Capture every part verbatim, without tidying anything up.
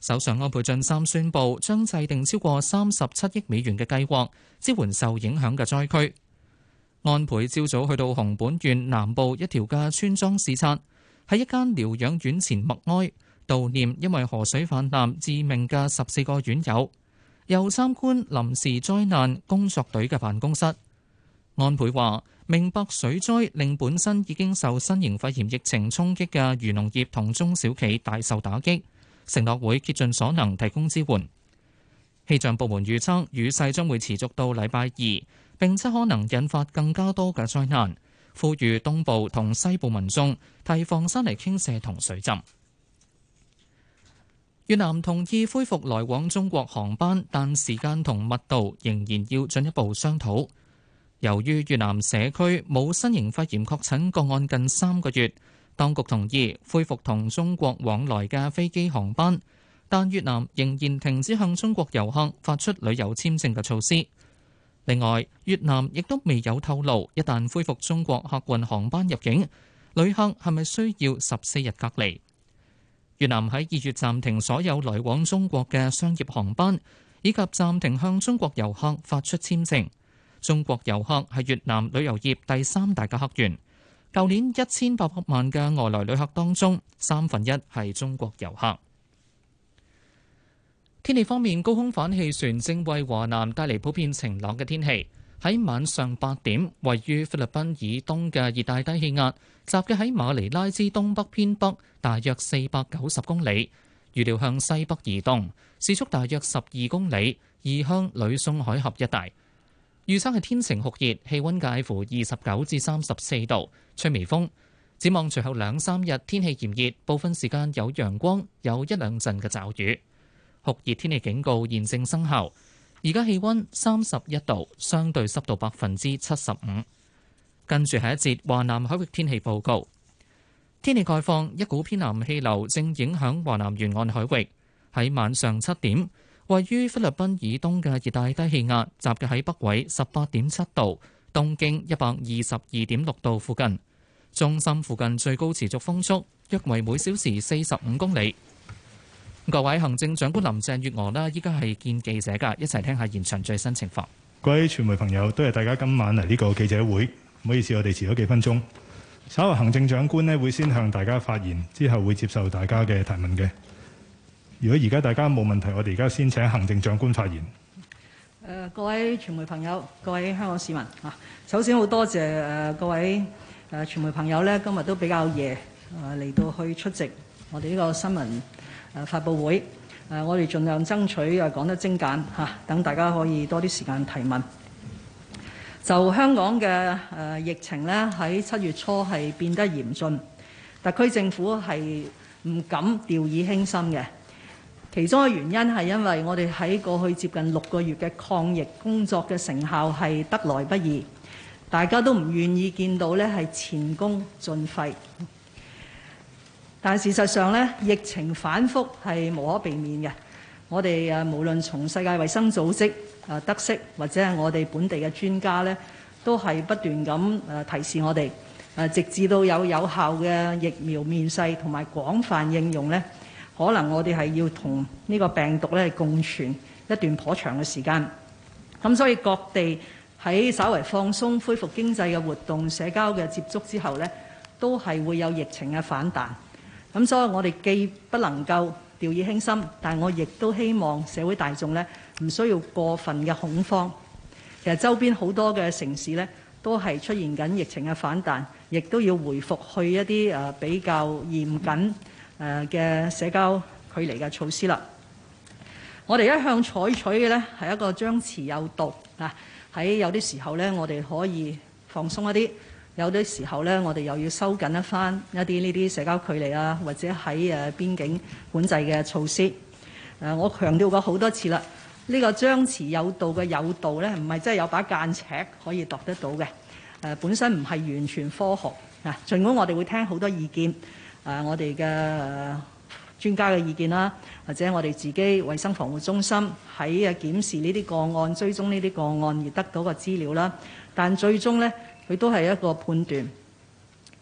首相安倍晉三宣布將制定超過三十七億美元嘅計劃，支援受影響嘅災區。安倍朝早去到熊本縣南部一條嘅村莊視察，喺一間療養院前默哀，悼念因為河水泛濫致命嘅十四個院友，又參觀臨時災難工作隊嘅辦公室。安倍話：明白水災令本身已經受新型肺炎疫情衝擊嘅漁農業同中小企大受打擊，承諾會竭盡所能提供支援。氣象部門預測雨勢將會持續到禮拜二，並且可能引發更加多嘅災難，呼籲東部同西部民眾提防山泥傾瀉同水浸。越南同意恢復來往中國航班，但時間同密度仍然要進一步商討。由於越南社區冇新型肺炎確診個案近三個月，當局同意恢復同中國往來嘅飛機航班，但越南仍然停止向中國遊客發出旅遊簽證嘅措施。另外，越南亦都未有透露，一旦恢復中國客運航班入境，旅客係咪需要十四日隔離？越南喺二月暫停所有來往中國嘅商業航班，以及暫停向中國遊客發出簽證。中國遊客係越南旅遊業第三大嘅客源。舊年一千八百萬嘅外來旅客當中，三分一係中國遊客。天氣方面，高空反氣旋正為華南帶嚟普遍晴朗嘅天氣。喺晚上八點，位於菲律賓以東嘅熱帶低氣壓，集結喺馬尼拉之東北偏北，大約四百九十公里，預料向西北移動，時速大約十二公里，移向呂宋海峽一帶。預測係天晴酷熱，氣溫介乎二十九至三十四度，吹微風。展望隨後兩三日天氣炎熱，部分時間有陽光，有一兩陣嘅驟雨。酷熱天氣警告現正生效。而家氣溫三十一度，相對濕度百分之七十五。跟住係一節華南海域天氣報告。天氣概況：一股偏南氣流正影響華南沿岸海域。喺晚上七點，位於菲律賓以東嘅熱帶低氣壓，集結喺北緯十八點七度、東經一百二十二點六度附近。中心附近最高持續風速約為每小時四十五公里。各位，行政長官林鄭月娥啦，依家係見記者㗎，一齊聽下現場最新情況。 各位傳媒朋友，多謝大家今晚嚟呢個記者會。唔好意思，我哋遲咗幾分鐘。稍後行政長官呢會先向大家發言，之後會接受大家嘅提問嘅。如果而家大家冇問題，我哋而家先請行政長官發言。 誒，各位傳媒朋友，各位香港市民啊，首先好多謝誒各位誒傳媒朋友咧，今日都比較夜誒嚟到去出席我哋呢個新聞誒發佈會。誒，我哋盡量爭取誒講得精簡嚇，等大家可以多啲時間提問。就香港嘅誒疫情咧，喺七月初係變得嚴峻，特區政府係唔敢掉以輕心嘅。其中嘅原因係因為我哋喺過去接近六個月嘅抗疫工作嘅成效係得來不易，大家都唔願意見到咧係前功盡廢。但事實上咧，疫情反覆係無可避免嘅。我哋誒無論從世界衛生組織誒得悉，或者係我哋本地嘅專家咧，都係不斷咁誒提示我哋誒，直至到有有效嘅疫苗面世同埋廣泛應用咧，可能我哋係要同呢個病毒咧共存一段頗長嘅時間。咁所以各地喺稍為放鬆、恢復經濟嘅活動、社交嘅接觸之後咧，都係會有疫情嘅反彈。咁所以我哋既不能夠掉以輕心，但我亦都希望社會大眾咧唔需要過分嘅恐慌。其實周邊好多嘅城市咧都係出現緊疫情嘅反彈，亦都要回復去一啲誒比較嚴謹誒嘅社交距離嘅措施啦。我哋一向採取嘅咧係一個張弛有度啊，喺有啲時候咧我哋可以放鬆一啲，有啲時候咧我哋又要收緊一翻一啲呢啲社交距離啊，或者喺誒邊境管制嘅措施。誒，我強調過好多次啦，呢個張弛有度嘅有度咧，唔係真係有把間尺可以度得到嘅。誒，本身唔係完全科學啊，儘管我哋會聽好多意見。誒，我哋嘅專家嘅意見啦，或者我哋自己衛生防護中心喺誒檢視呢啲個案、追蹤呢啲個案而得到嘅資料啦，但最終咧佢都係一個判斷。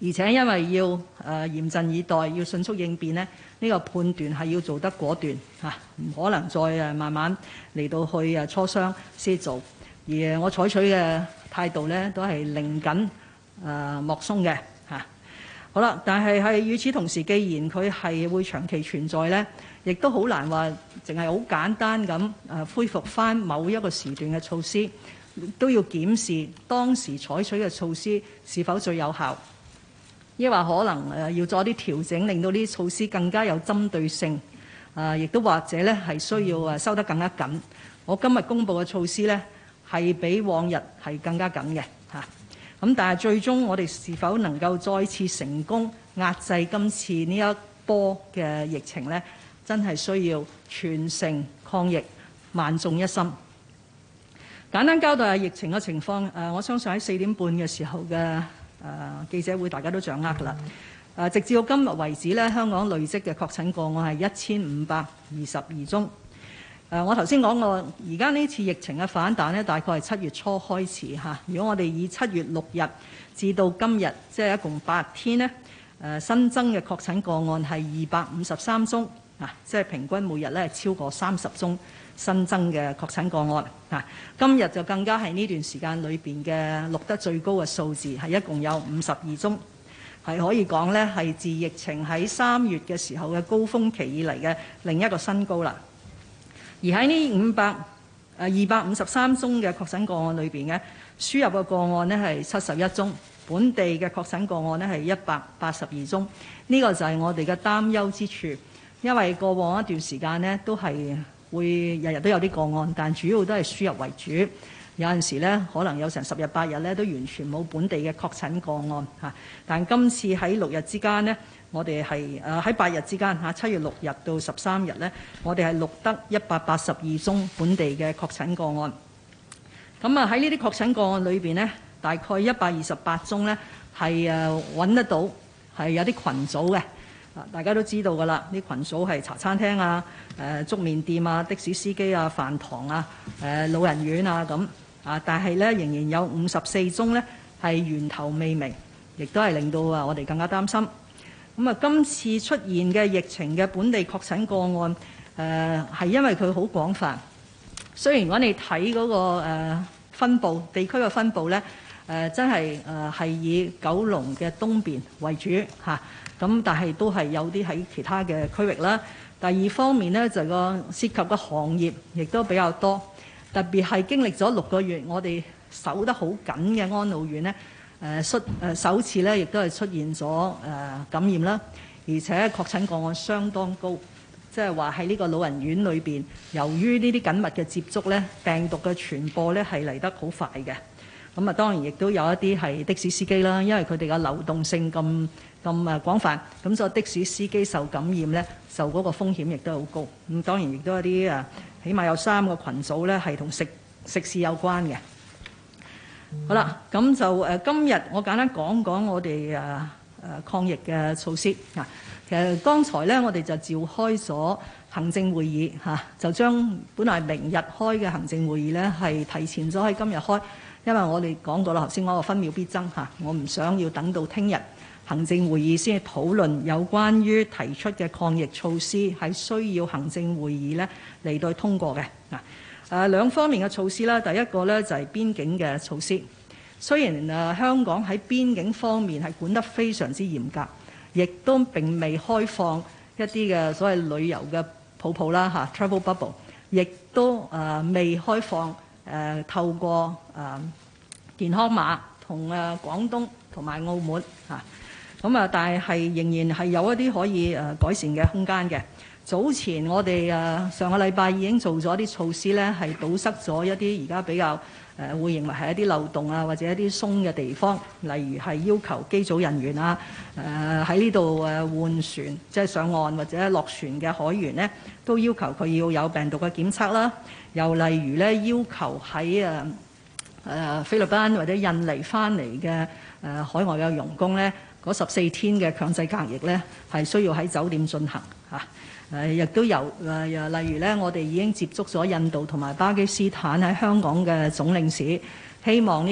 而且因為要誒嚴陣以待，要迅速應變咧，呢、這個判斷係要做得果斷嚇，唔可能再誒慢慢嚟到去誒磋商先做。而我採取嘅態度咧，都係寧緊誒莫鬆嘅嚇。好啦，但係係與此同時，既然佢係會長期存在咧，亦都好難話淨係好簡單咁誒恢復翻某一個時段嘅措施，都要檢視當時採取嘅措施是否最有效，抑或可能誒要做啲調整，令到呢啲措施更加有針對性。誒，亦都或者咧係需要誒收得更加緊。我今日公布嘅措施咧，係比往日係更加緊嘅嚇。咁但係最終我哋是否能夠再次成功壓制今次呢一波嘅疫情呢？真係需要全城抗疫，萬眾一心。簡單交代下疫情嘅情況。誒，我相信喺四點半嘅時候嘅誒記者會，大家都掌握㗎啦。誒，直至到今日為止呢，香港累積嘅確診個案係一千五百二十二宗。誒，我頭先講過，而家呢次疫情嘅反彈呢，大概係七月初開始嚇。如果我哋以七月六日至到今日，即係一共八天呢，誒新增嘅確診個案係二百五十三宗，啊，即係平均每日咧超過三十宗新增嘅確診個案。啊，今日就更加係呢段時間裏邊嘅錄得最高嘅數字，係一共有五十二宗，係可以講呢係自疫情喺三月嘅時候嘅高峰期以嚟嘅另一個新高啦。而喺呢五百誒二百五十三宗嘅確診個案裏邊嘅輸入嘅個案呢係七十一宗，本地嘅確診個案呢係一百八十二宗。呢、這個就係我哋嘅擔憂之處，因為過往一段時間呢都係會日日都有啲個案，但主要都係輸入為主。有陣時呢可能有成十日八日呢都完全冇本地嘅確診個案嚇。但今次喺六日之間呢，我哋係誒喺八日之間嚇，七月六日到十三日呢，我哋係錄得一百八十二宗本地嘅確診個案。咁啊喺呢啲確診個案裏邊呢，大概一百二十八宗呢係誒揾得到係有啲群組嘅。啊，大家都知道㗎啦，啲群組係茶餐廳啊、誒粥麵店啊、的士司機啊、飯堂啊、誒老人院啊咁啊，但係呢，仍然有五十四宗呢係源頭未明，亦都係令到啊我哋更加擔心。咁啊，今次出現嘅疫情嘅本地確診個案，誒、呃、係因為佢好廣泛。雖然我哋睇嗰個、呃、分佈地區嘅分佈咧，誒、呃、真係誒係以九龍嘅東邊為主嚇，咁、啊、但係都係有啲喺其他嘅區域啦。第二方面呢，就個涉及嘅行業亦都比較多，特別係經歷咗六個月，我哋守得好緊嘅安老院呢。誒出誒首次咧，亦都係出現咗誒感染啦，而且確診個案相當高，即係話喺呢個老人院裏邊，由於呢啲緊密嘅接觸咧，病毒嘅傳播咧係嚟得好快嘅。咁啊，當然亦都有一啲係的士司機啦，因為佢哋嘅流動性咁咁誒廣泛，咁所以的士司機受感染咧，受嗰個風險亦都係好高。咁當然亦都有啲誒，起碼有三個群組咧係同食食肆有關嘅。好啦，咁就誒今日我簡單講講我哋誒誒抗疫嘅措施啊。其實剛才咧我哋就召開咗行政會議嚇，就將本來明日開嘅行政會議咧係提前咗喺今日開，因為我哋講過啦，頭先講個分秒必爭嚇，我唔想要等到聽日行政會議先去討論有關於提出嘅抗疫措施，係需要行政會議咧嚟到通過嘅嗱。誒兩方面嘅措施啦，第一個咧就係邊境嘅措施。雖然誒香港喺邊境方面係管得非常之嚴格，亦都並未開放一啲嘅所謂旅遊嘅泡泡啦嚇 travel bubble， 亦都誒未開放誒透過誒健康碼同誒廣東同埋澳門嚇。咁啊，但係仍然係有一啲可以誒改善嘅空間嘅。早前我哋誒上個禮拜已經做咗啲措施咧，係堵塞咗一啲而家比較誒會認為係一啲漏洞啊，或者一啲鬆嘅地方，例如係要求機組人員啊誒喺呢度誒換船，即係上岸或者落船嘅海員呢，都要求佢要有病毒嘅檢測啦。又例如咧，要求喺誒誒菲律賓或者印尼翻嚟嘅誒海外嘅傭工咧，嗰十四天嘅強制隔疫咧，係需要喺酒店進行嚇。誒亦都有誒，又例如咧，我哋已經接觸咗印度同埋巴基斯坦喺香港嘅總領事，希望呢啲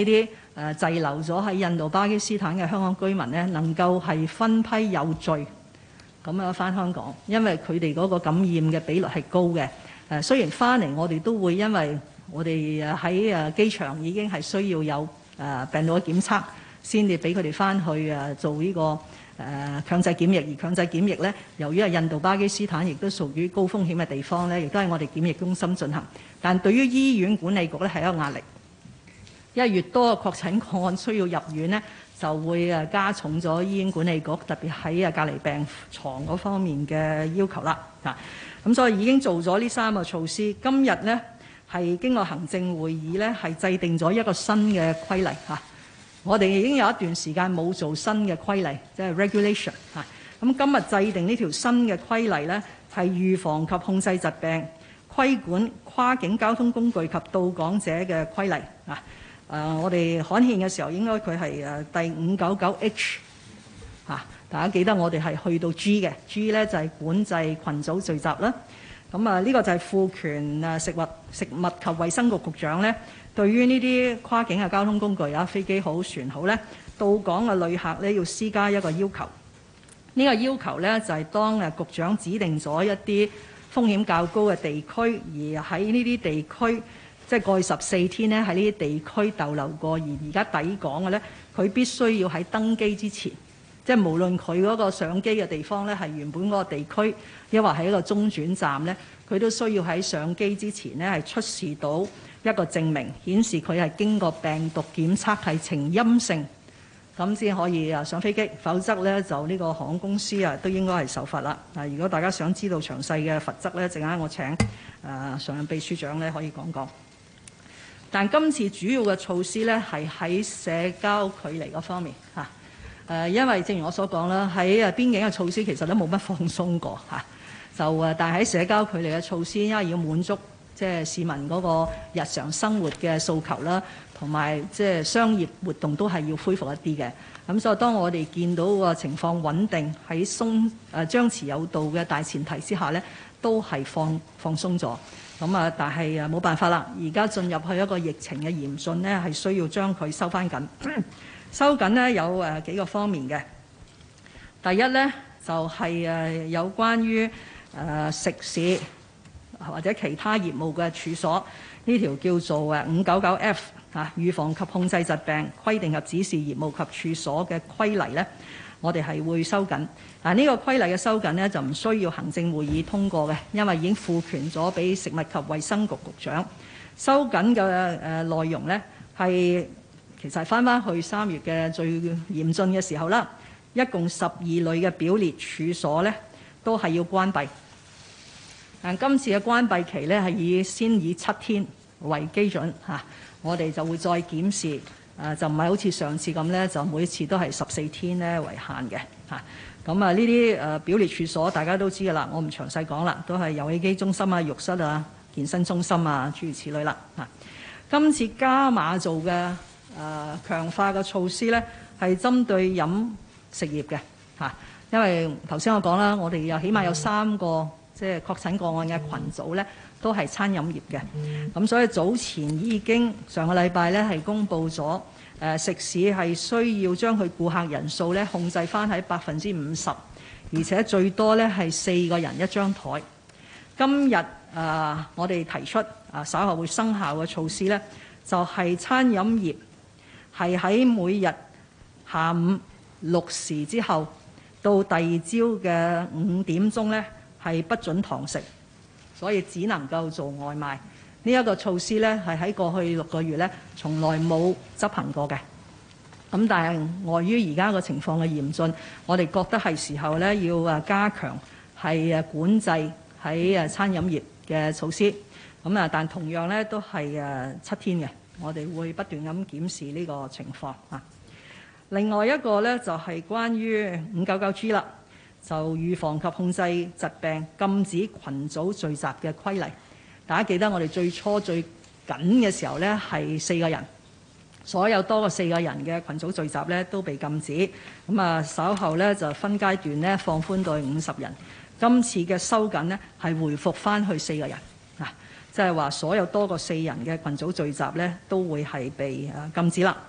誒滯留咗喺印度、巴基斯坦嘅香港居民呢，能夠係分批有序咁樣返香港，因為佢哋嗰個感染嘅比率係高嘅。誒雖然返嚟我哋都會因為我哋誒喺誒機場已經係需要有誒病毒嘅檢測，先至俾佢哋返去誒做呢個誒強制檢疫。而強制檢疫呢，由於係印度、巴基斯坦亦都屬於高風險嘅地方呢，亦都係我哋檢疫中心進行。但對於醫院管理局呢，係一個壓力，因為越多嘅確診個案需要入院呢，就會誒加重咗醫院管理局特別喺誒隔離病床嗰方面嘅要求啦。啊，咁所以已經做咗呢三個措施。今日呢，係經過行政會議呢，係制定咗一個新嘅規例嚇。我哋已經有一段時間冇做新嘅規例，即係 regulation 嚇。咁今日制定呢條新嘅規例呢，係預防及控制疾病規管跨境交通工具及到港者嘅規例啊。誒，我哋刊憲嘅時候應該佢係誒第五九九 H 嚇。大家記得我哋係去到 G 嘅 G 呢就係管制群組聚集啦。咁啊，呢個就係賦權誒食物食物及衛生局局長呢，對於呢啲跨境嘅交通工具啊，飛機好、船好呢，到港嘅旅客呢，要施加一個要求。呢個要求呢，就係當誒局長指定咗一啲風險較高嘅地區，而喺呢啲地區即係過去十四天呢，喺呢啲地區逗留過，而而家抵港嘅呢，佢必須要喺登機之前。即係無論佢嗰個上機嘅地方咧，係原本嗰個地區，抑或係一個中轉站咧，佢都需要喺上機之前咧係出示到一個證明，顯示佢係經過病毒檢測係呈陰性，咁先可以啊上飛機。否則咧就呢個航空公司啊都應該係受罰啦。啊，如果大家想知道詳細嘅罰則咧，陣間我請誒常任秘書長咧可以講講。但今次主要嘅措施咧係喺社交距離嗰方面嚇。誒，因為正如我所講啦，喺誒邊境嘅措施其實都冇乜放鬆過嚇，就誒，但係喺社交距離嘅措施，因為要滿足即係市民嗰個日常生活嘅訴求啦，同埋即係商業活動都係要恢復一啲嘅。咁所以當我哋見到個情況穩定，喺鬆誒張弛有度嘅大前提之下呢，都係放放鬆咗。咁啊，但係誒冇辦法啦，而家進入去一個疫情嘅嚴峻呢，係需要將佢收翻緊。收緊呢有誒幾個方面嘅。第一呢，就係誒有關於誒食肆或者其他業務嘅處所，呢條叫做誒五九九 F 啊，預防及控制疾病規定及指示業務及處所嘅規例呢，我哋係會收緊。嗱，呢個規例嘅收緊呢，就唔需要行政會議通過嘅，因為已經賦權咗俾食物及衛生局局長。收緊嘅誒內容呢，係其實翻翻去三月嘅最嚴峻嘅時候啦，一共十二類嘅表列處所呢都係要關閉。但今次嘅關閉期呢，係以先以七天為基準嚇，我哋就會再檢視，誒就唔係好似上次咁呢，就每次都係十四天呢為限嘅嚇。咁啊呢啲誒表列處所大家都知㗎啦，我唔詳細講啦，都係遊戲機中心啊、浴室啊、健身中心啊諸如此類啦嚇。今次加碼做嘅誒、呃、強化嘅措施呢，係針對飲食業嘅嚇，因為頭先我講啦，我哋有起碼有三個即係確診個案嘅群組呢，都係餐飲業嘅。咁所以早前已經上個禮拜呢，係公布咗誒、呃、食肆係需要將佢顧客人數呢控制翻喺百分之五十，而且最多呢係四個人一張台。今日誒、呃、我哋提出啊稍後會生效嘅措施呢，就係、是、餐飲業係喺每日下午六時之後到第二朝嘅五點鐘呢，係不准堂食，所以只能夠做外賣。呢、這、一個措施呢，係喺過去六個月呢，從來冇執行過嘅。咁但係礙於而家個情況嘅嚴峻，我哋覺得係時候呢，要誒加強係誒管制喺誒餐飲業嘅措施。咁啊，但同樣呢，都係誒七天嘅，我哋會不斷咁檢視呢個情況啊。另外一個呢，就係關於五九九 G 啦，就預防及控制疾病禁止群組聚集嘅規例。大家記得我哋最初最緊嘅時候呢，係四個人，所有多過四個人嘅群組聚集呢都被禁止。咁啊，稍後呢，就分階段呢放寬到五十人。今次嘅收緊呢，係回復翻去四個人啊，即係話所有多過四人嘅群組聚集呢都會係被誒禁止啦。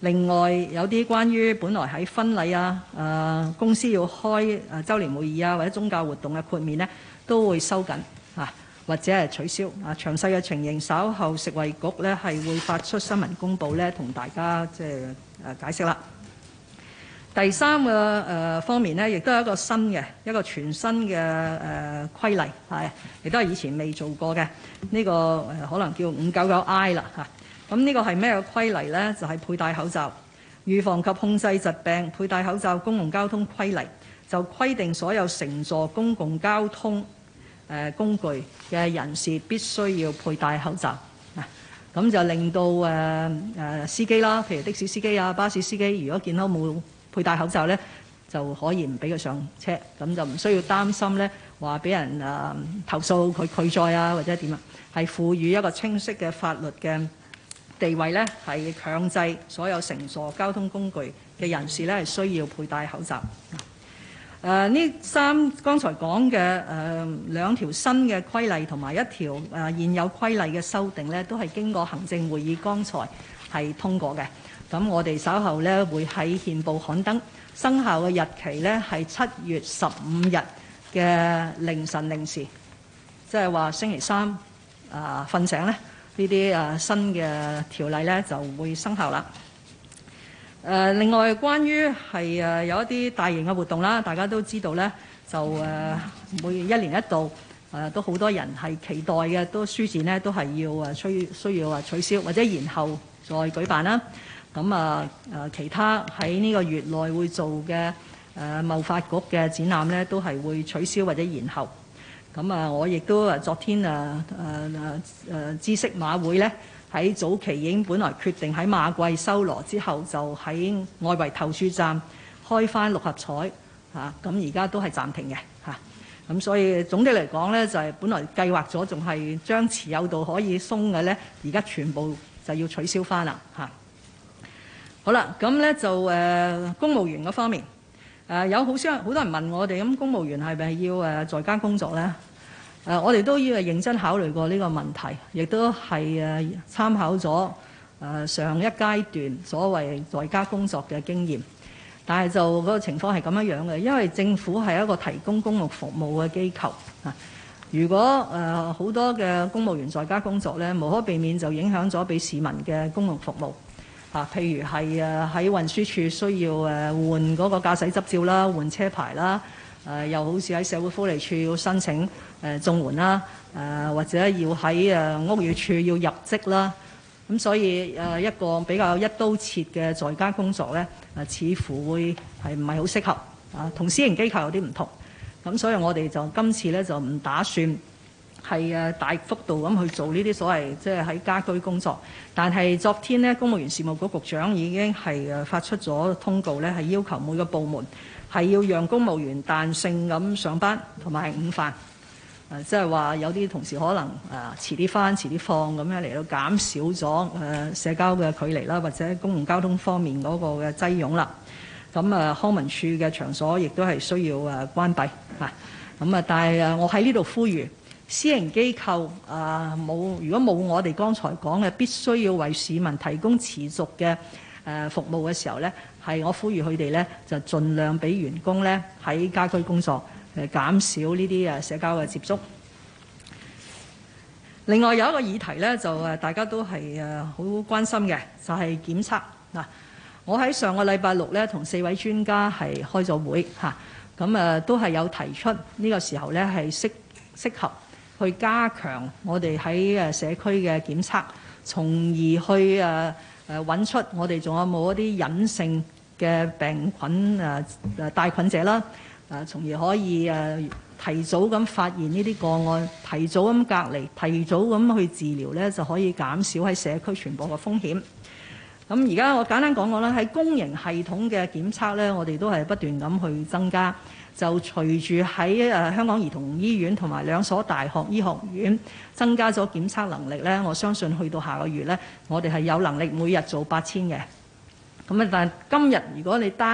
另外有啲關於本來喺婚禮啊、誒、呃、公司要開誒週年會議啊或者宗教活動嘅豁免呢，都會收緊啊，或者係取消啊。詳細嘅情形稍後食衛局呢係會發出新聞公佈呢，同大家即係誒解釋啦。第三個誒、呃、方面呢，亦都係一個新嘅一個全新嘅誒、呃、規例，係亦都係以前未做過嘅呢、這個誒、呃、可能叫五九九 I 啦嚇。咁、啊、呢個係咩嘅規例呢？就係、是、佩戴口罩預防及控制疾病佩戴口罩公共交通規例，就規定所有乘坐公共交通誒、呃、工具嘅人士必須要佩戴口罩啊。咁就令到誒誒、呃、司機啦，譬如的士司機啊、巴士司機，如果見到冇佩戴口罩呢，就可以唔俾佢上車，咁就唔需要擔心呢話俾人誒、呃、投訴佢拒載啊或者點啊，係賦予一個清晰嘅法律嘅地位呢，係強制所有乘坐交通工具嘅人士呢係需要佩戴口罩。誒、呃、呢三剛才講嘅誒兩條新嘅規例同埋一條誒、呃、現有規例嘅修訂呢，都係經過行政會議剛才係通過嘅。咁我哋稍後呢會喺憲報刊登，生效嘅日期呢係七月十五日嘅凌晨零時，即係話星期三啊瞓醒呢，呢啲啊新嘅條例呢就會生效啦。誒、呃、另外關於係誒有一啲大型嘅活動啦，大家都知道呢，就誒、呃、每一年一度誒、呃、都好多人係期待嘅，都書展呢都係要誒需需要啊取消或者延後再舉辦啦。咁啊誒其他喺呢個月內會做嘅誒貿發局嘅展覽呢，都係會取消或者延後。咁啊，我亦都誒昨天誒誒誒誒知悉馬會呢，喺早期已經本來決定喺馬季收羅之後，就喺外圍投注站開翻六合彩嚇。咁而家都係暫停嘅嚇。咁所以總的嚟講呢，就係、是、本來計劃咗仲係將持有度可以鬆嘅呢，而家全部就要取消翻啦嚇。好啦，咁咧就誒、呃、公務員嗰方面，誒、呃、有好少好多人問我哋，咁公務員係咪要誒、呃、在家工作咧？誒、呃、我哋都要認真考慮過呢個問題，亦都係誒、呃、參考咗誒、呃、上一階段所謂在家工作嘅經驗，但係就嗰個情況係咁樣樣嘅，因為政府係一個提供公共服務嘅機構啊。如果誒好、呃、多嘅公務員在家工作咧，無可避免就影響咗俾市民嘅公共服務。啊，譬如係誒喺運輸處需要誒換嗰個駕駛執照啦、換車牌啦，誒、呃、又好似喺社會福利處要申請誒綜援啦，誒、呃、或者要喺誒屋宇處要入職啦，咁所以誒一個比較一刀切嘅在家工作咧，誒似乎會係唔係好適合啊，同私營機構有啲唔同，咁所以我哋就今次咧就唔打算係誒大幅度咁去做呢啲所謂即係喺家居工作，但係昨天呢，公務員事務局局長已經係誒發出咗通告咧，係要求每個部門係要讓公務員彈性咁上班同埋午飯，誒即係話有啲同事可能誒遲啲返遲啲放咁樣嚟到減少咗誒社交嘅距離啦，或者公共交通方面嗰個嘅擠擁啦。咁啊康文署嘅場所亦都係需要誒關閉嚇。咁啊，但係誒我喺呢度呼籲。私營機構啊冇，如果冇我哋剛才講嘅必須要為市民提供持續嘅誒服務嘅時候呢，係我呼籲佢哋呢，就盡量俾員工呢喺家居工作，誒減少呢啲誒社交嘅接觸。另外有一個議題呢，就誒大家都係誒好關心嘅，就係檢測嗱。我喺上個禮拜六呢，同四位專家係開咗會嚇，咁誒都係有提出呢個時候呢係適適合。去加強我哋喺誒社區嘅檢測，從而去誒誒揾出我哋仲有冇一啲隱性嘅病菌誒誒帶菌者啦，誒從而可以誒提早咁發現呢啲個案，提早咁隔離，提早咁去治療咧，就可以減少喺社區傳播嘅風險。咁而家我簡單講講啦，喺公營系統嘅檢測咧，我哋都係不斷咁去增加。就隨住喺誒香港兒童醫院同埋兩所大學醫學院增加咗檢測能力咧，我相信去到下個月咧，我哋係有能力每日做八千嘅。咁啊，但係今日如果你單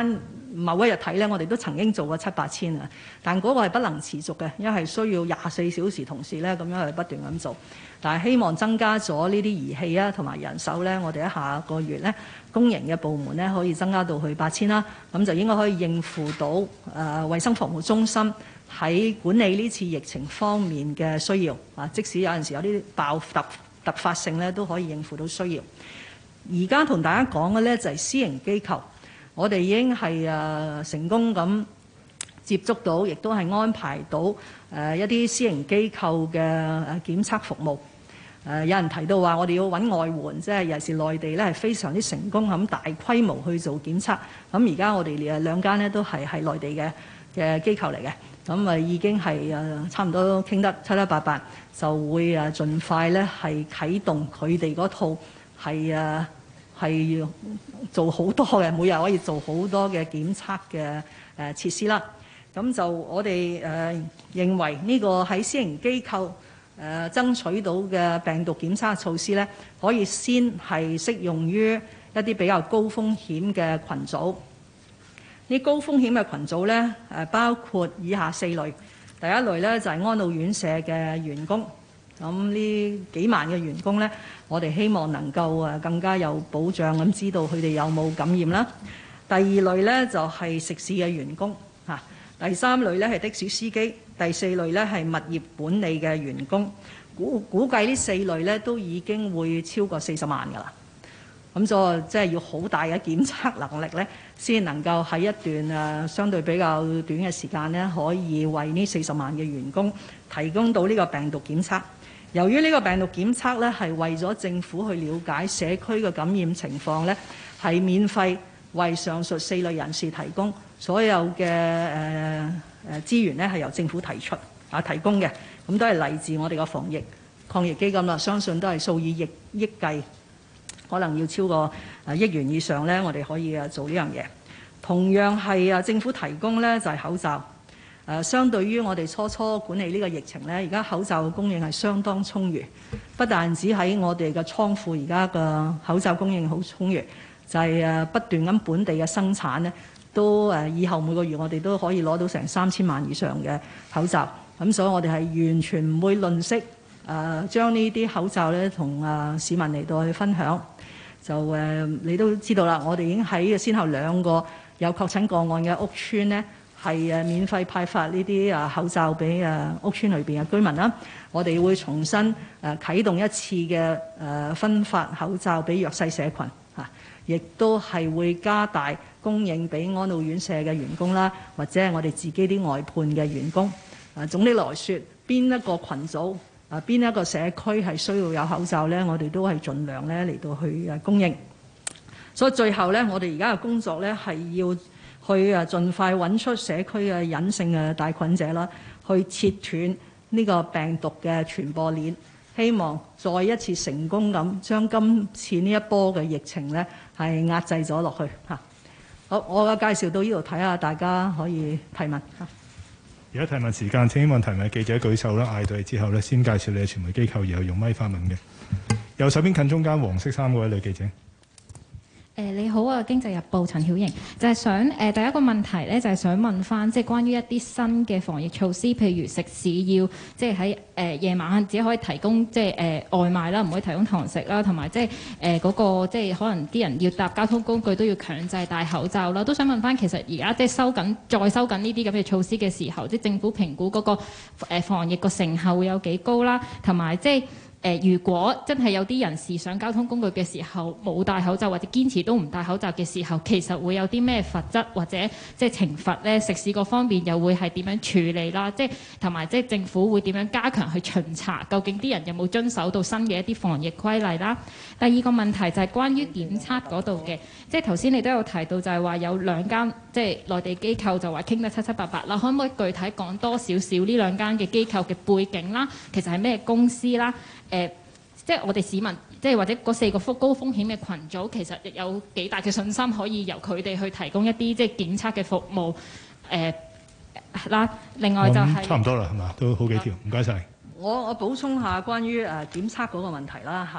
某一日睇咧，我哋都曾經做過七八千啊，但嗰個係不能持續嘅，因為需要廿四小時同時咧咁樣去不斷咁做。但係希望增加咗呢啲儀器啊同埋人手咧，我哋喺下個月咧公營嘅部門咧可以增加到去八千啦，咁就應該可以應付到誒衛生防護中心喺管理呢次疫情方面嘅需要啊。即使有陣時有啲爆突突發性咧，都可以應付到需要。而家同大家講嘅咧就係私營機構，我哋已經係誒成功咁接觸到，亦都係安排到誒一啲私營機構嘅誒檢測服務。誒有人提到話，我哋要揾外援，即係尤其是內地咧係非常之成功咁大規模去做檢測。咁而家我哋誒兩間咧都係係內地嘅嘅機構嚟嘅，咁啊已經係誒差唔多傾得七七八八，就會誒盡快咧係啟動佢哋嗰套係誒係做好多嘅，每日可以做好多嘅檢測嘅誒設施啦。咁就我哋誒認為呢個喺私營機構誒爭取到嘅病毒檢測措施咧，可以先係適用於一啲比較高風險嘅群組。呢高風險嘅群組咧，誒包括以下四類。第一類咧就係安老院舍嘅員工，咁呢幾萬嘅員工咧，我哋希望能夠誒更加有保障咁知道佢哋有冇感染啦。第二類咧就係食肆嘅員工嚇。第三類咧係的士司機，第四類咧係物業管理嘅員工。估估計呢四類咧都已經會超過四十萬㗎啦。咁就即係要好大嘅檢測能力咧，先能夠喺一段誒相對比較短嘅時間咧，可以為呢四十萬嘅員工提供到呢個病毒檢測。由於呢個病毒檢測咧係為咗政府去了解社區嘅感染情況咧，係免費為上述四類人士提供。所有嘅誒誒資源咧係由政府提出啊提供嘅，咁都係嚟自我哋個防疫抗疫基金啦。相信都係數以億億計，可能要超過誒億元以上咧，我哋可以誒做呢樣嘢。同樣係啊，政府提供咧就係口罩。誒，相對於我哋初初管理呢個疫情咧，而家口罩嘅供應係相當充裕，不但止喺我哋嘅倉庫，而家嘅口罩供應好充裕，就係誒不斷咁本地嘅生產咧。都誒，以後每個月我哋都可以攞到成三千萬以上嘅口罩，咁所以我哋係完全唔會吝嗇誒，將呢啲口罩咧同誒市民嚟到去分享。就誒，你都知道啦，我哋已經喺先後兩個有確診個案嘅屋邨呢，係誒免費派發呢啲誒口罩俾誒屋邨裏邊嘅居民啦。我哋會重新誒啟動一次嘅誒分發口罩俾弱勢社群嚇，亦都係會加大供應俾安老院舍嘅員工啦，或者係我哋自己啲外判嘅員工。啊，總的來説，邊一個群組啊，邊一個社區係需要有口罩咧，我哋都係盡量咧嚟到去誒供應。所以最後咧，我哋而家嘅工作咧係要去誒盡快揾出社區嘅隱性嘅帶菌者啦，去切斷呢個病毒嘅傳播鏈。希望再一次成功咁將今次呢一波嘅疫情咧係壓制咗落去嚇。好，我嘅介紹到呢度，睇下大家可以提問嚇。 而家提問時間，請希望提問記者舉手啦，嗌到你之後咧，先介紹你嘅傳媒機構，然後用咪發問嘅。右手邊近中間黃色衫嗰位女記者。 誒你好啊，經濟日報陳曉瑩，就係、是、想誒、呃、第一個問題咧，就係、是、想問翻即係關於一啲新嘅防疫措施，譬如食肆要即係喺誒夜晚只可以提供即係誒、呃、外賣啦，唔可以提供堂食啦，同埋即係誒嗰個即係可能啲人要搭交通工具都要強制戴口罩啦。都想問翻，其實而家即係收緊再收緊呢啲咁嘅措施嘅時候，即係政府評估嗰個誒防疫個成效會有幾高啦，同埋即係。誒、呃，如果真係有啲人士上交通工具嘅時候冇戴口罩或者堅持都唔戴口罩嘅時候，其實會有啲咩罰則或者即係懲罰呢？食肆嗰方面又會係點樣處理啦？即係同埋即係政府會點樣加強去巡查，究竟啲人有冇遵守到新嘅一啲防疫規例啦？第二個問題就係關於檢測嗰度嘅，即係頭先你都有提到就係話有兩間即係內地機構就話傾得七七八八啦，可唔可以具體講多少少呢兩間嘅機構嘅背景啦？其實係咩公司啦？誒、呃，即係我哋市民，即係或者嗰四個高風險嘅群組，其實亦有幾大嘅信心可以由佢哋去提供一啲即係檢測嘅服務。誒、呃、啦，另外就係、是、 差唔多啦，係嘛？都好幾條，唔該晒。 我我補充下關於誒檢測嗰個問題啦嚇。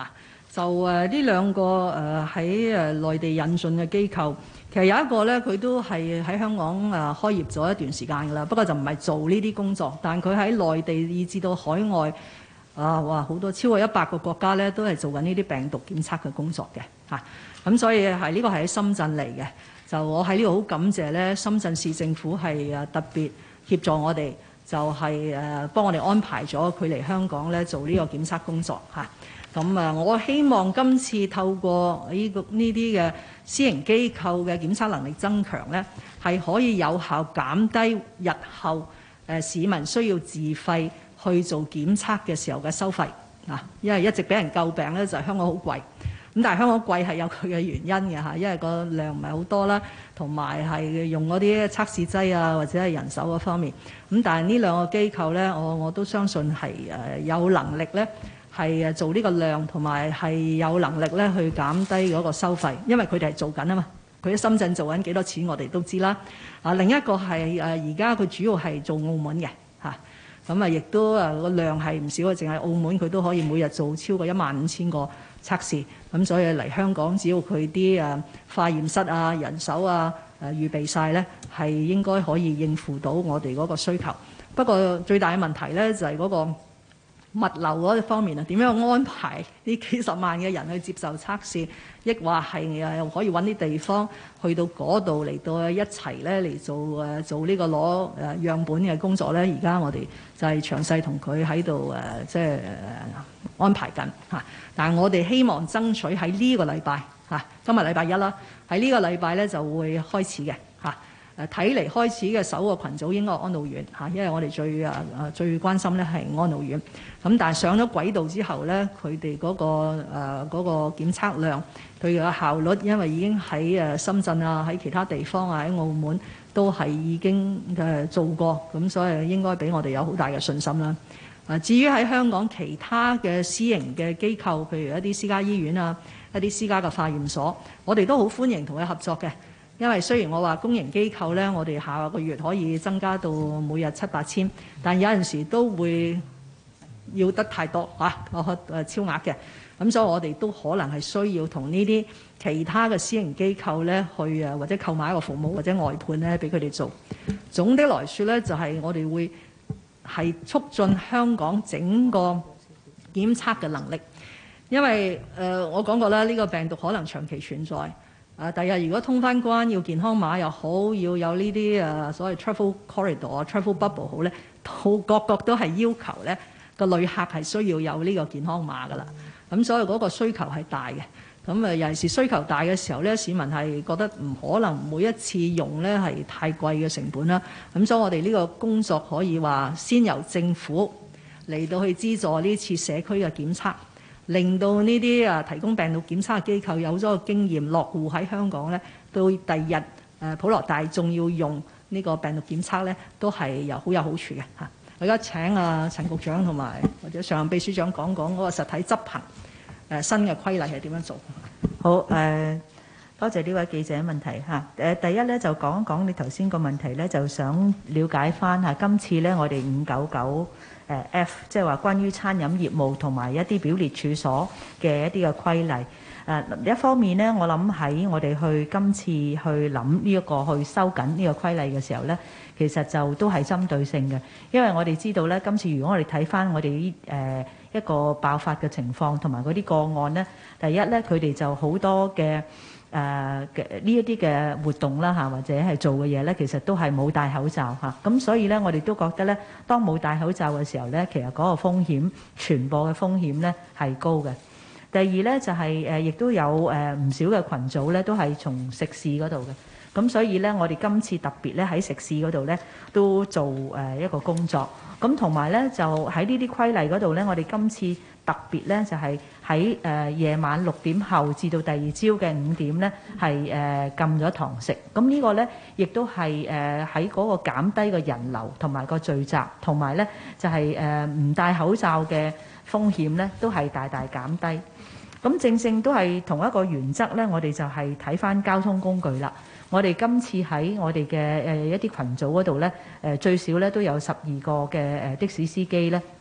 就誒呢兩個誒喺誒內地引進嘅機構，其實有一個咧，佢都係喺香港誒開業咗一段時間㗎啦，不過就唔係做呢啲工作，但佢喺內地以至到海外啊，哇好多超過一百個國家咧，都係做緊呢啲病毒檢測嘅工作嘅嚇。咁、啊、所以係呢個係喺深圳嚟嘅，就我喺呢度好感謝咧，深圳市政府係誒特別協助我哋，就係誒幫我哋安排咗佢嚟香港咧做呢個檢測工作嚇。咁啊，我希望今次透過呢個呢啲嘅私營機構嘅檢測能力增強咧，係可以有效減低日後誒市民需要自費去做檢測嘅時候嘅收費啊。因為一直俾人詬病咧，就係香港好貴。咁但係香港貴係有佢嘅原因嘅嚇，因為個量唔係好多啦，同埋係用嗰啲測試劑啊，或者係人手嗰方面。咁但係呢兩個機構咧，我我都相信係誒有能力咧。係誒做呢個量，同埋係有能力咧去減低嗰個收費，因為佢哋係做緊啊嘛。佢喺深圳做緊幾多錢，我哋都知啦。啊，另一個係誒而家佢主要係做澳門嘅嚇，咁啊亦都誒個量係唔少啊，淨係澳門佢都可以每日做超過一萬五千個測試。咁所以嚟香港，只要佢啲誒化驗室啊、人手啊誒預備晒咧，係應該可以應付到我哋嗰個需求。不過最大嘅問題咧就係嗰個物流嗰方面啊，點樣安排呢幾十萬嘅人去接受測試，抑或係誒可以揾啲地方去到嗰度嚟到一齊咧嚟做誒做呢個攞誒樣本嘅工作咧？而家我哋就係詳細同佢喺度誒即係安排緊嚇。但係我哋希望爭取喺呢個禮拜嚇，今日禮拜一啦，喺呢個禮拜咧就會開始嘅嚇。誒睇嚟開始嘅首個群組應該係安老院嚇，因為我哋最誒誒最關心咧係安老院。咁但係上咗軌道之後咧，佢哋嗰個誒嗰個檢測量，佢嘅效率，因為已經喺誒深圳啊，喺其他地方啊，喺澳門都係已經誒做過，咁所以應該俾我哋有好大嘅信心啦。啊，至於喺香港其他嘅私營嘅機構，譬如一啲私家醫院啊，一啲私家嘅化驗所，我哋都好歡迎同佢合作嘅。因為雖然我話公營機構咧，我哋下個月可以增加到每日七八千，但有陣時都會要得太多嚇，我誒超額嘅，咁所以我哋都可能係需要同呢啲其他嘅私營機構咧去誒或者購買一個服務或者外判咧俾佢哋做。總的來說咧，就係我哋會係促進香港整個檢測嘅能力，因為誒、呃、我講過啦，呢個病毒可能長期存在。啊！第日如果通翻關，要健康碼又好，要有呢啲誒所謂 travel corridor 啊、travel bubble 好咧，都各個都係要求咧個旅客係需要有呢個健康碼噶啦。咁所以嗰個需求係大嘅。咁啊，尤其是需求大嘅時候咧，市民係覺得唔可能每一次用咧係太貴嘅成本啦。咁所以我哋呢個工作可以話先由政府嚟到去資助呢次社區嘅檢測。令到呢啲啊提供病毒檢測嘅機構有咗個經驗落戶喺香港咧，到第日誒普羅大眾要用呢個病毒檢測咧，都係有好有好處嘅嚇。我而家請啊陳局長同埋或者常任秘書長講講嗰個實體執行誒新嘅規例係點樣做。 好誒、呃，多謝呢位記者問題嚇。誒第一咧就講一講你頭先個問題咧，就想了解翻嚇今次咧我哋五九九。誒 F 即係話關於餐飲業務同埋一啲表列處所嘅一啲嘅規例。誒一方面呢，我諗喺我哋去今次去諗呢一個去收緊呢個規例嘅時候呢，其實就都係針對性嘅，因為我哋知道呢，今次如果我哋睇翻我哋誒、呃、一個爆發嘅情況同埋嗰啲個案呢，第一呢，佢哋就好多嘅。誒嘅呢一啲嘅活動啦嚇，或者係做嘅嘢咧，其實都係冇戴口罩嚇，咁所以咧，我哋都覺得咧，當冇戴口罩嘅時候咧，其實嗰個風險傳播嘅風險咧係高嘅。第二咧就係誒，亦都有誒唔少嘅群組咧，都係從食肆嗰度嘅，咁所以咧，我哋今次特別咧喺食肆嗰度咧都做誒一個工作，咁同埋咧就喺呢啲規例嗰度咧，我哋今次特別咧就係喺誒夜晚六點後至到第二朝嘅五點咧係誒禁咗堂食，咁呢個咧亦都係誒喺嗰個減低個人流同埋個聚集，同埋咧就係誒唔戴口罩嘅風險咧都係大大減低。咁正正都係同一個原則咧，我哋就係睇返交通工具啦。我哋今次喺我哋嘅誒一啲群組嗰度咧，誒最少咧都有十二個嘅誒的士司機咧，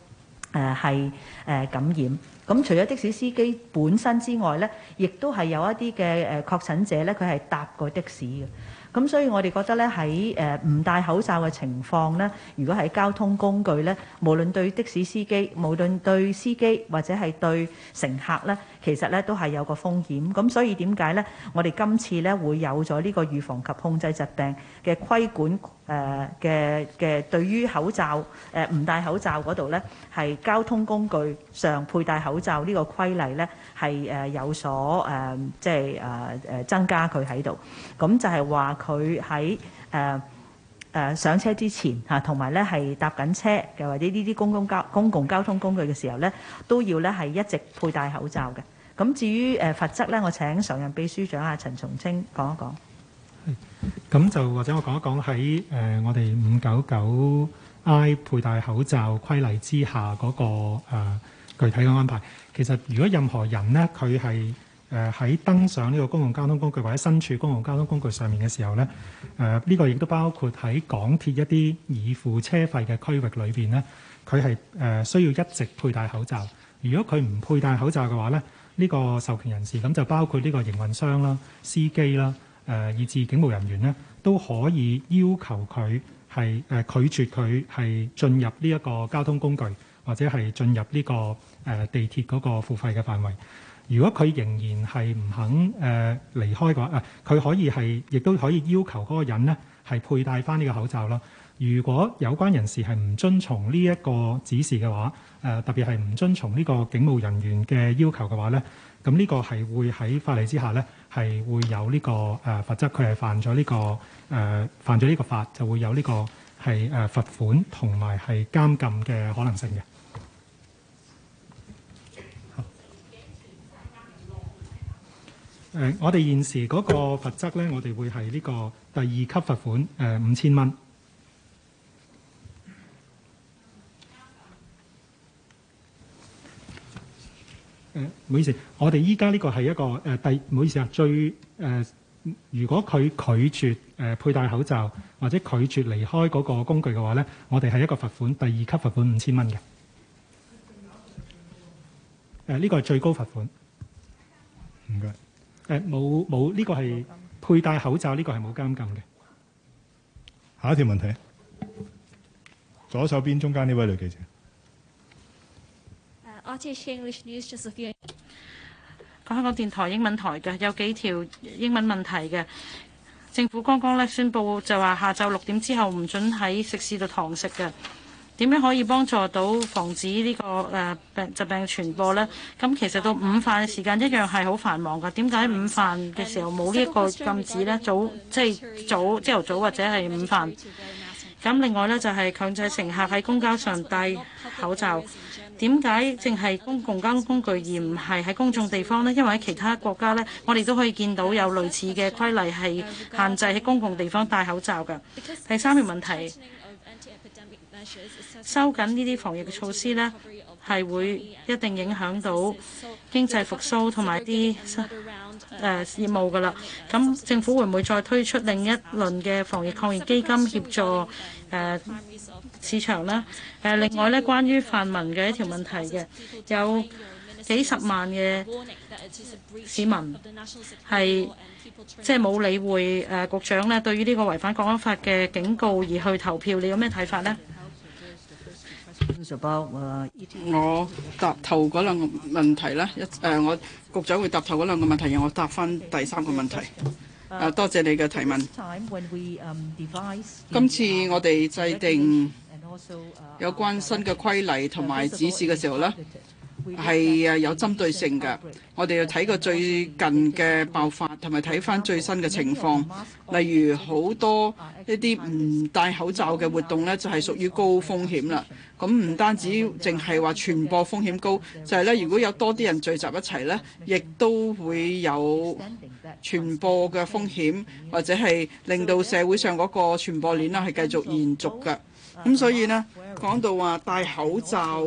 誒係誒感染。咁除咗的士司機本身之外咧，亦都係有一啲嘅誒確診者咧，佢係搭過的士嘅。咁所以我哋覺得咧，喺誒唔戴口罩嘅情況咧，如果係交通工具咧，無論對的士司機，無論對司機或者係對乘客咧，其實咧都係有個風險。咁所以點解咧？我哋今次咧會有咗呢個預防及控制疾病嘅規管誒嘅嘅，對於口罩誒唔戴口罩嗰度咧，係交通工具上佩戴口罩呢個規例咧係誒有所誒即係誒誒增加佢喺度。咁就係話佢喺誒誒上車之前嚇，同埋咧係搭緊車嘅或者呢啲公共交公共交通工具嘅時候咧，都要咧係一直佩戴口罩嘅。咁至於誒罰則咧，我請常任秘書長阿陳松青講一講。 咁就或者我講一講喺誒我哋五九九 I 佩戴口罩規例之下嗰、那個、呃、具體嘅安排。其實如果任何人呢，佢係誒喺登上呢個公共交通工具或者身處公共交通工具上面嘅時候呢，誒、呃、呢、這個亦都包括喺港鐵一啲已付車費嘅區域裏邊呢，佢係誒需要一直佩戴口罩。如果佢唔佩戴口罩嘅話呢，呢、這個授權人士咁就包括呢個營運商啦、司機啦。誒、呃，以至警務人員咧，都可以要求佢係誒拒絕佢係進入呢一個交通工具，或者係進入呢、這個誒、呃、地鐵嗰個付費嘅範圍。如果佢仍然係唔肯誒、呃、離開嘅話，誒、呃、佢可以係亦都可以要求嗰個人呢係佩戴翻呢個口罩啦。如果有關人士係唔遵從呢一個指示嘅話，誒、呃、特別係唔遵從呢個警務人員嘅要求嘅話咧，咁呢個係會喺法例之下咧。係會有呢、這個誒、呃、罰則，佢係犯咗呢、這個誒、呃、犯咗呢個法，就會有呢、這個係誒、呃、罰款同埋係監禁嘅可能性嘅。誒、呃，我哋現時嗰個罰則咧，我哋會係呢個第二級罰款誒五千蚊。誒，唔好意思，我哋依家呢個係一個誒第，唔好意思啊，最誒、呃，如果佢拒絕誒、呃、佩戴口罩或者拒絕離開嗰個工具嘅話咧，我哋係一個罰款，第二級罰款五千蚊嘅。誒、呃，呢、這個係最高罰款。唔該。誒、呃，冇冇呢個係佩戴口罩，呢個係冇監禁嘅。 下一條問題，左手邊中間呢位女記者。 R T H English News Josephine， 講香港電台英文台嘅有幾條英文問題嘅。政府剛剛咧宣布就話下晝六點之後唔准喺食肆度堂食嘅。點樣可以幫助到防止呢、這個誒、呃、病疾病傳播呢？咁其實到午飯嘅時間一樣係好繁忙㗎。點解午飯嘅時候冇呢一個禁止呢？早即係早朝頭早或者係午飯。咁另外呢，就係、是、強制乘客喺公交上戴口罩。點解淨係公共交通工具而唔係喺公眾地方呢？因為喺其他國家呢，我哋都可以見到有類似嘅規例係限制喺公共地方戴口罩㗎。第三條問題，收緊呢啲防疫嘅措施呢，係會一定影響到經濟復甦同埋啲誒業務㗎啦。咁政府會唔會再推出另一輪嘅防疫抗疫基金協助誒、呃市場啦，誒、呃、另外咧，關於泛民嘅一條問題嘅，有幾十萬嘅市民係即係冇理會誒、呃、局長咧對於呢個違反國安法嘅警告而去投票，你有咩睇法呢？ 我答頭嗰兩個問題啦，一誒、呃、我局長會答頭嗰兩個問題，然後我答翻第三個問題。誒、啊，多謝你嘅提問。今次我哋制定有關新嘅規例同埋指示嘅時候呢，係誒有針對性嘅。我哋要睇個最近嘅爆發，同埋睇翻最新嘅情況。例如好多一啲唔戴口罩嘅活動呢，就係屬於高風險啦。咁唔單止淨係話傳播風險高，就係咧，如果有多啲人聚集一齊呢，亦都會有傳播嘅風險，或者係令到社會上嗰個傳播鏈啦係繼續延續嘅。咁所以呢，講到話戴口罩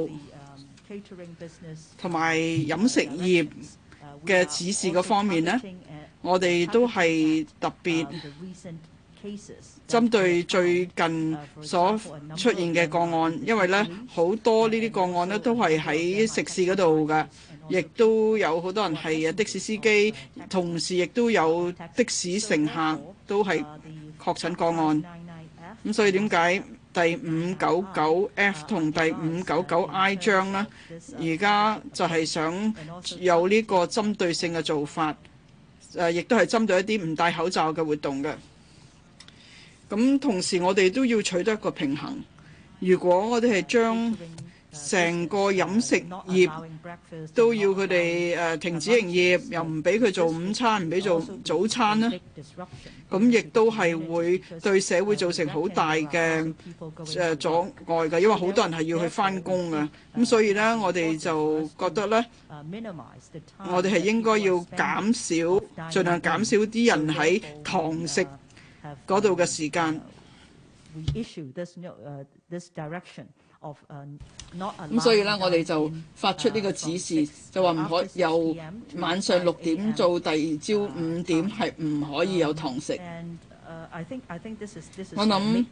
同埋飲食業嘅指示嗰方面呢，我哋都係特別針對最近所出現嘅個案，因為咧好多呢啲個案咧都係喺食肆嗰度嘅，亦都有好多人係的士司機，同時亦都有的士乘客都係確診個案。咁所以點解第五九九 F 同第五九九 I 章呢？而家就係想有呢個針對性嘅做法，誒，亦都係針對一啲唔戴口罩嘅活動嘅。咁同時我哋都要取得一個平衡。如果我哋係將成個飲食業都要佢哋誒停止營業，又唔俾佢做午餐，唔俾做早餐呢，咁亦都係會對社會造成好大嘅誒阻礙嘅，因為好多人係要去返工嘅。咁所以呢，我哋就覺得呢，我哋係應該要減少，盡量減少啲人喺堂食嗰度嘅時間。咁所以呢，我哋就發出呢個指示，就話唔可由晚上六點到第二朝五點係唔可以有堂食。我諗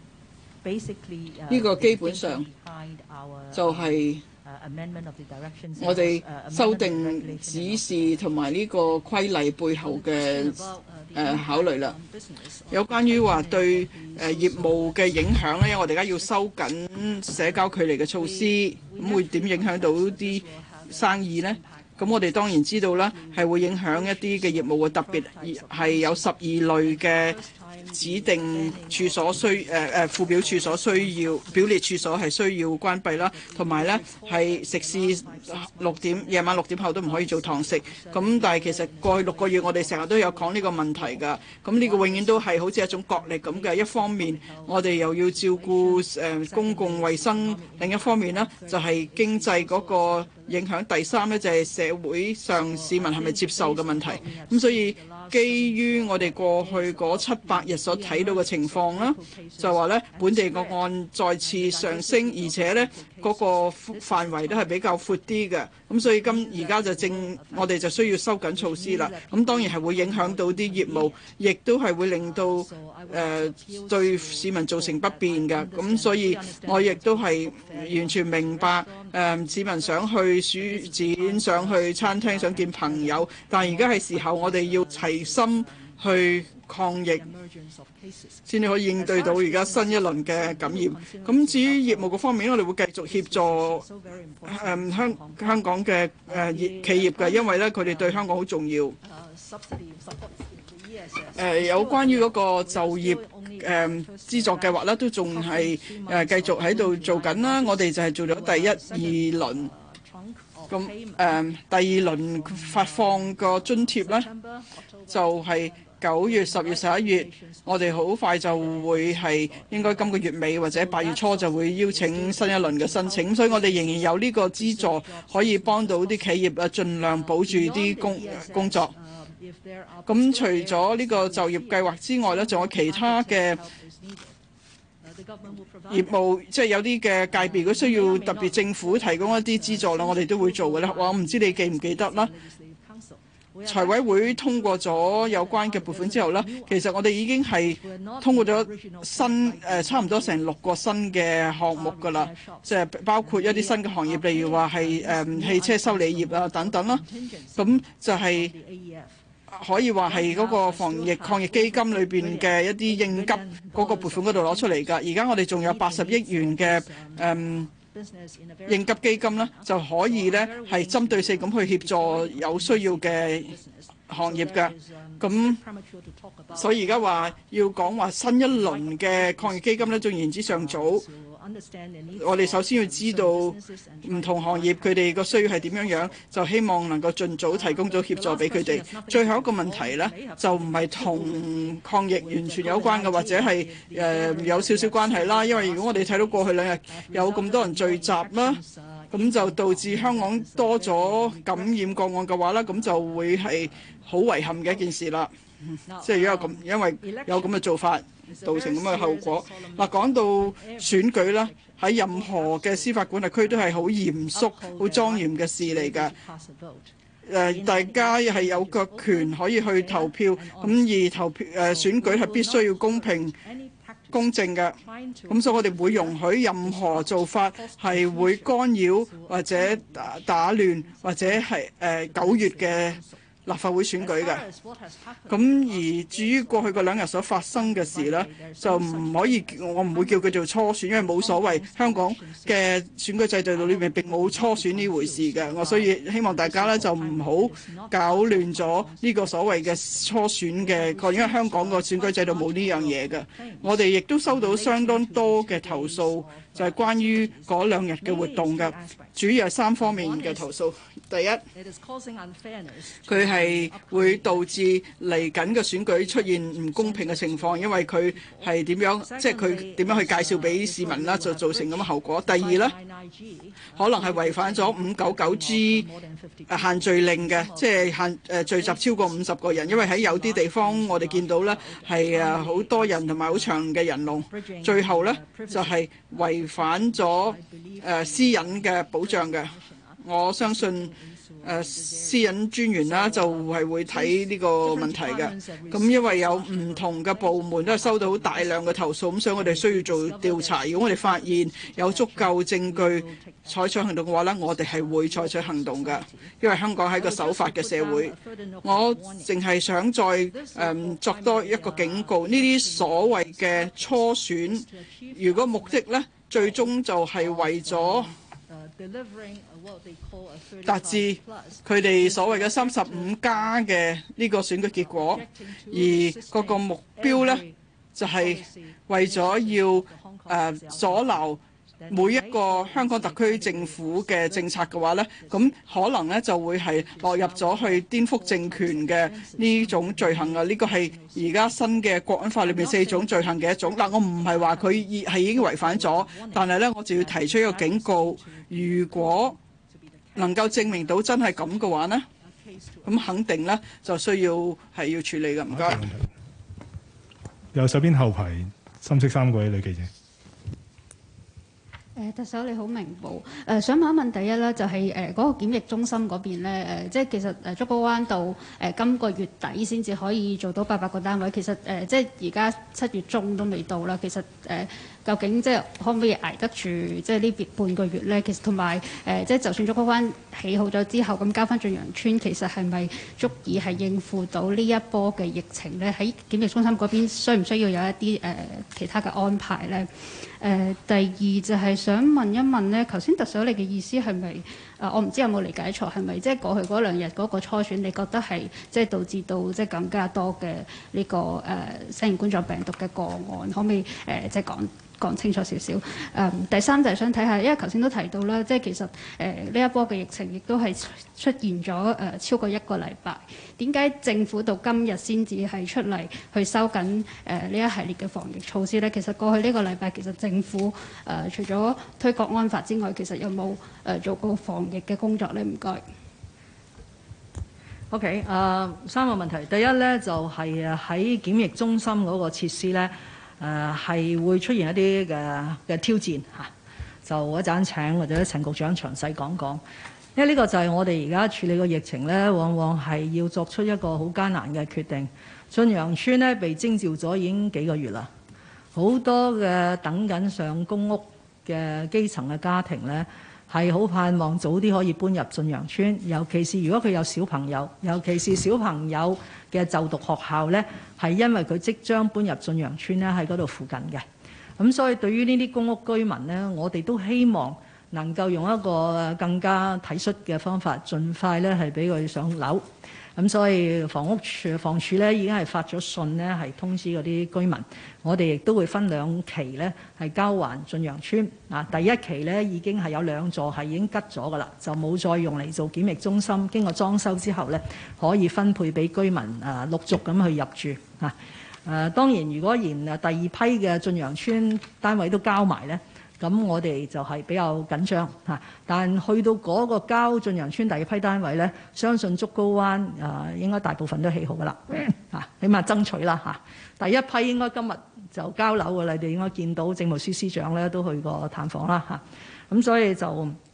呢個基本上就係我哋修訂指示同埋呢個規例背後嘅誒考慮啦。有關於話對誒業務嘅影響咧，因為我哋而家要收緊社交距離嘅措施，咁會點影響到啲生意呢？咁我哋當然知道啦，係會影響一啲嘅業務嘅，特別係有十二類嘅指定處所需誒誒附表處所需要表列處所係需要關閉啦，同埋咧係食肆六點夜晚六點後都唔可以做堂食。咁但係其實過去六個月我哋成日都有講呢個問題㗎。咁呢個永遠都係好似一種角力咁嘅。一方面我哋又要照顧誒公共衛生，另一方面呢就係經濟嗰個影響。第三呢就係社會上市民係咪接受嘅問題。咁所以基於我哋過去嗰七百日所睇到嘅情況啦，就話咧本地個案再次上升，而且咧嗰個範圍都係比較闊啲嘅。咁所以今而家就正我哋就需要收緊措施啦。咁當然係會影響到啲業務，亦都係會令到誒、呃、對市民造成不便嘅。咁所以我亦都係完全明白誒、呃、市民想去書展、想去餐廳、想見朋友，但係而家係時候我哋要齊心去抗疫，先至可以應對到而家新一輪嘅感染。咁至於業務嗰方面，我哋會繼續協助誒、嗯、香香港嘅誒、呃、企業嘅，因為咧佢哋對香港好重要。誒、呃、有關於嗰個就業誒、呃、資助計劃咧，都仲係誒繼續喺度做緊啦。我哋就係做咗第一二輪。咁誒、呃、第二輪發放個津貼咧，就係、是、九月、十月、十一月，我哋好快就會係應該今個月尾或者八月初就會邀請新一輪嘅申請，所以我哋仍然有呢個資助可以幫到啲企業啊，盡量保住啲工工作。咁除咗呢個就業計劃之外咧，仲有其他嘅業務，即係有啲嘅界別，如果需要特別政府提供一啲資助啦，我哋都會做嘅啦。我唔知你記唔記得啦？財委會通過咗有關嘅撥款之後呢，其實我哋已經係通過咗新誒、呃、差唔多成六個新嘅項目㗎啦，即係包括一啲新嘅行業，例如話係誒汽車修理業啊等等啦。咁就係可以話係嗰個防疫抗疫基金裏邊嘅一啲應急嗰個撥款嗰度攞出嚟㗎。而家我哋仲有八十億元嘅誒、嗯應急基金呢，就可以呢係針對性咁去協助有需要嘅行業嘅。咁所以而家話要講話新一輪嘅抗疫基金呢，仲言之尚早。我哋首先要知道唔同行業佢哋個需要係點樣樣，就希望能夠盡早提供咗協助俾佢哋。最後一個問題呢，就唔係同抗疫完全有關嘅，或者係誒、呃、有少少關係啦。因為如果我哋睇到過去兩日有咁多人聚集啦，咁就導致香港多咗感染個案嘅話啦，咁就會係好遺憾嘅一件事啦。即係如果有咁，因為有咁嘅做法，造成咁嘅後果。嗱，講到選舉啦，喺任何嘅司法管轄區都係好嚴肅、好莊嚴嘅事嚟㗎。 誒大家係有個權可以去投票，咁而投票誒選舉係必須要公平公正嘅，咁所以我哋會容許任何做法係會干擾或者打打亂或者係誒九月嘅立法會選舉嘅。咁而至於過去嗰兩日所發生嘅事呢，就唔可以，我唔會叫佢做初選，因為冇所謂。香港嘅選舉制度裏面並冇初選呢回事嘅。我所以希望大家呢就唔好搞亂咗呢個所謂嘅初選嘅，因為香港個選舉制度冇呢樣嘢嘅。我哋亦都收到相當多嘅投訴，就係關於嗰兩日嘅活動嘅，主要係三方面嘅投訴。第一，佢係會導致嚟緊嘅選舉出現唔公平嘅情況，因為佢係點樣，即係佢點樣去介紹俾市民啦，就造成咁嘅後果。第二呢，可能係違反咗五九九 G 限聚令嘅，即係限誒聚集超過五十個人，因為喺有啲地方我哋見到呢係誒好多人同埋好長嘅人龍，最後呢，就係違反咗誒私隱嘅保障嘅。我相信誒、呃、私隱專員啦，就係會睇呢個問題嘅。咁因為有唔同嘅部門都係收到大量嘅投訴，咁所以我哋需要做調查。如果我哋發現有足夠證據採取行動嘅話呢，我哋係會採取行動嘅。因為香港係一個守法嘅社會。我淨係想再誒、嗯、作多一個警告，呢啲所謂嘅初選，如果目的呢，最終就係為咗達至佢哋所謂嘅三十五加嘅呢個選舉結果，而嗰個目標呢，就係、是、為咗要誒、呃、阻撓每一個香港特區政府嘅政策嘅話呢，咁可能呢就會係落入咗去顛覆政權嘅呢種罪行啊！呢個係而家新嘅國安法裏面四種罪行嘅一種。嗱，我唔係話佢已係已經違反咗，但係呢，我就要提出一個警告：如果能夠證明到真係咁嘅話呢，咁肯定呢就需要係要處理嘅。唔該。 右手邊後排深色衫嗰位女記者。 誒特首你好，明報誒、呃、想問一問，第一咧就係誒嗰個檢疫中心嗰邊咧誒、呃，即係其實誒竹篙灣道誒、呃、今個月底先至可以做到八百個單位，其實誒、呃、即係而家七月中都未到啦，其實誒。呃究竟即係可唔可以捱得住即係呢邊半個月咧？其實同埋誒，即係就算竹篙灣起好咗之後，咁交翻駿洋邨，其實係咪足以係應付到呢一波嘅疫情咧？喺檢疫中心嗰邊需唔需要有一啲誒、呃、其他嘅安排咧？誒、呃，第二就係想問一問咧，頭先特首你嘅意思係咪誒？我唔知有冇理解錯，係咪即係過去嗰兩日嗰個初選，你覺得係即係導致到即係更加多嘅呢、這個誒新型冠狀病毒嘅個案？可唔可以誒、呃、即係講？講清楚少少。誒、嗯，第三就係想睇下，因為頭先都提到啦，即係其實誒呢、呃、一波嘅疫情亦都係出現咗誒、呃、超過一個禮拜。點解政府到今日先至係出嚟去收緊誒呢、呃、一系列嘅防疫措施咧？其實過去呢個禮拜，其實政府誒、呃、除咗推國安法之外，其實有冇誒、呃、做過防疫嘅工作咧？唔該。 OK，誒、uh, 三個問題。第一咧就係誒喺檢疫中心嗰個設施咧。誒係、呃、會出現一啲嘅嘅挑戰嚇、啊，就一陣請或者陳局長詳細講講，因為呢個就係我哋而家處理個疫情呢，往往係要作出一個好艱難嘅決定。駿洋邨呢被徵召咗已經幾個月啦，好多嘅等緊上公屋嘅基層嘅家庭呢，係好盼望早啲可以搬入駿洋邨，尤其是如果佢有小朋友，尤其是小朋友嘅就讀學校呢，係因為佢即將搬入駿洋邨呢，喺嗰度附近嘅。咁所以對於呢啲公屋居民呢，我哋都希望能夠用一個更加體恤嘅方法，盡快呢係俾佢上樓。咁所以房屋處房署呢已經係發咗信呢，係通知嗰啲居民。我哋亦都會分兩期呢係交還駿洋邨。啊，第一期呢已經係有兩座係已經吉咗㗎啦，就冇再用嚟做檢疫中心。經過裝修之後呢，可以分配俾居民啊，陸續咁去入住。啊，誒當然如果連第二批嘅駿洋邨單位都交埋呢，咁我哋就係比較緊張嚇，但去到嗰個交駿洋邨第二批單位呢，相信竹篙灣誒應該大部分都起好㗎啦嚇，起碼爭取啦嚇。第一批應該今日就交樓㗎啦，你哋應該見到政務司司長咧都去過探訪啦嚇，咁所以就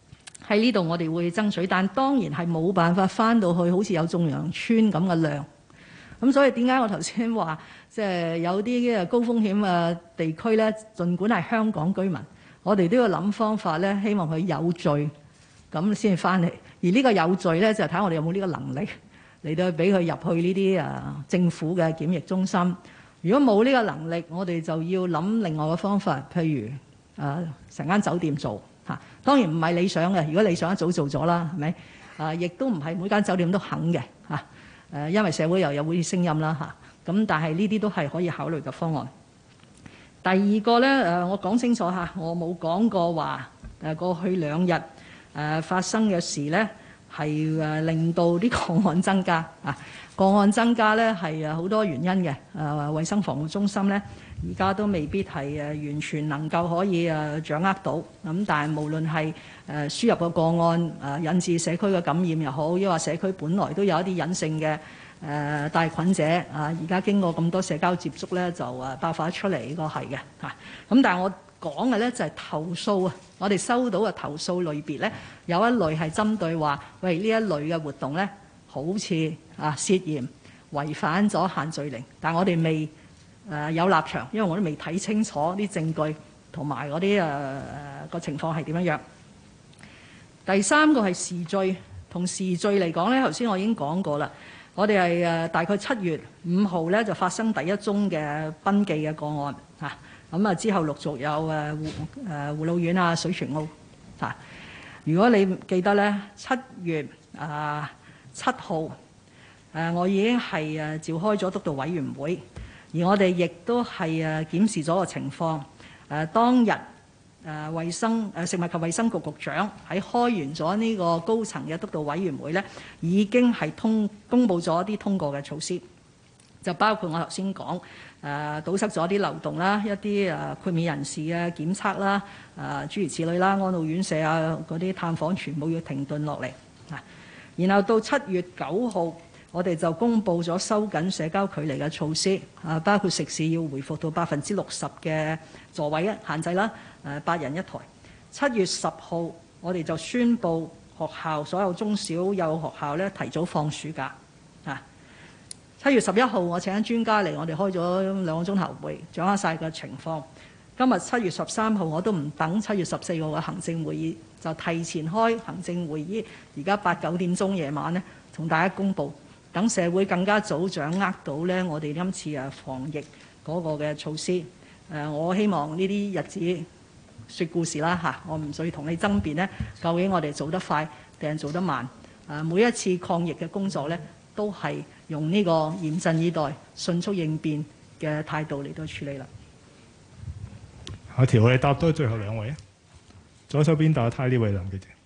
喺呢度我哋會爭取，但當然係冇辦法翻到去好似有種羊村咁嘅量。咁所以點解我頭先話即係有啲嘅高風險嘅地區咧，儘管係香港居民，我哋都要諗方法咧，希望佢有序咁先至翻嚟。而呢個有序咧，就睇下我哋有冇呢個能力嚟到俾佢入去呢啲啊政府嘅檢疫中心。如果冇呢個能力，我哋就要諗另外嘅方法，譬如啊成間酒店做嚇。當然唔係理想嘅，如果理想一早做咗啦，係咪？啊，亦都唔係每間酒店都肯嘅嚇。誒，因為社會又有會聲音啦嚇。咁但係呢啲都係可以考慮嘅方案。第二個咧誒，我講清楚嚇，我冇講過話誒過去兩日誒發生嘅事咧係誒令到啲個案增加啊。個案增加咧係誒好多原因嘅。誒衛生防護中心咧而家都未必係誒完全能夠可以誒掌握到。咁但係無論係誒輸入嘅個案誒引致社區嘅感染又好，抑或社區本來都有一啲隱性嘅誒帶菌者啊，而家經過咁多社交接觸咧就誒爆發出嚟，呢個係嘅嚇。咁但係我講嘅咧就係投訴啊，我哋收到嘅投訴類別咧有一類係針對話，喂，呢一類嘅活動咧好似啊涉嫌違反咗限聚令，但係我哋未誒有立場，因為我都未睇清楚啲證據同埋嗰啲誒個情況係點樣樣。第三個係時序，同時序嚟講咧，頭先我已經講過啦。我哋係誒大概七月五號咧就發生第一宗嘅賓記嘅個案嚇，咁啊之後陸續有誒護誒護老院啊、水泉澳嚇。如果你記得咧，七月啊七號誒，我已經係誒召開咗督導委員會，而我哋亦都係誒檢視咗個情況。誒當日誒衛生誒食物及衛生局局長喺開完咗呢個高層嘅督導委員會咧，已經係通公佈咗一啲通過嘅措施，就包括我頭先講誒堵塞咗啲漏洞啦，一啲誒豁免人士嘅檢測啦，誒諸如此類啦，安老院舍啊嗰啲探訪全部要停頓落嚟啊。然後到七月九號，我哋就公佈咗收緊社交距離嘅措施，啊包括食肆要回復到百分之六十嘅座位限制啦，誒八人一台。七月十號，我哋就宣布學校所有中小幼學校咧提早放暑假。啊，七月十一號，我請緊專家嚟，我哋開咗兩個鐘頭會，掌握晒個情況。今日七月十三號，我都唔等七月十四號嘅行政會議，就提前開行政會議。而家八九點鐘夜晚咧，同大家公佈，等社會更加早掌握到咧我哋今次誒防疫嗰個嘅措施。誒，我希望呢啲日子說故事啦嚇，我唔需要同你爭辯咧，究竟我哋做得快定係做得慢？誒，每一次抗疫嘅工作咧，都係用呢個嚴陣以待、迅速應變嘅態度嚟到處理啦。 下條我哋答多最後兩位啊，左手邊打呔呢位男記者。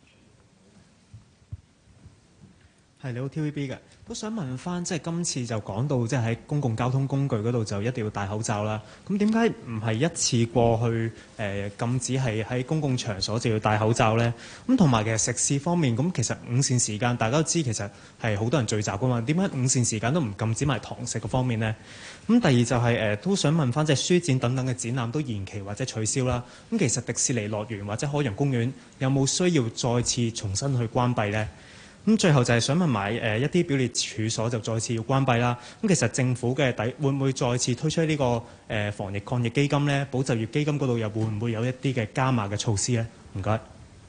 係，你好 T V B 嘅，都想問翻，即係今次就講到即係喺公共交通工具嗰度就一定要戴口罩啦。咁點解唔係一次過去誒、呃、禁止係喺公共場所就要戴口罩呢？咁同埋其實食肆方面，咁其實午膳時間大家都知其實係好多人聚集噶嘛，點解午膳時間都唔禁止埋堂食嘅方面呢？咁第二就係、是、誒、呃、都想問翻，即係書展等等嘅展覽都延期或者取消啦。咁其實迪士尼樂園或者海洋公園有冇需要再次重新去關閉呢？咁最後就係想問埋誒一啲表列處所就再次要關閉啦。咁其實政府嘅底會唔會再次推出呢個誒防疫抗疫基金呢？保就業基金嗰度又會唔會有一啲嘅加碼嘅措施呢？唔該。誒、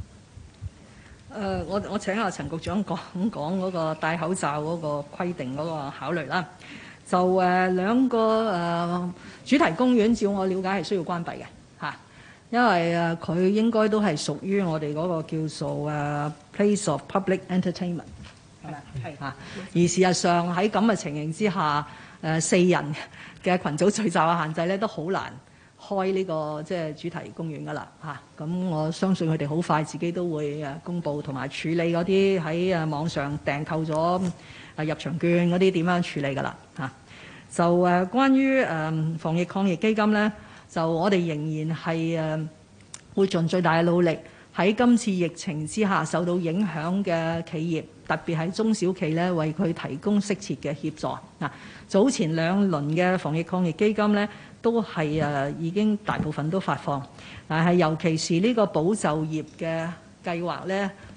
呃，我我請阿陳局長講講嗰個戴口罩嗰個規定嗰個考慮啦。就誒、呃、兩個誒、呃、主題公園，照我了解係需要關閉嘅嚇。因為誒佢應該都係屬於我哋嗰個叫做誒 place of public entertainment 係咪？係嚇。而事實上喺咁嘅情形之下，誒四人嘅群組聚集嘅限制咧都好難開呢個即係主題公園㗎啦嚇。咁我相信佢哋好快自己都會誒公佈同埋處理嗰啲喺誒網上訂購咗誒入場券嗰啲點樣處理㗎啦嚇。就誒關於誒防疫抗疫基金咧。就我哋仍然係誒會盡最大嘅努力，喺今次疫情之下受到影響嘅企業，特別係中小企咧，為佢提供適切嘅協助。嗱，早前兩輪嘅防疫抗疫基金咧，都係誒已經大部分都發放，但係尤其是呢個保就業嘅計劃咧，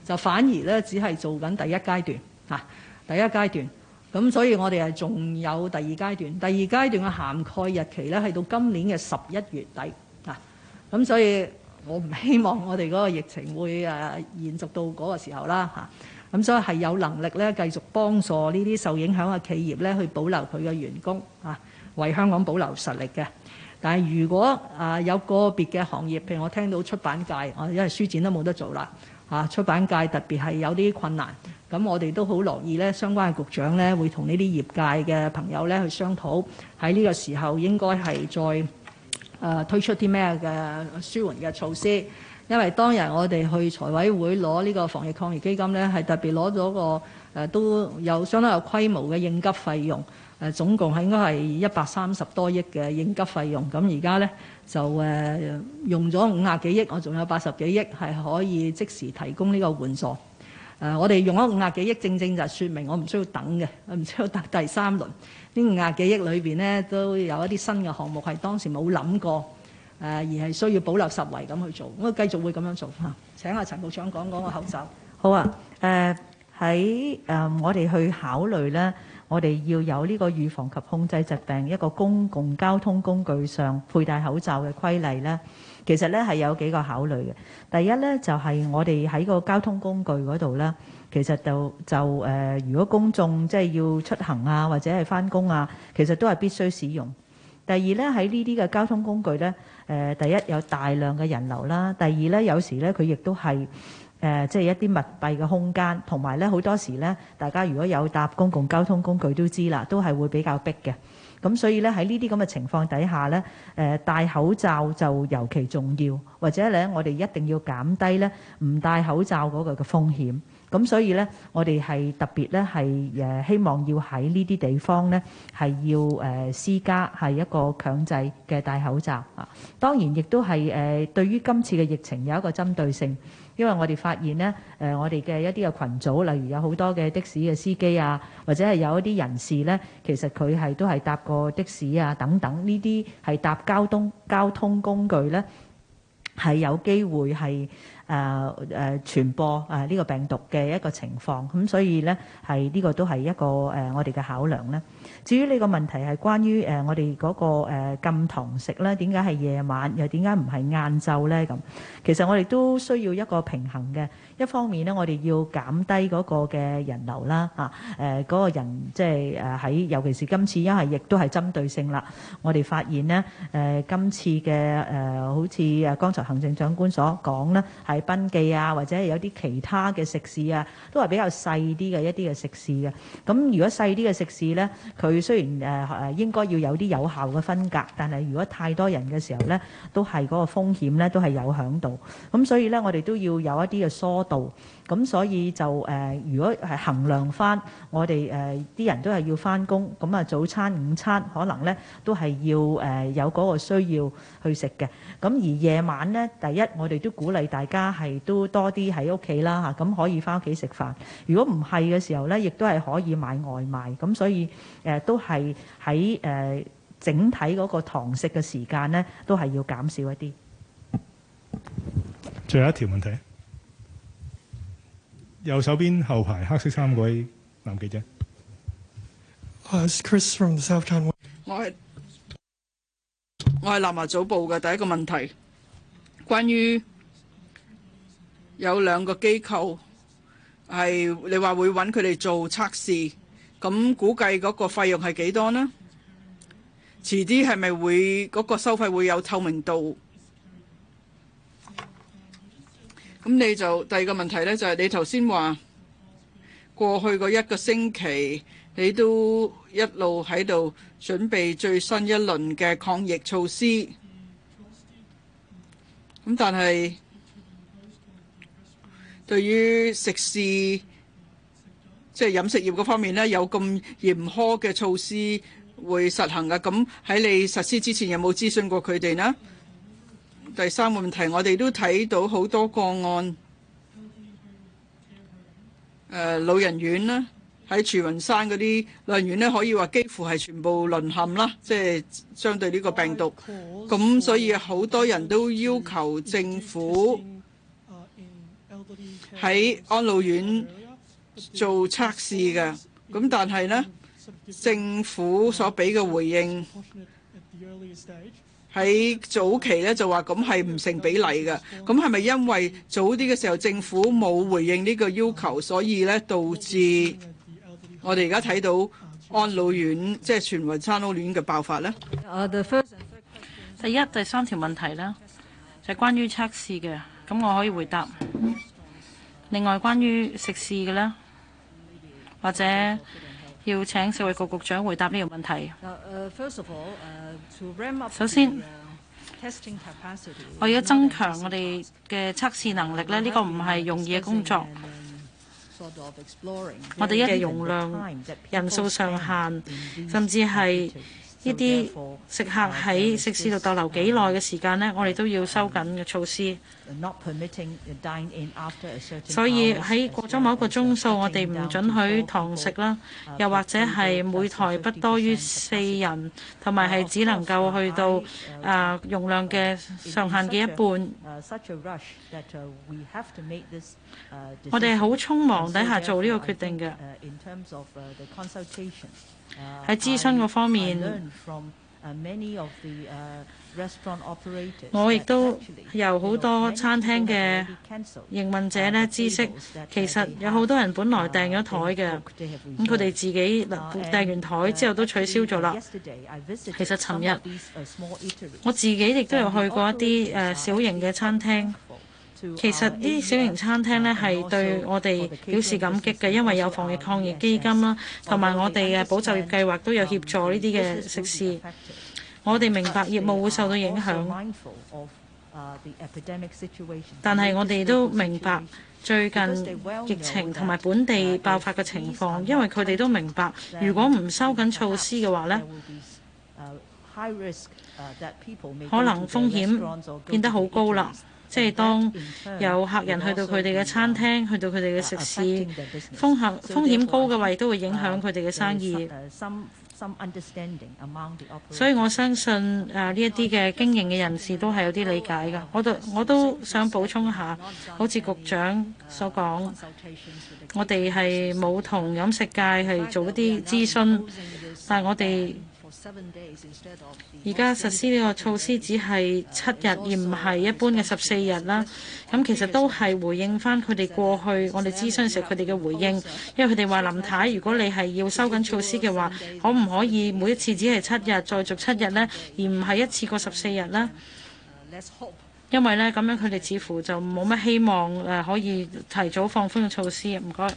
就反而咧只係做緊第一階段嚇、啊，第一階段。咁所以我哋係仲有第二階段，第二階段嘅涵蓋日期咧係到今年嘅十一月底啊。咁所以我唔希望我哋嗰個疫情會誒延續到嗰個時候啦嚇。咁所以係有能力咧繼續幫助呢啲受影響嘅企業咧去保留佢嘅員工啊，為香港保留實力嘅。但係如果啊有個別嘅行業，譬如我聽到出版界，我因為書展都冇得做啦嚇，出版界特別係有啲困難。咁我哋都好樂意咧，相關嘅局長咧會同呢啲業界嘅朋友咧去商討，喺呢個時候應該係再誒、呃、推出啲咩嘅舒緩嘅措施。因為當日我哋去財委會攞呢個防疫抗疫基金咧，係特別攞咗個誒、呃、都有相當有規模嘅應急費用，誒、呃、總共係應該係一百三十多億嘅應急費用。咁而家咧就誒、呃、用咗五十幾億，我仲有八十幾億係可以即時提供呢個援助。誒、呃，我哋用咗五十幾億，正正就説明我唔需要等嘅，唔需要等第三輪。呢五十幾億裏邊呢，都有一啲新嘅項目係當時冇諗過，誒、呃、而係需要保留實惠咁去做。我繼續會咁樣做嚇。請阿陳局長講講個口罩。 好啊，誒喺誒我哋去考慮呢，我哋要有呢個預防及控制疾病一個公共交通工具上佩戴口罩嘅規例呢。其實咧係有幾個考慮嘅。第一咧就係、是、我哋喺個交通工具嗰度咧，其實就就誒、呃，如果公眾即係要出行啊，或者係返工啊，其實都係必須使用。第二咧喺呢啲嘅交通工具咧，誒、呃、第一有大量嘅人流啦，第二咧有時咧佢亦都係誒即係一啲密閉嘅空間，同埋咧好多時咧，大家如果有搭公共交通工具都知啦，都係會比較逼嘅。咁所以咧喺呢啲咁嘅情況底下咧，誒戴口罩就尤其重要，或者咧我哋一定要減低咧唔戴口罩嗰個嘅風險。咁所以咧，我哋係特別咧係誒希望要喺呢啲地方咧係要誒施加係一個強制嘅戴口罩啊。當然亦都係誒對於今次嘅疫情有一個針對性。因為我哋發現咧，誒我哋嘅一啲嘅群組，例如有好多嘅的，的士嘅司機啊，或者係有一啲人士咧，其實佢係都係搭過的士啊等等，呢啲係搭交通交通工具咧，係有機會係誒誒傳播誒呢個病毒嘅一個情況。咁所以咧係呢個都係一個誒我哋嘅考量咧。至於呢個問題係關於誒我哋嗰個誒禁堂食咧，點解係夜晚又點解唔係晏晝咧？咁其實我哋都需要一個平衡嘅。一方面咧，我哋要減低嗰個嘅人流啦，嚇誒嗰個人即係誒喺，尤其是今次因為亦都係針對性啦。我哋發現咧誒今次嘅誒好似誒剛才行政長官所講咧，係賓記啊，或者係有啲其他嘅食肆啊，都係比較細啲嘅一啲嘅食肆嘅。咁如果細啲嘅食肆咧，佢雖然誒誒應該要有啲有效嘅分隔，但係如果太多人嘅時候咧，都係嗰個風險咧都係有響度。咁所以咧，我哋都要有一啲嘅疏導。咁所以就誒、呃，如果係衡量翻我哋誒啲人都係要翻工，咁啊早餐、午餐可能咧都係要誒、呃、有嗰個需要去食嘅。咁而夜晚咧，第一我哋都鼓勵大家係都多啲喺屋企啦嚇，咁可以翻屋企食飯。如果唔係嘅時候咧，亦都係可以買外賣。咁所以誒、呃、都係喺誒整體嗰個堂食嘅時間咧，都係要減少一啲。 最後一條問題。右手邊後排黑色衫嗰位男記者。 Uh, Chris from the South China. 我係我係南華早報嘅第一個問題，關於有兩個機構係你話會揾佢哋做測試，咁估計嗰個費用係幾多呢？遲啲係咪會嗰個收費會有透明度？咁你就第二個問題呢，就係你頭先話過去嗰一個星期，你都一路喺度準備最新一輪嘅抗疫措施。咁但係對於食肆，即係飲食業嗰方面呢，有咁嚴苛嘅措施會實行㗎。咁喺你實施之前，有冇諮詢過佢哋呢？第三個問題，我哋都睇到好多個案，誒、呃、老人院啦，喺慈雲山嗰啲老人院呢，可以話幾乎係全部淪陷啦，即係相對呢個病毒。咁所以好多人都要求政府喺安老院做測試嘅，咁但係呢，政府所俾嘅回應喺早期咧就話咁係唔成比例嘅，咁係咪因為早啲嘅時候政府冇回應呢個要求，所以咧導致我哋而家睇到安老院即係全民安老院嘅爆發呢？ 第一、第三條問題呢，就係關於測試嘅，咁我可以回答。另外關於食肆嘅呢，或者要請食衞局局長回答呢個問題。首先，我要增強我哋嘅測試能力呢，呢個唔係容易嘅工作。我哋一嘅容量、人數上限，甚至係呢啲食客喺食肆度逗留幾耐嘅時間呢，我哋都要收緊嘅措施。所以喺過咗某一個鐘數，我哋唔准許堂食啦，又或者係每台不多於四人，同埋係只能夠去到啊、呃、容量嘅上限嘅一半。我哋係好匆忙底下做呢個決定嘅。喺諮詢嗰方面，我亦都由好多餐廳嘅營運者呢知悉，其實有好多人本來訂咗台嘅，咁佢哋自己訂完台之後都取消咗啦。其實尋日我自己亦都有去過一啲誒小型嘅餐廳。其實呢啲小型餐廳呢係對我哋表示感激嘅，因為有防疫抗疫基金啦，同埋我哋嘅保就業計劃都有協助呢啲嘅食肆。我哋明白業務會受到影響，但係我哋都明白最近疫情同埋本地爆發嘅情況，因為佢哋都明白，如果唔收緊措施嘅話呢，可能風險變得好高啦。即係當有客人去到佢哋嘅餐廳，去到佢哋嘅食肆，風險風險高嘅話，亦都會影響佢哋嘅生意。所以我相信誒呢一啲嘅經營嘅人士都係有啲理解㗎。我都我都想補充一下，好似局長所講，我哋係冇同飲食界係做一啲諮詢，但係我哋而家實施呢個措施只係七日，而唔係一般嘅十四日啦。咁其實都係回應翻佢哋過去我哋諮詢時佢哋嘅回應，因為佢哋話林太，如果你係要收緊措施嘅話，可唔可以每一次只係七日，再續七日呢？而唔係一次過十四日呢？因為呢，咁樣佢哋似乎就冇乜希望誒可以提早放寬嘅措施。唔該。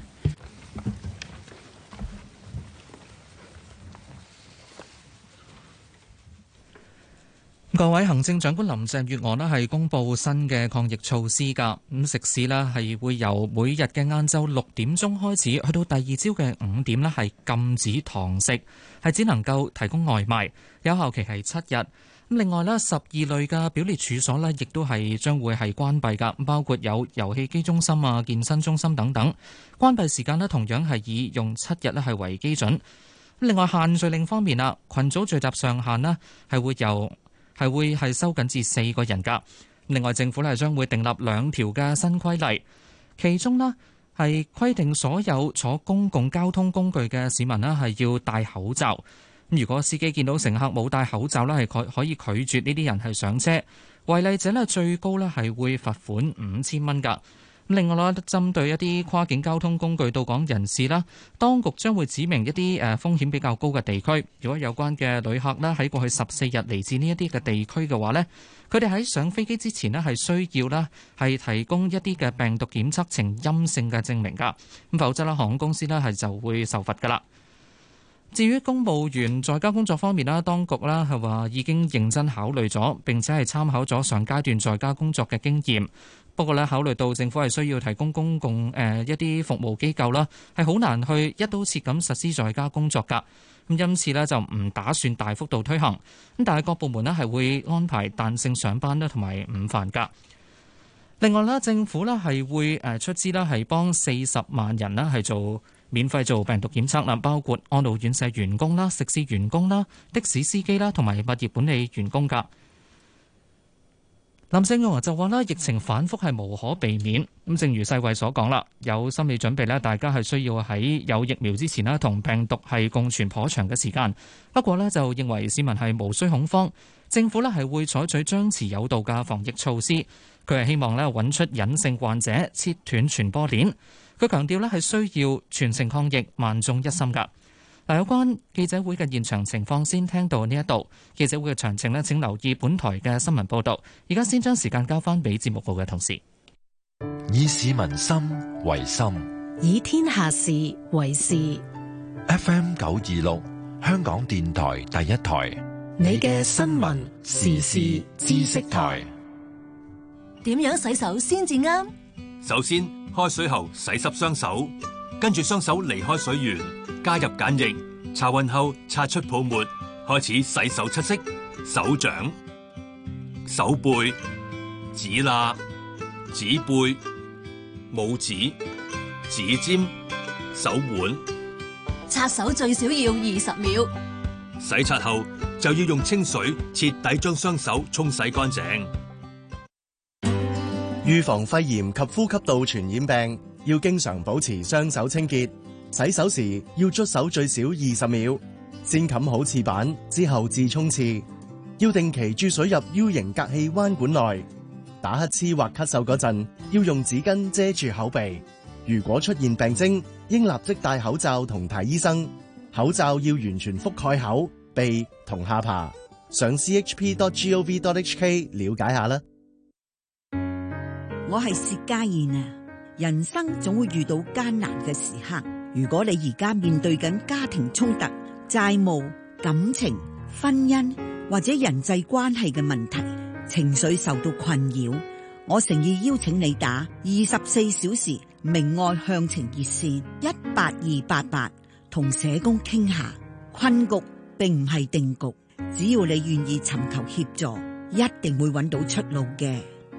各位，行政長官林鄭月娥呢係公布新嘅抗疫措施㗎。咁食肆呢係會由每日嘅晏晝六點鐘開始，去到第二朝嘅五點呢係禁止堂食，係只能夠提供外賣，有效期係七日。咁另外呢，十二類嘅表列處所呢亦都係將會係關閉㗎，包括有遊戲機中心啊、健身中心等等。關閉時間呢同樣係以用七日呢係為基準。另外限聚令方面啦，群組聚集上限呢係會由係會係收緊至四個人㗎。另外，政府咧將會訂立兩條嘅新規例，其中呢係規定所有坐公共交通工具嘅市民呢係要戴口罩。如果司機見到乘客冇戴口罩呢，係可可以拒絕呢啲人係上車。違例者呢最高呢係會罰款五千蚊㗎。另外啦，針對一啲跨境交通工具到港人士啦，當局將會指明一啲誒風險比較高嘅地區。如果有關嘅旅客咧喺過去十四日嚟自呢一啲嘅地區嘅話呢，佢哋喺上飛機之前呢係需要啦係提供一啲嘅病毒檢測呈陰性嘅證明㗎。咁否則啦，航空公司呢係就會受罰㗎啦。至於公務員在家工作方面啦，當局啦係話已經認真考慮咗，並且係參考咗上階段在家工作嘅經驗。不過咧，考慮到政府係需要提供公共誒、呃、一啲服務機構啦，係好難去一刀切咁實施在家工作㗎。咁因此呢，就唔打算大幅度推行。咁但係各部門呢係會安排彈性上班啦，同埋午飯㗎。另外咧，政府呢係會誒出資啦，係幫四十萬人啦係做免費做病毒檢測啦，包括安老院舍員工啦、食肆員工啦、的士司機啦，同埋物業管理員工㗎。 林鄭月娥就話啦，疫情反覆係無可避免。咁正如世衛所講啦，有心理準備咧，大家係需要喺有疫苗之前咧，同病毒係共存頗長嘅時間。不過呢，就認為市民係無需恐慌，政府咧係會採取張弛有度嘅防疫措施。佢係希望咧揾出隱性患者，切斷傳播鏈。佢強調咧係需要全城抗疫，萬眾一心㗎。嗱，有關記者會嘅現場情況先聽到呢一度。記者會嘅詳情呢，請留意本台嘅新聞報導。而家先將時間交翻俾節目部嘅同事。 以市民心為心， 以天下事為事。 F M 九二六，香港電台第一台， 你嘅新聞時事知識台。 點樣洗手先至啱？ 首先，開水喉洗濕雙手，跟住雙手離開水源，加入鹼液，擦勻後擦出泡沫，開始洗手七式：手掌、手背、指罅、指背、拇指、指尖、手腕。 擦手最少要二十秒。 洗擦後就要用清水徹底將雙手沖洗乾淨。 預防肺炎及呼吸道傳染病，要經常保持雙手清潔。洗手時要捽手最少二十秒，先冚好廁板之後至沖廁。要定期注水入 U 型隔氣彎管內。打乞嗤或咳嗽嗰陣，要用紙巾遮住口鼻。如果出現病徵，應立即戴口罩同睇醫生。口罩要完全覆蓋口、鼻同下巴。上 c h p dot gov dot h k 了解下啦。 我係薛家燕啊！人生總會遇到艱難嘅時刻。如果你而家面對緊家庭衝突、債務、感情、婚姻或者人際關係嘅問題，情緒受到困擾，我誠意邀請你打二十四小時明愛向晴熱線一八二八八，同社工傾下。困局並唔係定局，只要你願意尋求協助，一定會揾到出路嘅。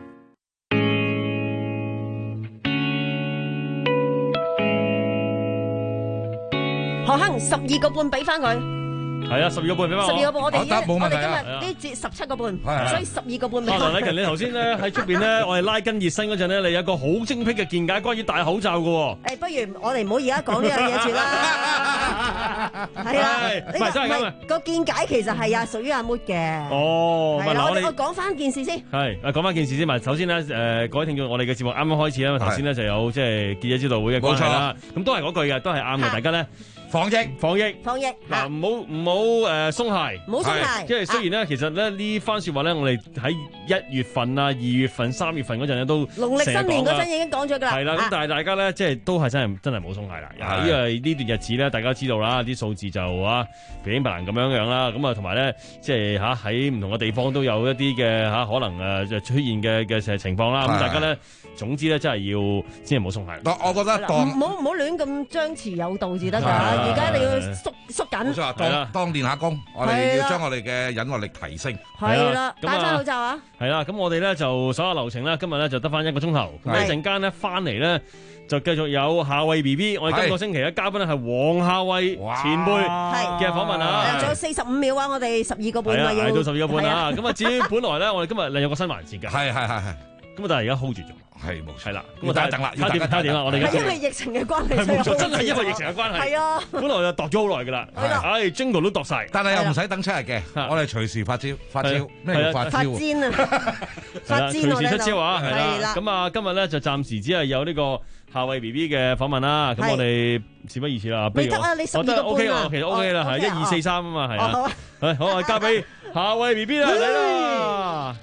何亨十二個半俾翻佢， 係啊，十二個半俾翻我。 十二個半，我哋得冇問題啊。 我哋今日呢節十七個半，所以十二個半俾翻。 阿梁禮勤，你頭先咧喺出邊咧，我哋拉筋熱身嗰陣咧，你有個好精闢嘅見解，關於戴口罩嘅喎。 誒，不如我哋唔好而家講呢樣嘢住啦。係啊， 唔係真係咁啊。 個見解其實係啊，屬於阿 Mood 嘅。 哦， 係啦，我哋我講翻件事先。 係，誒講翻件事先。咪首先咧，誒各位聽眾，我哋嘅節目啱啱開始啦。頭先咧就有即係記者招待會嘅關係啦。咁都係嗰句嘅，都係啱嘅。大家咧。防疫，防疫， 防疫嗱，唔好唔好誒鬆懈， 唔好鬆懈。 即係雖然咧，其實咧呢番説話咧，我哋喺一月份啊、二月份、三月份嗰陣咧都農曆新年嗰陣已經講咗㗎啦。 係啦，咁但係大家咧即係都係真係真係冇鬆懈啦。因為呢段日子咧，大家知道啦，啲數字就啊平平白蘭咁樣樣啦。咁啊同埋咧，即係嚇喺唔同嘅地方都有一啲嘅嚇可能誒出現嘅嘅情況啦。咁大家咧總之咧真係要先係冇鬆懈。 我覺得當唔好唔好亂咁張弛有度至得㗎。而家你要縮縮緊， 冇錯，當當練下功，我哋要將我哋嘅忍耐力提升。 係啦，戴翻口罩啊！ 係啦，咁我哋咧就手下流程啦。今日咧就得翻一個鐘頭，咁一陣間咧翻嚟咧就繼續有夏慧 B B。我哋今個星期嘅嘉賓咧係黃夏慧前輩嘅訪問啊。 仲有四十五秒啊！我哋十二個半啊，要係到十二個半啊。咁啊，至於本來咧，我哋今日另有個新環節嘅， 係係係係。 咁啊，但係而家 hold 住咗。 係冇錯， 係啦， 咁啊等一等啦， 睇點睇點啦，我哋係因為疫情嘅關係， 係冇錯，真係因為疫情嘅關係。 係啊， 本來就度咗好耐㗎啦，唉，Jingle 都度晒， 但係又唔使等七日嘅，我哋隨時發招，發招咩叫發招？ 發煎啊！發煎隨時出招啊！ 係啦， 咁啊，今日咧就暫時只係有呢個夏慧 B B 嘅訪問啦。咁我哋事不宜遲啦， 未得啊！你十二個半啊 ，OK 啊，其實 OK 啦，係一二四三啊嘛，係啊，係好，我交俾夏慧 B B 啦，嚟啦！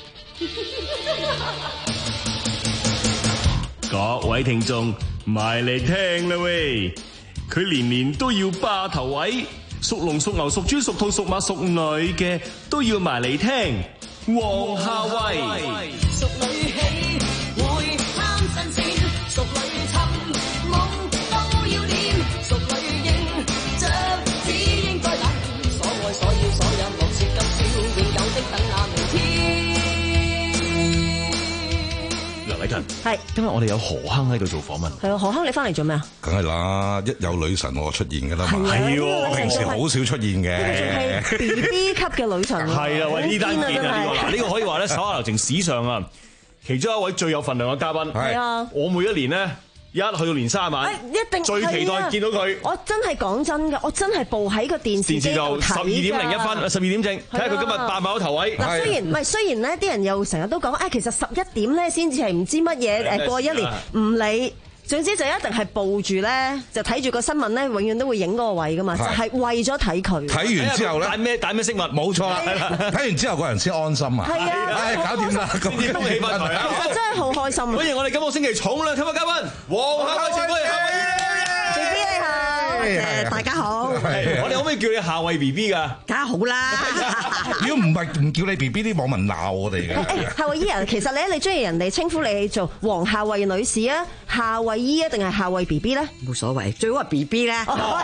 各位聽眾，埋嚟聽啦喂！佢年年都要霸頭位，屬龍、屬牛、屬豬、屬兔、屬馬、屬女嘅都要埋嚟聽。黃夏慧，屬女起會貪新鮮，屬女尋夢都要練，屬女應着只應該冷，所愛所要所有莫說今宵，永久的等那明天。梁禮勤。 係今日我哋有何亨喺度做訪問。 係啊，何亨你翻嚟做咩啊？ 梗係啦，一有女神我出現㗎啦嘛。 係喎， 我平時好少出現嘅。 係 B B 級嘅女神。 係啊，喂呢單件啊呢個嗱，呢個可以話咧，手下留情史上啊，其中一位最有份量嘅嘉賓。 係啊， 我每一年咧。一去到年卅晚， 一定最期待見到佢。 我真係講真㗎，我真係報喺個電視電視度十二點零一分，十二點正，睇下佢今日霸唔霸到頭位。 嗱，雖然唔係，雖然咧啲人又成日都講，誒其實十一點咧先至係唔知乜嘢誒過一年，唔理。總之就一定係報住咧，就睇住個新聞咧，永遠都會影嗰個位噶嘛，就係為咗睇佢。 睇完之後咧， 帶咩帶咩飾物？冇錯啦， 睇完之後個人先安心啊！ 係啊， 搞掂啦，咁恭喜發財啊！ 其實真係好開心啊！ 歡迎我哋今個星期重量級嘅嘉賓，黃夏蕙前輩，夏蕙 B B 你好， 大家好。 我哋可唔可以叫你夏蕙 B B 㗎？ 梗係好啦。 如果唔係唔叫你 B B， 啲網民鬧我哋嘅。 誒，夏蕙姨啊，其實咧，你中意人哋稱呼你做黃夏蕙女士啊、夏蕙姨啊，定係夏蕙 B B 咧？ 冇所謂，最好係 B B 咧。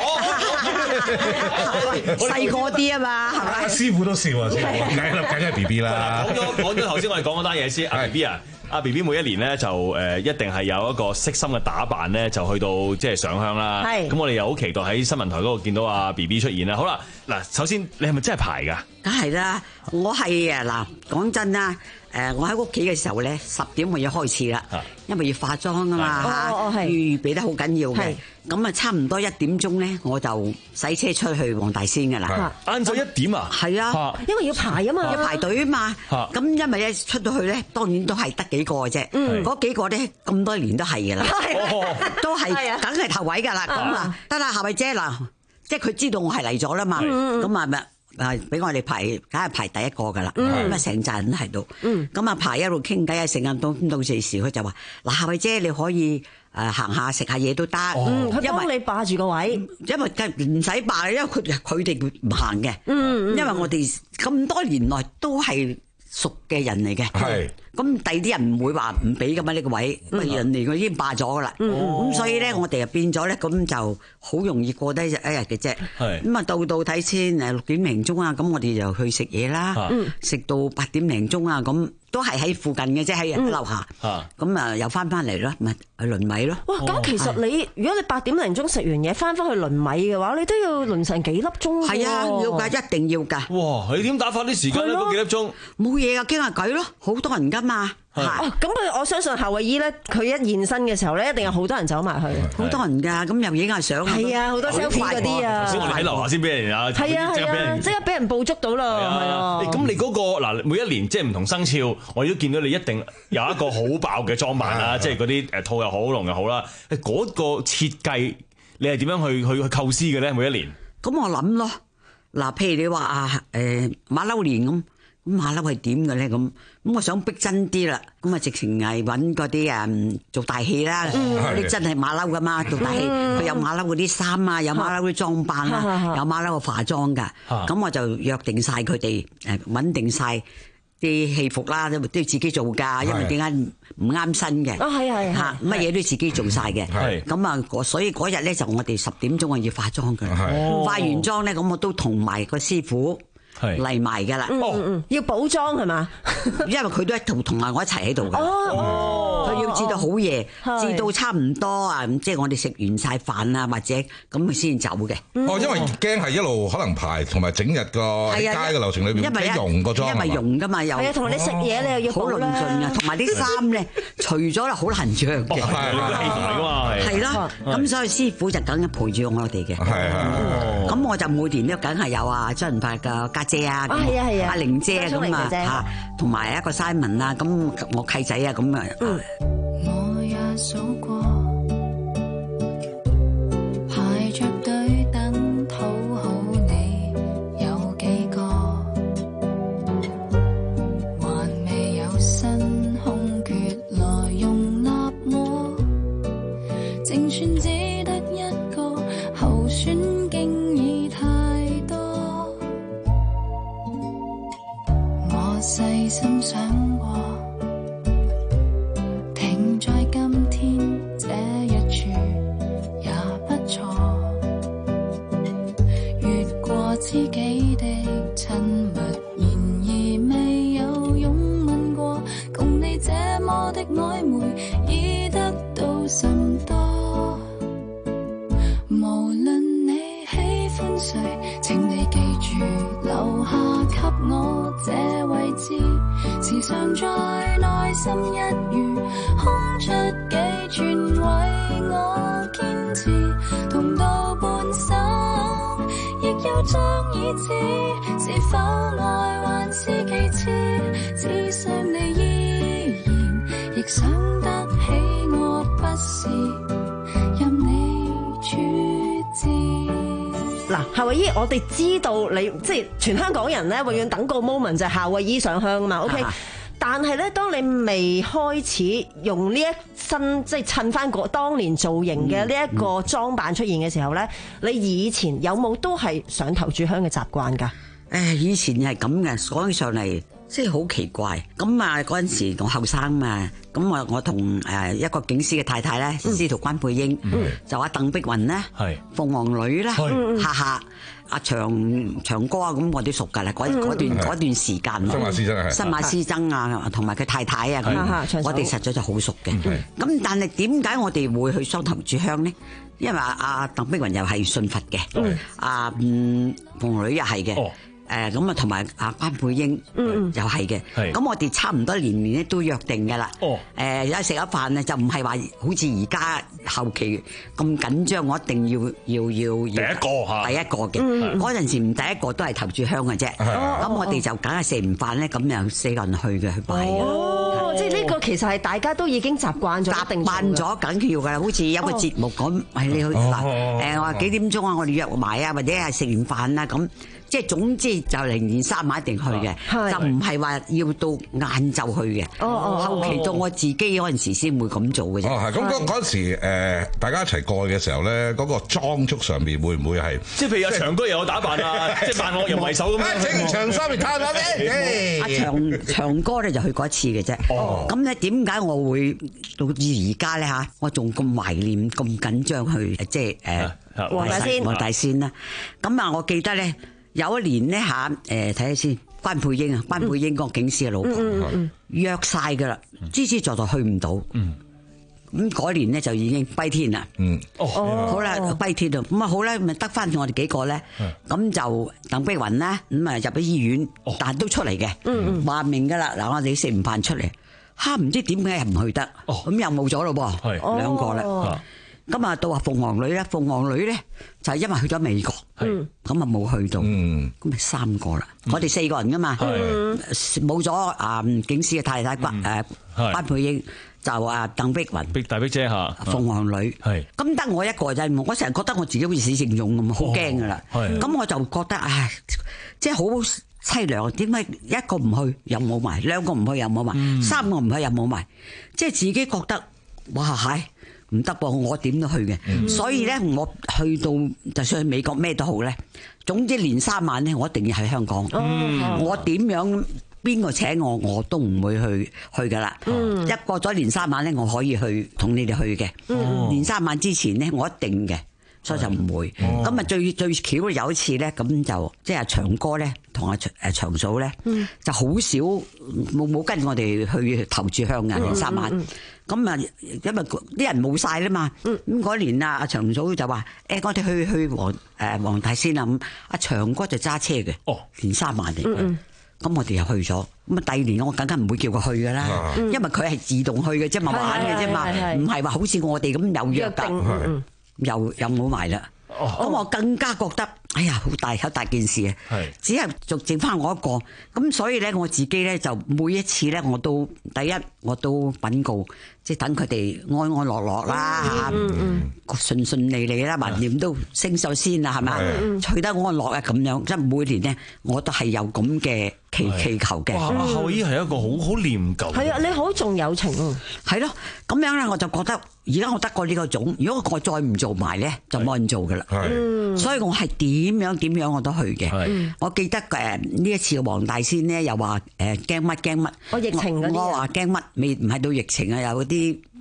細個啲啊嘛，係咪？ 師傅都笑啊，師傅，梗係梗係 B B 啦。 講咗講咗頭先，我哋講嗰單嘢先，阿 B B 啊。阿 B B 每一年咧就誒一定係有一個悉心嘅打扮咧，就去到即係上香啦。係咁，我哋又好期待喺新聞台嗰度見到阿 B B 出現啦。好啦，嗱，首先你係咪真係排㗎？ 梗係啦，我係啊嗱，講真啦，誒，我喺屋企嘅時候咧，十點我要開始啦，因為要化妝啊嘛嚇，預備得好緊要嘅。咁啊，差唔多一點鐘咧，我就洗車出去黃大仙㗎啦。 晏晝一點啊？ 係啊， 因為要排啊嘛， 要排隊啊嘛。咁因為一出到去咧，當然都係得幾個嘅啫。嗰幾個咧，咁多年都係㗎啦，都係梗係頭位㗎啦。咁啊，得啦，夏蕙姐嗱，即係佢知道我係嚟咗啦嘛。咁啊咪。誒俾我哋排，梗係排第一個㗎啦。咁啊成扎人都喺度。咁啊排一路傾偈啊，成日到到時時佢就話：嗱，夏蕙姐你可以誒行下食下嘢都得。 嗯，佢幫你霸住個位。因為唔使霸，因為佢佢哋唔行嘅。嗯，因為我哋咁多年來都係熟嘅人嚟嘅。係。咁第啲人唔會話唔俾㗎嘛呢個位，因為人哋佢已經霸咗㗎啦。咁所以咧，我哋就變咗咧，咁就好容易過低一日嘅啫。咁啊，到到睇先誒六點零鐘啊，咁我哋就去食嘢啦。食到八點零鐘啊，咁都係喺附近嘅啫，喺樓下。咁啊，又翻翻嚟咯，咪去輪米咯。 哇！咁其實你如果你八點零鐘食完嘢翻翻去輪米嘅話，你都要輪成幾粒鐘。 係啊，要㗎，一定要㗎。 哇！你點打發啲時間咧？嗰幾粒鐘冇嘢啊，傾下偈咯，好多人㗎嘛。 哦，咁佢我相信夏蕙姨咧，佢一現身嘅時候咧，一定有好多人走埋去， 好多人㗎，咁又影下相。 係啊，好多 selfie 嗰啲啊。 頭先我哋喺樓下先俾人啊， 係啊係啊，即刻俾人捕捉到啦。係啊。 咁你嗰個嗱，每一年即係唔同生肖，我都見到你一定有一個好爆嘅裝扮啦，即係嗰啲誒兔又好，龍又好啦。嗰個設計你係點樣去去去構思嘅咧？每一年。 咁我諗咯，嗱，譬如你話啊誒馬騮年咁。咁馬騮係點嘅咧？咁咁我想逼真啲啦，咁啊直情係揾嗰啲誒做大戲啦，嗰啲真係馬騮噶嘛，做大戲佢有馬騮嗰啲衫啊，有馬騮啲裝扮啊，有馬騮嘅化妝噶，咁我就約定晒佢哋誒揾定晒啲戲服啦，都都要自己做㗎，因為點解唔啱身嘅？ 啊係係嚇，乜嘢都自己做晒嘅。咁啊，所以嗰日咧就我哋十點鐘啊要化妝㗎，化完妝咧咁我都同埋個師傅。嚟埋噶啦， 要補妝係嘛？ 因為佢都一同同埋我一齊喺度噶，佢要至到好夜，至到差唔多啊，即係我哋食完晒飯啊，或者咁佢先走嘅。 哦，因為驚係一路可能排同埋整日個喺街嘅流程裏邊，因為溶個妝因為溶噶嘛，又係啊，同埋你食嘢你又要好論盡啊，同埋啲衫咧，除咗啦好難着嘅， 係嘛， 係咯，咁所以師傅就梗係陪住我哋嘅，係係，咁我就每年都梗係有啊周潤發嘅家姐啊， 係啊係啊， 阿玲姐咁啊嚇，同埋一個 Simon 啊，咁我契仔啊咁啊。 我也數過，排着隊等討好你有幾個，還未有新空缺來容納我，淨算只得一個候選經已太多。我細心想過，停在今天。 碎，請你記住留下給我這位置，時常在內心一隅空出幾寸為我堅持，同到半生亦要將已知，是否愛還是其次，只想你依然亦想得起我，不是任你處置。 嗱，夏慧姨，我哋知道你即係全香港人咧，永遠等個 moment 就係夏慧姨上香啊嘛 ，OK？但係咧，當你未開始用呢一身即係襯翻個當年造型嘅呢一個裝扮出現嘅時候咧，你以前有冇都係上頭炷香嘅習慣㗎？ 誒，以前係咁嘅，講起上嚟即係好奇怪。咁啊，嗰陣時我後生嘛，咁我我同誒一個警司嘅太太咧，司徒關佩英，就阿鄧碧雲咧，鳳凰女啦，夏夏。阿長長哥啊，咁我哋熟㗎啦，嗰嗰段嗰段時間， 新馬師曾係新馬師曾啊，同埋佢太太啊，咁我哋實在就好熟嘅。咁但係點解我哋會去雙頭炷香呢？因為阿阿鄧碧雲又係信佛嘅，阿嗯鳳女又係嘅。誒咁啊，同埋阿關佩英又係嘅，咁我哋差唔多年年咧都約定嘅啦。誒有食咗飯啊，就唔係話好似而家後期咁緊張，我一定要要要第一個嚇， 第一個嘅嗰陣時唔第一個都係頭炷香嘅啫。咁我哋就梗係食完飯咧，咁又四個人去嘅去拜嘅。 哦，即係呢個其實係大家都已經習慣咗， 習慣咗緊要㗎啦。好似有個節目咁，係你去嗱誒，我話幾點鐘啊？我哋約埋啊，或者係食完飯啊咁。即係總之就零年三晚一定去嘅，就唔係話要到晏晝去嘅。哦哦，後期到我自己嗰陣時先會咁做嘅啫。 哦，係咁嗰嗰陣時誒，大家一齊過去嘅時候咧，嗰個裝束上面會唔會係？ 即係譬如阿長哥又有打扮啊，即係扮惡人為首咁樣。 整長衫嚟探下咧。 阿長長哥咧就去過一次嘅啫。哦。咁咧點解我會到而家咧嚇？我仲咁懷念、咁緊張去即係誒黃大仙黃大仙啦。咁啊，我記得咧。有一年咧嚇，誒睇下先，關佩英啊，關佩英個警司嘅老婆、嗯嗯、約晒噶啦，支支助助去唔到，咁嗰、嗯、年咧就已經跛天啦。嗯，哦，好啦，跛天啊，咁啊好啦，咪得翻我哋幾個咧，咁、嗯、就鄧碧雲啦，咁啊入咗醫院，哦、但係都出嚟嘅，話、嗯、明噶啦，嗱我哋食完飯出嚟，嚇唔知點解唔去得，咁、哦、又冇咗咯噃，兩個啦。哦咁啊，到話鳳凰女咧，鳳凰女咧就係因為去咗美國，咁啊冇去到，咁咪三個啦。我哋四個人噶嘛，冇咗啊警司嘅太太關誒關佩英，就啊鄧碧雲， 碧大碧姐嚇， 鳳凰女，咁得我一個啫。我成日覺得我自己好似死剩種咁，好驚噶啦。咁我就覺得唉，即係好凄涼。點解一個唔去又冇埋，兩個唔去又冇埋，三個唔去又冇埋，即係自己覺得哇係。唔得噃，我點都去嘅，嗯、所以咧我去到就算去美國咩都好咧，總之連三晚咧，我一定要喺香港。嗯、我點樣邊個請我，我都唔會去去噶啦。嗯、一過咗連三晚咧，我可以去同你哋去嘅。嗯、連三晚之前咧，我一定嘅，所以就唔會。咁啊、嗯、最最巧有一次咧，咁就即係阿長哥咧同阿誒長嫂咧，嗯、就好少冇冇跟我哋去投炷香嘅連三晚。嗯嗯咁啊，因為啲人冇晒啦嘛，咁嗰年啊，阿長嫂就話：誒，我哋去去黃誒黃大仙啊，咁阿長哥就揸車嘅，哦，連三萬嚟嘅，咁我哋又去咗。咁啊，第二年我更加唔會叫佢去噶啦，因為佢係自動去嘅啫嘛，玩嘅啫嘛，唔係話好似我哋咁有約㗎，又又冇埋啦。咁我更加覺得，哎呀，好大好大件事啊！只係就剩翻我一個，咁所以咧，我自己咧就每一次咧，我都第一我都稟告，即係等佢哋安安樂樂啦嚇，順順利利啦，橫掂都升上先啦，係咪？取得安樂啊咁樣，即係每年咧，我都係有咁嘅祈祈求嘅。 哇！後姨係一個好好念舊。 係啊，你好重友情啊。 係咯，咁樣咧我就覺得，而家我得過呢個種，如果我再唔做埋咧，就冇人做噶啦。係，所以我係點樣點樣我都去嘅。係，我記得誒呢一次黃大仙咧，又話誒驚乜驚乜。我疫情嗰啲。我話驚乜？未唔係到疫情啊，有啲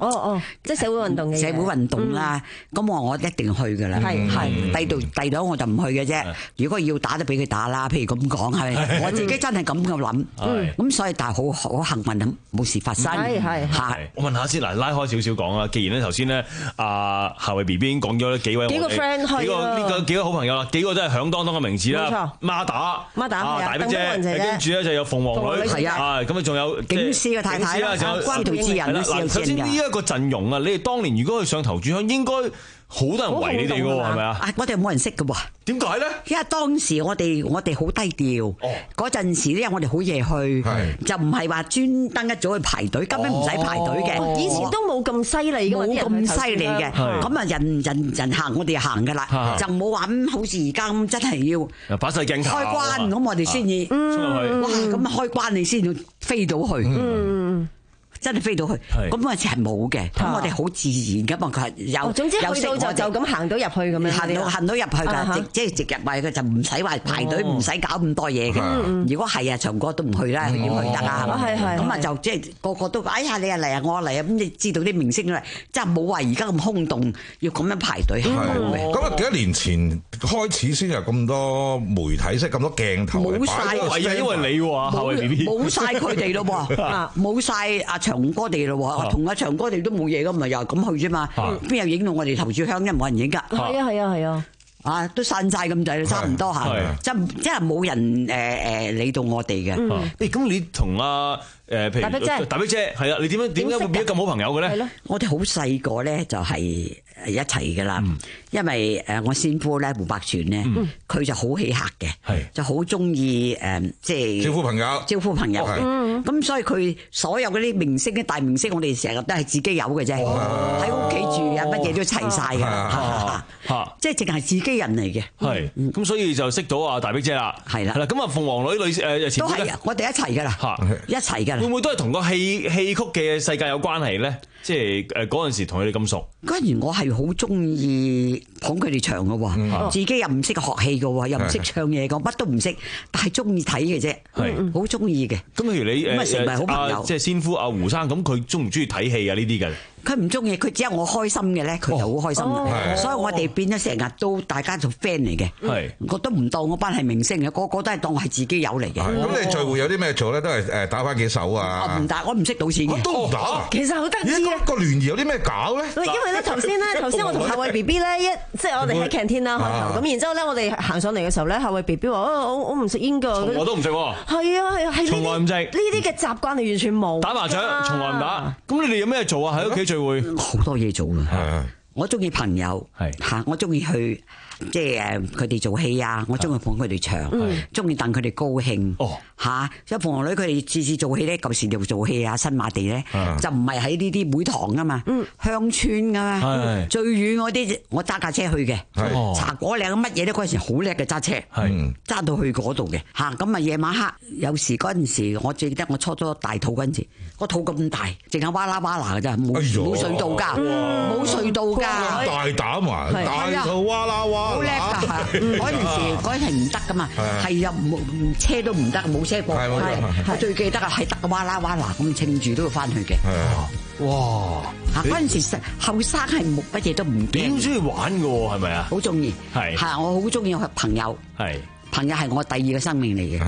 哦哦，即係社會運動嘅社會運動啦。咁我我一定去噶啦， 係係第度第度我就唔去嘅啫。如果要打都俾佢打啦，譬如咁講係咪？我自己真係咁嘅諗，咁所以但係好好幸運啊，冇事發生。 係係係。 我問下先嗱，拉開少少講啦。既然咧頭先咧，阿夏慧 B B 已經講咗幾位幾個 friend 去幾個呢個幾個好朋友啦，幾個都係響當當嘅名字啦。孖打孖打啊，大碧姐，跟住咧就有鳳凰女， 係啊， 咁啊仲有警司嘅太太啦，仲有關導之人啦。 嗱，首先呢一個陣容啊，你哋當年如果去上頭炷香，應該好多人圍你哋嘅喎，係咪啊？ 我哋冇人識嘅喎。 點解咧？ 因為當時我哋我哋好低調，嗰陣時咧我哋好夜去，就唔係話專登一早去排隊，根本唔使排隊嘅。 以前都冇咁犀利嘅， 冇咁犀利嘅。咁啊人人人行，我哋行嘅啦，就冇話咁好似而家咁真係要擺曬鏡頭開關，咁我哋先至衝入去。哇！咁啊開關你先要飛到去。真係飛到去，咁嗰陣時係冇嘅，咁我哋好自然㗎嘛，佢係有。 總之去到就就咁行到入去咁樣。 行到行到入去㗎，即係直入埋嘅就唔使話排隊，唔使搞咁多嘢嘅。如果係啊，長哥都唔去啦，佢點去得啊？咁啊就即係個個都哎呀你啊嚟啊我嚟啊，咁你知道啲明星咧，即係冇話而家咁轟動，要咁樣排隊係冇嘅。 咁啊幾多年前開始先有咁多媒體識咁多鏡頭？ 冇曬， 係啊，因為你喎，夏慧 B B 冇曬佢哋咯喎，冇曬阿長哥哋咯喎，同阿長哥哋都冇嘢咁，咪又咁去啫嘛，邊有影到我哋頭炷香？因為冇人影㗎。 係啊係啊係啊， 啊都散曬咁滯，差唔多嚇，真真係冇人誒誒理到我哋嘅。 誒咁你同阿誒譬如大碧姐，大碧姐係啦，你點樣點解會變咗咁好朋友嘅咧？係咯， 我哋好細個咧就係一齊㗎啦，因為誒我先夫咧胡百全咧，佢就好喜客嘅，就好中意誒即係招呼朋友， 招呼朋友。咁所以佢所有嗰啲明星啲大明星，我哋成日都係自己有嘅啫，喺屋企住啊，乜嘢都齊晒㗎，嚇，即係淨係自己人嚟嘅。 係，咁所以就識到阿大碧姐啦。 係啦， 係啦，咁啊鳳凰女女誒都係我哋一齊㗎啦，嚇，一齊㗎啦。 會唔會都係同個戲戲曲嘅世界有關係咧？即係誒嗰陣時同佢哋咁熟。 嗰陣我係好中意捧佢哋唱嘅喎，自己又唔識學戲嘅喎，又唔識唱嘢嘅，乜都唔識，但係中意睇嘅啫，係好中意嘅。 咁譬如你誒成為好朋友， 即係先夫阿胡生，咁佢中唔中意睇戲啊？呢啲嘅？ 佢唔中意，佢只有我開心嘅咧，佢就好開心嘅。所以我哋變咗成日都大家做 friend 嚟嘅。係，我都唔當我班係明星嘅，個個都係當我係自己友嚟嘅。 咁你聚會有啲咩做咧？都係誒打翻幾手啊？ 我唔打，我唔識賭錢嘅。 都唔打。 其實好得意啊！ 個聯誼有啲咩搞咧？ 因為咧頭先咧，頭先我同夏慧 B B 咧一即係我哋喺 canteen 啦開頭，咁然之後咧我哋行上嚟嘅時候咧，夏慧 B B 話：我我唔食煙㗎。 我都唔食喎。 係啊係啊係。從來唔食。 呢啲嘅習慣係完全冇。 打麻雀從來唔打。咁你哋有咩做啊？喺屋企聚會好多嘢做啊！我中意朋友，嚇我中意去即係誒佢哋做戲啊！我中意捧佢哋場，中意戥佢哋高興嚇。即係鳳凰女佢哋次次做戲咧，舊時就做戲啊，新馬地咧就唔係喺呢啲會堂噶嘛，鄉村噶嘛，最遠嗰啲我揸架車去嘅，茶果嶺乜嘢咧嗰陣時好叻嘅揸車，揸到去嗰度嘅嚇。咁啊夜晚黑有時嗰陣時，我記得我初初大肚嗰陣時，個肚咁大，淨係哇啦哇啦嘅咋，冇冇隧道㗎，冇隧道㗎。 大膽啊！大肚哇啦哇， 好叻㗎嚇！嗰陣時嗰陣係唔得㗎嘛，係啊，冇車都唔得，冇車過。我最記得啊，係得個哇啦哇啦咁稱住都要翻去嘅。 哇！ 嚇嗰陣時後生係冇乜嘢都唔驚。 你好中意玩㗎喎，係咪啊？ 好中意，係係我好中意朋友，係朋友係我第二個生命嚟嘅。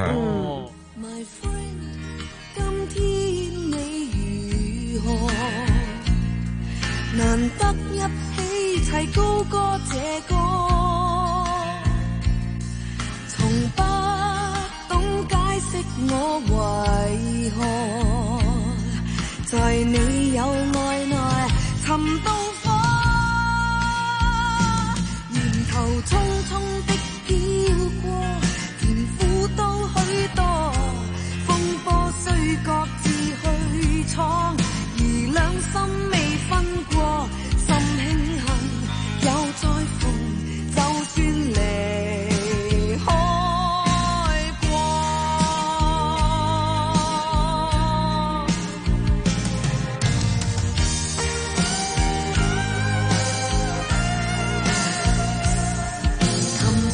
難得一起齊高歌這歌，從不懂解釋我為何，在你有愛內尋到火，沿途匆匆的飄過，甜苦都許多，風波雖各自去闖，而兩心未分過，心慶幸又再逢，就算離開過。琴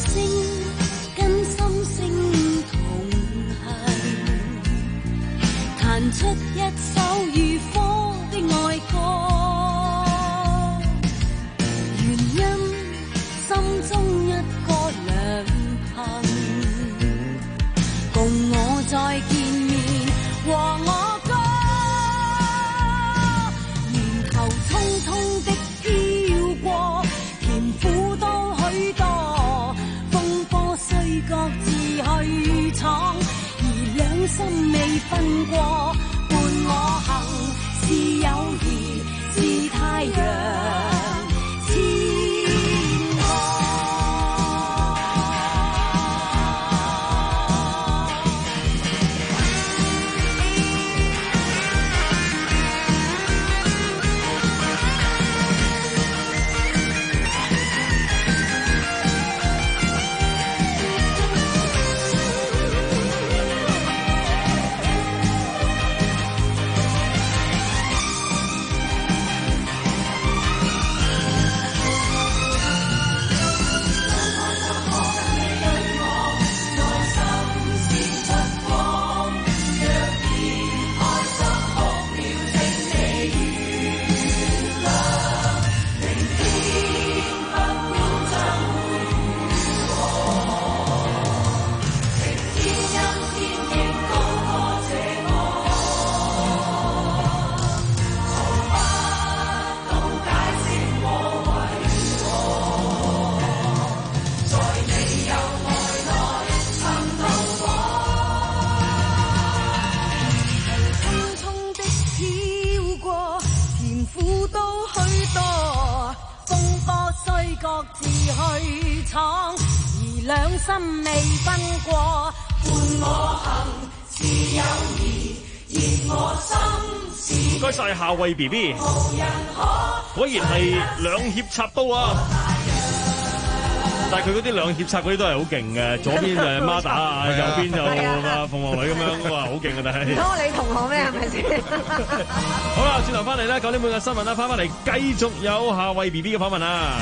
兩心未分過，伴我行是友誼，是太陽。各自去闖，而兩心未分過，伴我行是友誼，熱我心。 唔該晒夏慧 B B， 果然係兩脅插刀啊！但係佢嗰啲兩脅插嗰啲都係好勁嘅，左邊就係孖打啊，右邊就啊鳳凰女咁樣，哇，好勁啊！但係當你同學咩？係咪先？ 好啦，轉頭翻嚟咧，九點半嘅新聞啦，翻翻嚟繼續有夏慧 B B 嘅訪問啊！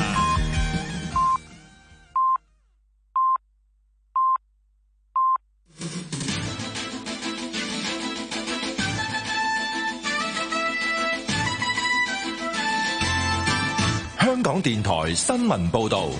香港電台新聞報道，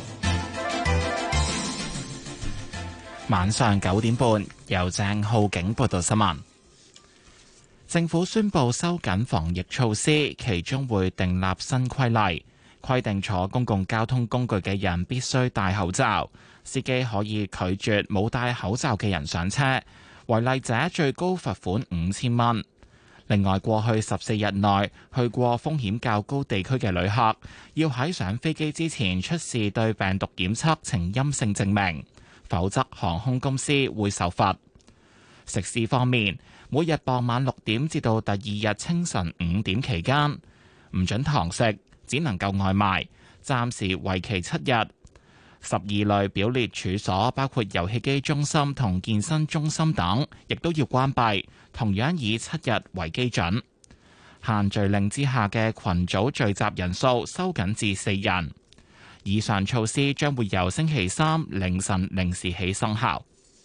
晚上九點半由鄭浩景報道新聞。政府宣布收緊防疫措施，其中會訂立新規例，規定坐公共交通工具嘅人必須戴口罩，司機可以拒絕冇戴口罩嘅人上車，違例者最高罰款五千蚊。另外，過去十四日內去過風險較高地區嘅旅客，要喺上飛機之前出示對病毒檢測呈陰性證明，否則航空公司會受罰。食肆方面，每日傍晚六點至到第二日清晨五點期間，唔准堂食，只能夠外賣，暫時為期七日。十二類表列處所，包括遊戲機中心同健身中心等，亦都要關閉，同樣以七日為基準。限聚令之下嘅群組聚集人數收緊至四人。以上措施將會由星期三凌晨零時起生效。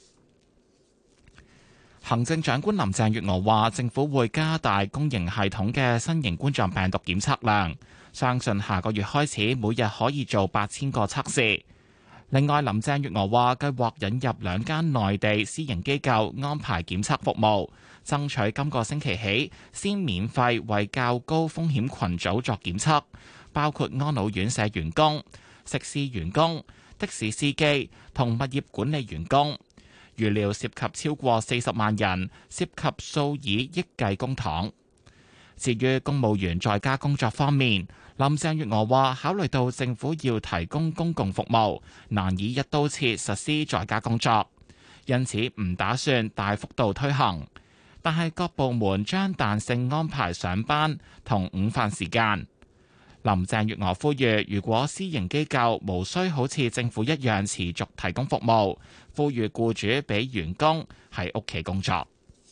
行政長官林鄭月娥話，政府會加大公營系統嘅新型冠狀病毒檢測量，相信下個月開始每日可以做八千個測試。另外，林鄭月娥話計劃引入兩間內地私營機構安排檢測服務，爭取今個星期起先免費為較高風險群組作檢測，包括安老院舍員工、食肆員工、的士司機同物業管理員工。預料涉及超過四十萬人，涉及數以億計公帑。至於公務員在家工作方面，林鄭月娥話考慮到政府要提供公共服務，難以一刀切實施在家工作，因此唔打算大幅度推行。但係各部門將彈性安排上班同午飯時間。林鄭月娥呼籲，如果私營機構無需好似政府一樣持續提供服務，呼籲僱主俾員工喺屋企工作。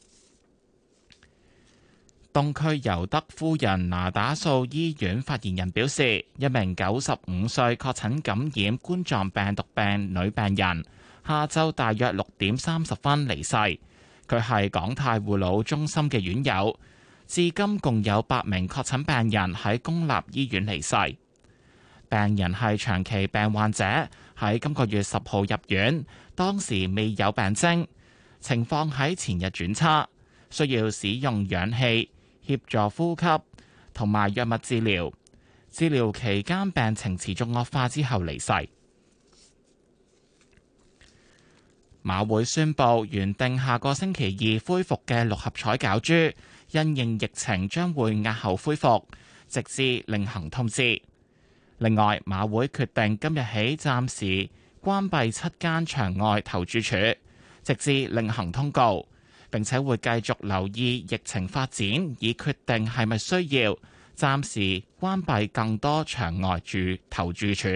東區尤德夫人那打素醫院發言人表示，一名九十五歲確診感染冠狀病毒病女病人，下晝大約六點三十分離世。佢係港泰護老中心嘅院友。至今共有八名確診病人喺公立醫院離世。病人係長期病患者，喺今個月十號入院，當時未有病徵，情況喺前日轉差，需要使用氧氣協助呼吸同埋藥物治療。治療期間病情持續惡化之後離世。 馬會宣布原定下個星期二恢復嘅六合彩攪珠，因應疫情將會押後恢復，直至另行通知。另外，馬會決定今日起暫時關閉七間場外投注處，直至另行通告，並且會繼續留意疫情發展，以決定係咪需要暫時關閉更多場外注投注處。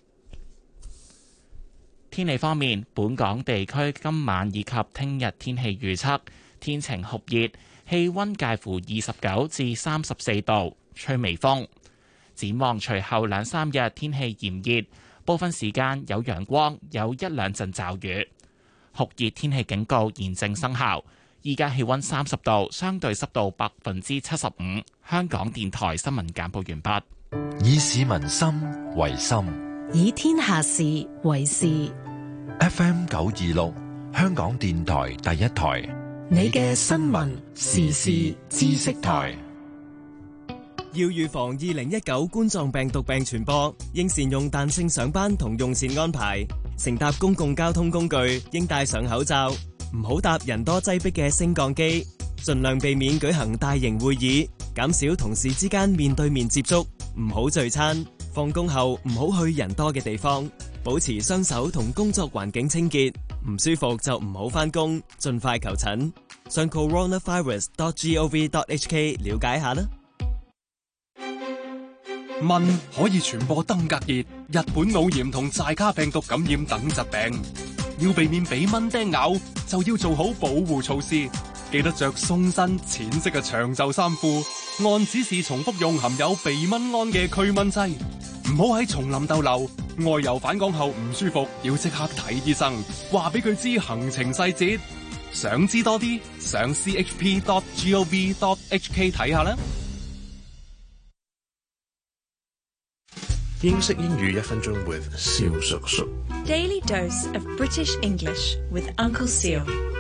天氣方面，本港地區今晚以及聽日天氣預測，天晴酷熱，氣溫介乎二十九至三十四度，吹微風。展望隨後兩三日天氣炎熱，部分時間有陽光，有一兩陣驟雨。酷熱天氣警告現正生效。依家氣溫三十度，相對濕度百分之七十五。香港電台新聞簡報完畢。 以市民心為心， 以天下事為事。 F M 九二六，香港電台第一台， 你嘅新聞時事知識台。 要預防二零一九冠狀病毒病傳播，應善用彈性上班同用膳安排。乘搭公共交通工具應戴上口罩，唔好搭人多擠迫嘅升降機。盡量避免舉行大型會議，減少同事之間面對面接觸，唔好聚餐。放工後唔好去人多嘅地方，保持雙手同工作環境清潔。唔舒服就唔好返工，盡快求診。上 coronavirus dot gov dot hk 了解下啦。 蚊可以傳播登革熱、日本腦炎同寨卡病毒感染等疾病，要避免俾蚊叮咬，就要做好保護措施。記得着鬆身淺色嘅長袖衫褲，按指示重複用含有避蚊胺嘅驅蚊劑。唔好喺叢林逗留，外遊返港後唔舒服，要即刻睇醫生，話俾佢知行程細節。想知多啲，上 c h p dot gov dot h k 睇下啦。 英式英語一分鐘 with 蕭叔叔。 Daily dose of British English with Uncle Seal。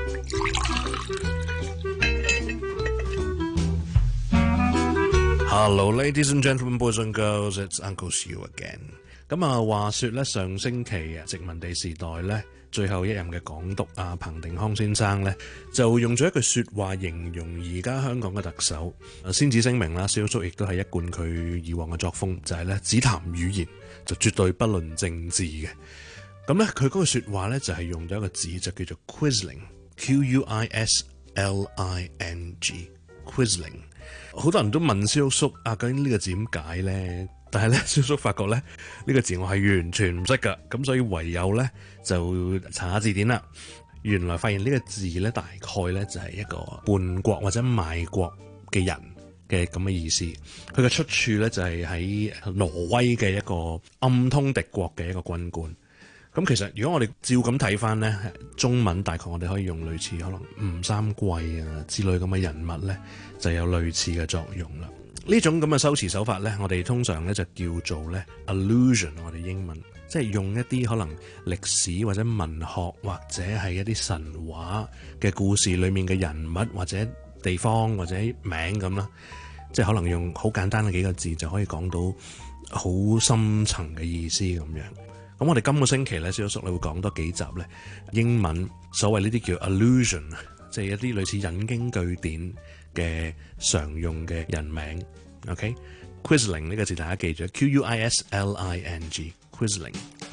Hello, ladies and gentlemen, boys and girls, it's Uncle Seal again。咁啊，話說咧，上星期啊，殖民地時代咧，最後一任嘅港督啊，彭定康先生咧，就用咗一句說話形容而家香港嘅特首。先至聲明啦，蕭叔亦都係一貫佢以往嘅作風，就係咧只談語言，就絕對不論政治嘅。咁咧，佢嗰句說話咧就係用咗一個字，就叫做 Quisling，Q U I S L I N G，Quisling。好多人都問蕭叔啊，究竟呢個字點解咧？但係咧，蕭叔發覺咧呢、呢個字我係完全唔識噶，咁所以唯有咧就查下字典啦。原來發現呢個字咧大概咧就係一個叛國或者賣國嘅人嘅咁嘅意思。佢嘅出處咧就係喺挪威嘅一個暗通敵國嘅一個軍官。咁其實如果我哋照咁睇翻咧，中文大概我哋可以用類似可能吳三桂啊之類咁嘅人物咧，就有類似嘅作用啦。呢種咁嘅修辭手法咧，我哋通常咧就叫做咧 allusion， 我哋英文即係用一啲可能歷史或者文學或者係一啲神話嘅故事裏面嘅人物或者地方或者名咁啦，即係可能用好簡單嘅幾個字就可以講到好深層嘅意思咁樣。咁我哋今個星期咧，蕭叔你會講多幾集咧英文所謂呢啲叫 allusion， 即係一啲類似引經據典嘅常用嘅人名。OK，Quisling 呢個字大家記住 ，Q U I S L I N G，Quisling。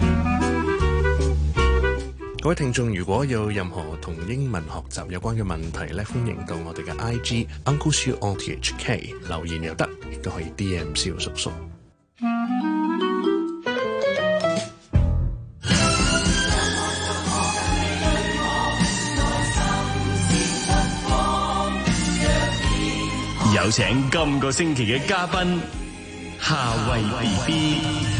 各位聽眾，如果有任何同英文學習有關嘅問題咧，歡迎到我哋嘅 I G Uncle Siu O T H K 留言又得，亦都可以 D M 蕭叔叔。 有請今個星期嘅嘉賓夏慧 B B。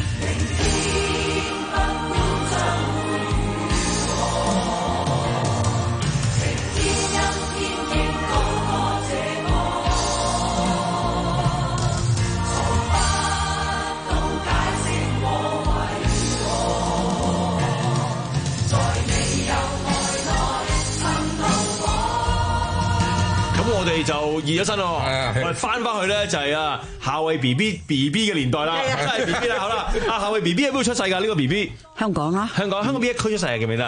我哋就熱咗身咯，我哋翻翻去咧就係啊夏慧 B B B B 嘅年代啦，真係 B B 啦，好啦，啊夏慧 B B 喺邊度出世㗎？呢個 B B 香港啊， 香港香港邊一區出世啊？記唔記得？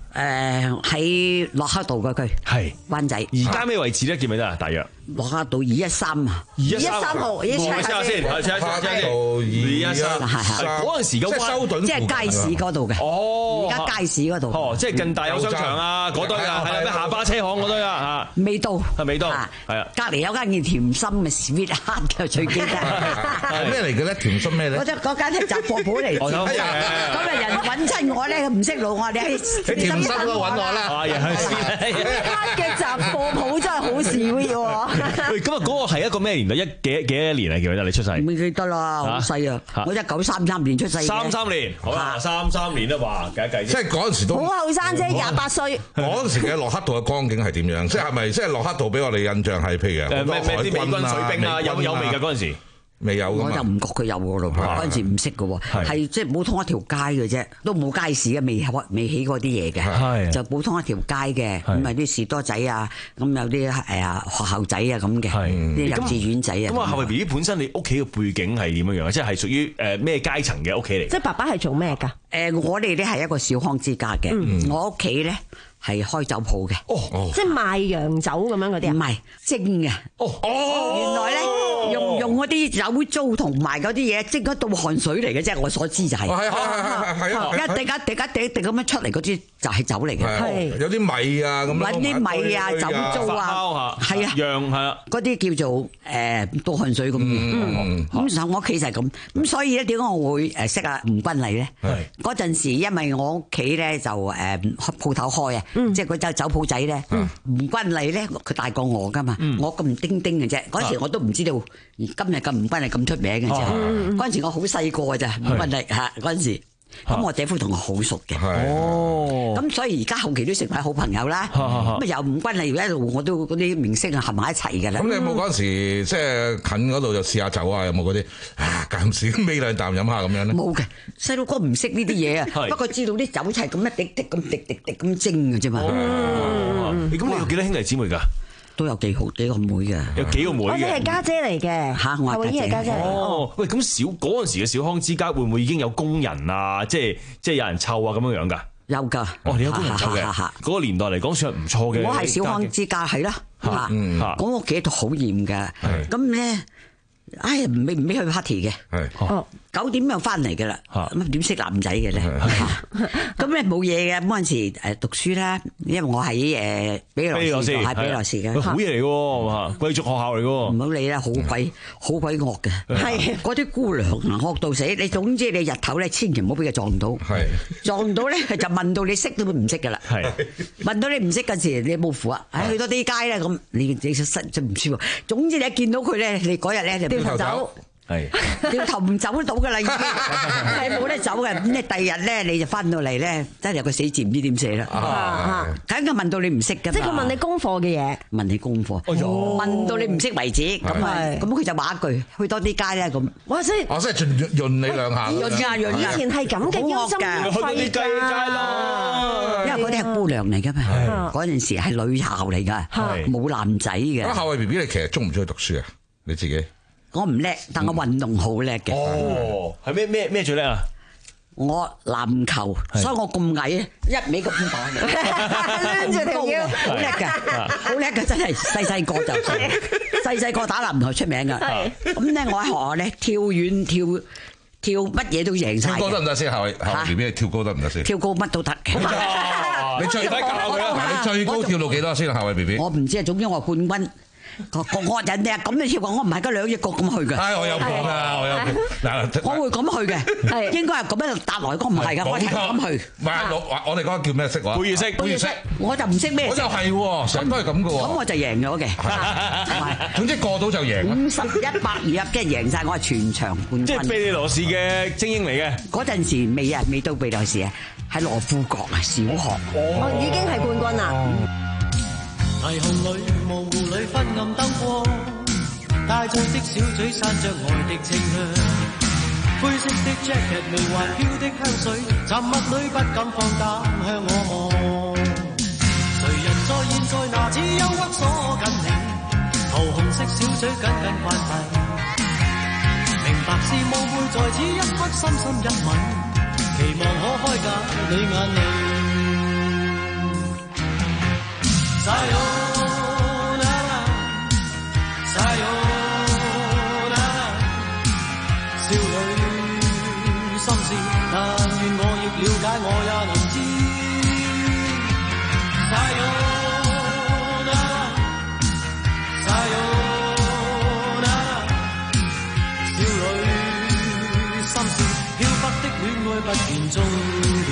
誒喺駱克道嘅區， 係灣仔。 而家咩位置咧？記唔記得啊？大約駱克道二一三啊， 二一三號，二一三先，先，係先，先， 二一三， 嗰陣時嘅修頓， 即係街市嗰度嘅。 哦， 而家街市嗰度， 哦，即係近大有商場啊，嗰堆啊，係啊，咩下巴車行嗰堆啊， 嚇，未到， 係未到，係啊， 隔離有間叫甜心嘅 Sweet Heart 嘅最記得。 咩嚟嘅咧？甜心咩咧？ 嗰隻嗰間係雜貨鋪嚟。咁啊人揾親我咧，唔識路我，你喺喺甜心嗰度揾我啦。 啊，又係 Sweet Heart 嘅雜貨鋪真係好少喎。 喂，咁啊嗰個係一個咩年代？一幾幾多年啊？記唔記得你出世？ 唔記得啦，好細啊！我一九三三年出世。 三三年，好啦，三三年啦，話計一計。 即係嗰陣時都好後生啫，廿八歲。 嗰陣時嘅駱克道嘅光景係點樣？即係係咪即係駱克道俾我哋印象係譬如誒咩咩啲美軍水兵啊？有有未㗎嗰陣時？ 未有， 我就唔覺佢有喎咯，嗰陣時唔識嘅喎，係即係普通一條街嘅啫，都冇街市嘅，未開未起過啲嘢嘅，就普通一條街嘅，咁啊啲士多仔啊，咁有啲誒學校仔啊咁嘅，啲幼稚園仔啊。 咁啊，後衞 B B 本身你屋企嘅背景係點樣樣？即係屬於誒咩階層嘅屋企嚟？ 即係爸爸係做咩㗎？ 誒，我哋咧係一個小康之家嘅，我屋企咧係開酒鋪嘅。 哦， 即係賣洋酒咁樣嗰啲啊？ 唔係蒸嘅。哦哦，原來咧。用用嗰啲酒糟同埋嗰啲嘢蒸嗰道汗水嚟嘅啫，我所知就係。係係係係係一滴一滴一滴一滴咁樣出嚟嗰啲就係酒嚟嘅。係有啲米啊咁。揾啲米啊、酒糟啊，係啊， 釀係啊， 嗰啲叫做誒倒汗水咁嘅。咁就我屋企就係咁。咁所以咧點解我會誒識阿吳君麗咧？嗰陣時因為我屋企咧就誒鋪頭開啊，即係嗰酒酒鋪仔咧。吳君麗咧佢大過我㗎嘛，我咁丁丁嘅啫。嗰時我都唔知道。今日咁吳君麗咁出名嘅啫，嗰陣時我好細個嘅咋，吳君麗嚇嗰陣時，咁我姐夫同我好熟嘅，哦，咁所以而家後期都成為好朋友啦。咁啊由吳君麗一路我都嗰啲明星啊合埋一齊㗎啦。 咁你有冇嗰陣時即係近嗰度就試下酒啊？有冇嗰啲啊間時尾兩啖飲下咁樣咧？ 冇嘅，細路哥唔識呢啲嘢啊，不過知道啲酒係咁一滴滴咁滴滴滴咁蒸嘅啫嘛。 你咁你有幾多兄弟姊妹㗎？ 都有幾好幾個妹嘅， 有幾個妹嘅。 我哋係家姐嚟嘅， 嚇我係家姐。 家姐哦，喂，咁小嗰陣時嘅小康之家會唔會已經有工人啊？即係即係有人湊啊咁樣樣㗎？ 有㗎。 哦，你有工人湊嘅。嗰個年代嚟講算係唔錯嘅。 我係小康之家係啦，嚇，咁我屋企都好嚴嘅。咁咧，唉，唔俾唔俾去 party 嘅。係。九點又翻嚟嘅啦，咁點識男仔嘅咧？咁咧冇嘢嘅，嗰陣時誒讀書啦，因為我喺誒比利羅士，係比利羅士嘅， 好嘢嚟嘅，貴族學校嚟嘅。 唔好理啦，好鬼好鬼惡嘅，係嗰啲姑娘啊惡到死。你總之你日頭咧，千祈唔好俾佢撞到，撞到咧就問到你識都唔識嘅啦。問到你唔識嗰時，你冇符啊，唉去多啲街咧咁，你你失就唔舒服。總之你一見到佢咧，你嗰日咧就掉頭走。係，掉頭唔走得到噶啦，已經係冇得走嘅。咁你第二日咧，你就翻到嚟咧，真係有個死字唔知點寫啦。梗係問到你唔識噶， 即係佢問你功課嘅嘢， 問你功課，問到你唔識為止。咁啊，咁佢就話一句，去多啲街咧咁。哇！即係， 我真係潤潤你兩下。 潤啊潤啊！ 以前係咁嘅，優心優去多啲雞街咯。 因為嗰啲係姑娘嚟噶嘛，嗰陣時係女校嚟噶，冇男仔嘅。 咁後衞 B B 你其實中唔中意讀書啊？你自己？ 我唔叻，但我運動好叻嘅。 哦，係咩咩咩最叻啊？ 我籃球，所以我咁矮，一味咁打，攣住條腰，好叻㗎，好叻㗎，真係細細個就細細個打籃球出名㗎。咁咧，我喺學校咧跳遠、跳跳乜嘢都贏晒。 跳高得唔得先？後後 B B 跳高得唔得先？ 跳高乜都得。 你最低教佢啦！你最高跳到幾多先？後衞 B B？ 我唔知啊，總之我係冠軍。個個惡人哋咁樣跳，我唔係嗰兩隻角咁去嘅。 唉，我有講啊，我有嗱， 我會咁去嘅，係應該係咁樣搭來，我唔係㗎，我係咁去。 唔係我我哋嗰個叫咩色話？貝葉色，貝葉色， 我就唔識咩。 我就係喎，成日都係咁嘅喎。 咁我就贏咗嘅。 總之過到就贏。 五十一百二入，即係贏曬，我係全場冠軍。 即係庇理羅士嘅精英嚟嘅。 嗰陣時未啊，未到庇理羅士啊，喺羅富國啊，小學。 哦，已經係冠軍啦。 霓虹裏模糊裏昏暗燈光，帶醉的小嘴散着愛的清香，灰色的 jacket 微環飄的香水，沉默裏不敢放膽向我望。誰人在現在拿此憂鬱鎖緊你，桃紅色小嘴緊緊關閉，明白是夢會在此一刻深深一吻，期望可開解你眼淚。 能知。Sayonara，Sayonara， 少女心事飄忽的戀愛不見終點。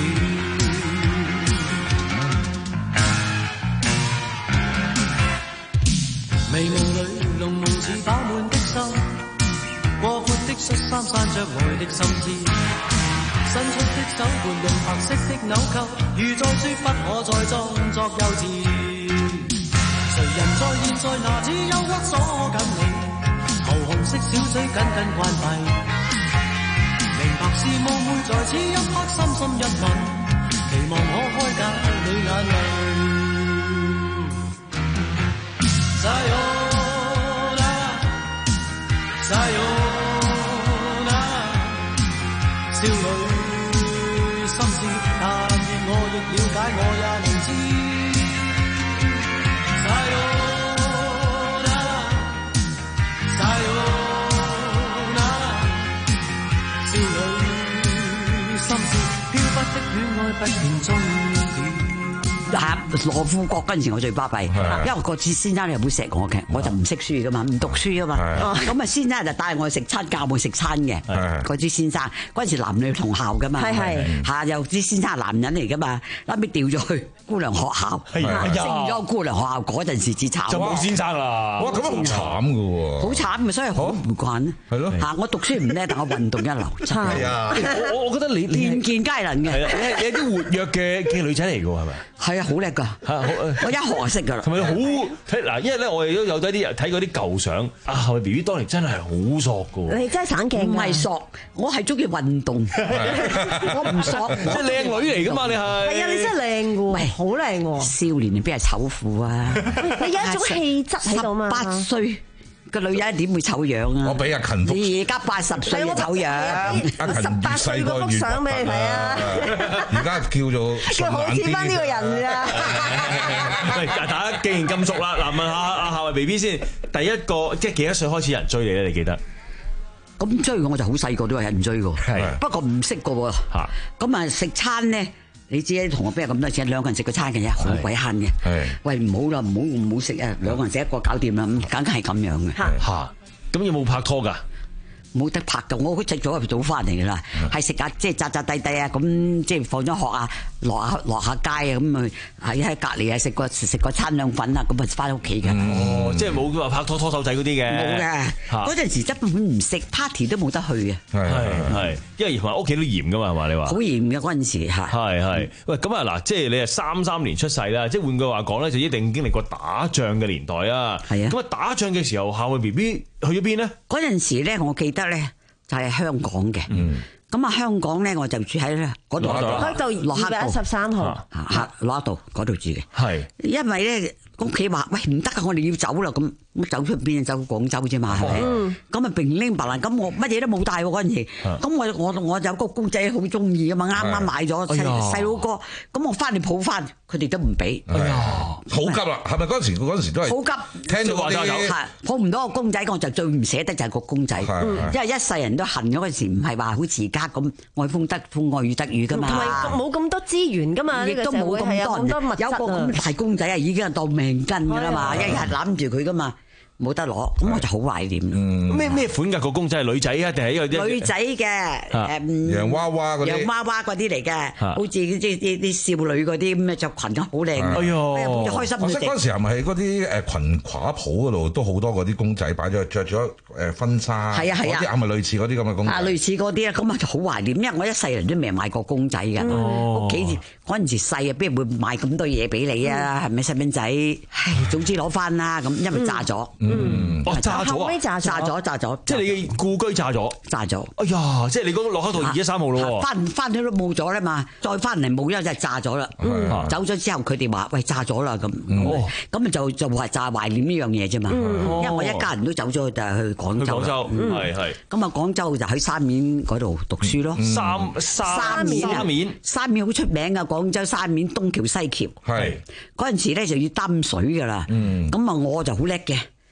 迷霧裏濃濃似飽滿的心，過闊的恤衫散着愛的心思，伸出的手伴用白色的紐扣，如在說不可再裝作幼稚。誰人在現在拿此憂鬱鎖緊你，桃紅色小嘴緊緊關閉，明白是夢會在此一刻深深一吻，期望可開解你眼淚。Sayonara，Sayonara， 少女心事，但願我亦了解，我也能知。Sayonara，Sayonara， 少女心事，飄忽的戀愛不見終點。 啊！羅富國嗰陣時我最巴閉，因為個次先生又好錫我嘅，我就唔識書噶嘛，唔讀書噶嘛，咁啊先生就帶我去食餐，教我食餐嘅。嗰啲先生嗰陣時男女同校噶嘛，嚇又啲先生係男人嚟噶嘛，後尾調咗去姑娘學校，升咗姑娘學校嗰陣時至慘， 就冇先生啦。 哇！咁樣好慘噶喎， 好慘嘅，所以好唔慣。 係咯， 嚇我讀書唔叻，但我運動一流。 係啊， 我我覺得你健健皆能嘅， 係啊，你係啲活躍嘅嘅女仔嚟㗎喎，係咪？ 係啊，好叻㗎，我一學就識㗎啦。 同埋好睇嗱，因為咧我哋都有啲人睇嗰啲舊相，啊後尾 B B 當年真係好索㗎喎。 你真係省鏡， 唔係索，我係中意運動，我唔索。 即係靚女嚟㗎嘛，你係。 係啊，你真係靚㗎，喂，好靚喎。 少年邊係醜婦啊？ 你有一種氣質喺度嘛。 八歲個女人點會醜樣啊？ 我俾阿勤福， 你而家八十歲就醜樣。 阿勤越細個越相俾你睇啊！ 而家叫做叫好似翻呢個人咋？ 喂，大家既然咁熟啦，嗱問下阿夏慧 B B 先，第一個即係幾多歲開始有人追你咧？你記得？ 咁追我，我就好細個都有人追㗎，不過唔識㗎喎。咁啊食餐咧。你知啲同學邊有咁多錢？兩個人食個餐嘅啫，好鬼慳嘅。喂，唔好啦，唔好唔好食啊！兩個人食一個搞掂啦，咁梗係咁樣嘅。 嚇，咁有冇拍拖㗎？ 冇得拍㗎，我好食咗早翻嚟㗎啦，係食下即係扎扎地地啊，咁即係放咗學啊，落下落下街啊，咁啊喺喺隔離啊食個食個餐兩粉啊，咁啊翻屋企嘅。 哦，即係冇話拍拖拖手仔嗰啲嘅。 冇嘅，嗰陣時根本唔食 party 都冇得去嘅。 係係，因為同埋屋企都嚴㗎嘛，係嘛？你話好嚴嘅嗰陣時嚇。 係係，喂咁啊嗱，即係你係三三年出世啦，即係換句話講咧，就一定經歷過打仗嘅年代啊。係啊。咁啊打仗嘅時候，夏慧 B B 去咗邊呢？嗰陣時咧，我記得咧就係香港嘅。嗯。咁啊，香港咧我就住喺嗰度， 嗰度二百一十三號嚇，攞度嗰度住嘅。 係。因為咧屋企話喂唔得啊，我哋要走啦咁。咁走出邊走廣州啫嘛，係咪？咁啊平拎白蘭，咁我乜嘢都冇帶喎嗰陣時。咁我我我有個公仔好中意噶嘛，啱啱買咗細細佬哥，咁我翻嚟抱翻，佢哋都唔俾。哎呀， 好急啦！係咪嗰陣時？嗰陣時都係好急， 聽到話啲抱唔到個公仔，我就最唔捨得就係個公仔，因為一世人都恨嗰陣時，唔係話好似而家咁愛風得風愛雨得雨噶嘛， 冇咁多資源噶嘛， 亦都冇咁多人，有個咁大公仔啊，已經係當命根噶啦嘛，一日攬住佢噶嘛。冇得攞，咁我就好懷念。 咩咩款㗎個公仔係女仔啊，定係一個女仔嘅誒洋娃娃嗰啲， 洋娃娃嗰啲嚟嘅，好似即係啲啲少女嗰啲咁嘅着裙咁好靚。哎呦， 開心我識嗰陣時係咪喺嗰啲誒裙褂鋪嗰度都好多嗰啲公仔擺咗着咗誒婚紗？係啊係啊，嗰啲係咪類似嗰啲咁嘅公仔？啊，類似嗰啲啊，咁啊就好懷念，因為我一世人都未買過公仔㗎。屋企嗰陣時細啊，邊會買咁多嘢俾你啊？係咪細蚊仔？唉，總之攞翻啦咁，因為炸咗。 嗯，哦炸咗啊！ 炸咗，炸咗， 即係你嘅故居炸咗， 炸咗。哎呀，即係你嗰個落口道二一三號咯。 翻翻去都冇咗啦嘛，再翻嚟冇，因為就係炸咗啦。走咗之後，佢哋話：喂，炸咗啦咁。咁啊就就話炸懷念呢樣嘢啫嘛。因為我一家人都走咗就去廣州。廣州係係。咁啊，廣州就喺沙面嗰度讀書咯。 沙沙面沙面沙面好出名噶，廣州沙面東橋西橋。係嗰陣時咧就要擔水噶啦。咁啊，我就好叻嘅。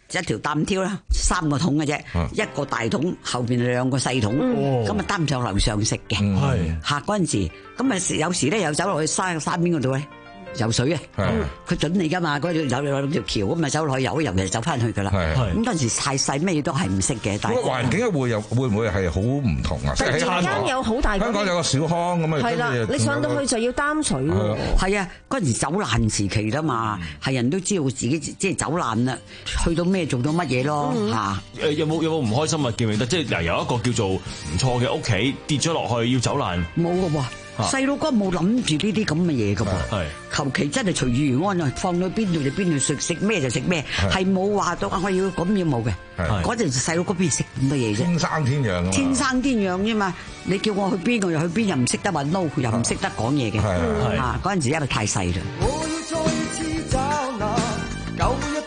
一條擔挑啦，三個桶嘅啫，一個大桶後邊兩個細桶，咁啊擔上樓上食嘅。嚇嗰陣時，咁啊有時咧又走落去山山邊嗰度咧游水啊，佢準你噶嘛，嗰度有有條橋咁啊走落去游一游，就走翻去噶啦。咁嗰陣時太細，咩都係唔識嘅。但係環境會有會唔會係好唔同啊？ 突然間有好大， 香港有個小康咁啊， 係啦，你上到去就要擔水喎。 係啊，嗰陣時走難時期啦嘛，係人都知道自己即係走難啦，去到咩做到乜嘢咯嚇。 誒有冇有冇唔開心啊？記唔記得？即係嗱，有一個叫做唔錯嘅屋企跌咗落去要走難， 冇嘅喎。細佬哥冇諗住呢啲咁嘅嘢噶噃，求其真係隨遇而安啊！放到邊度就邊度食，食咩就食咩，係冇話到啊！我要咁要冇嘅。嗰陣時細佬哥邊食咁嘅嘢啫？ 天生天養啊！ 天生天養啫嘛！你叫我去邊個又去邊，又唔識得話 no， 又唔識得講嘢嘅。啊！嗰陣時因為太細啦。 我要再次找那舊日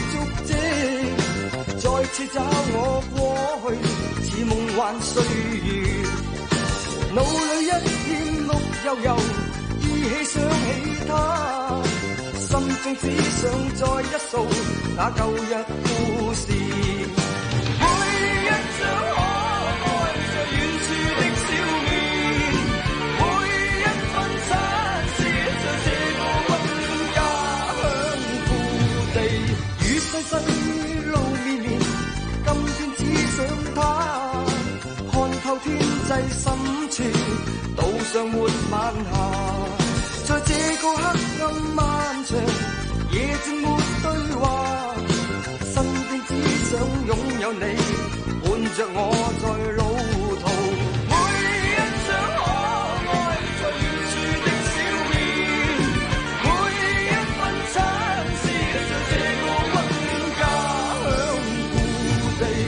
的足跡，再次找我過去似夢幻歲月，腦裏一片綠油油，依稀想起他，心中只想再一掃那舊日故事。每一張可愛在遠處的笑面，每一份親切在這個溫暖家鄉故地。與世世路綿綿，今天只想他，看透天際深處，島上沒晚霞，在這個黑暗漫長，夜靜沒對話，身邊只想擁有你，伴着我在路途。每一張可愛在遠處的笑面，每一份親切在這個溫暖家鄉故地。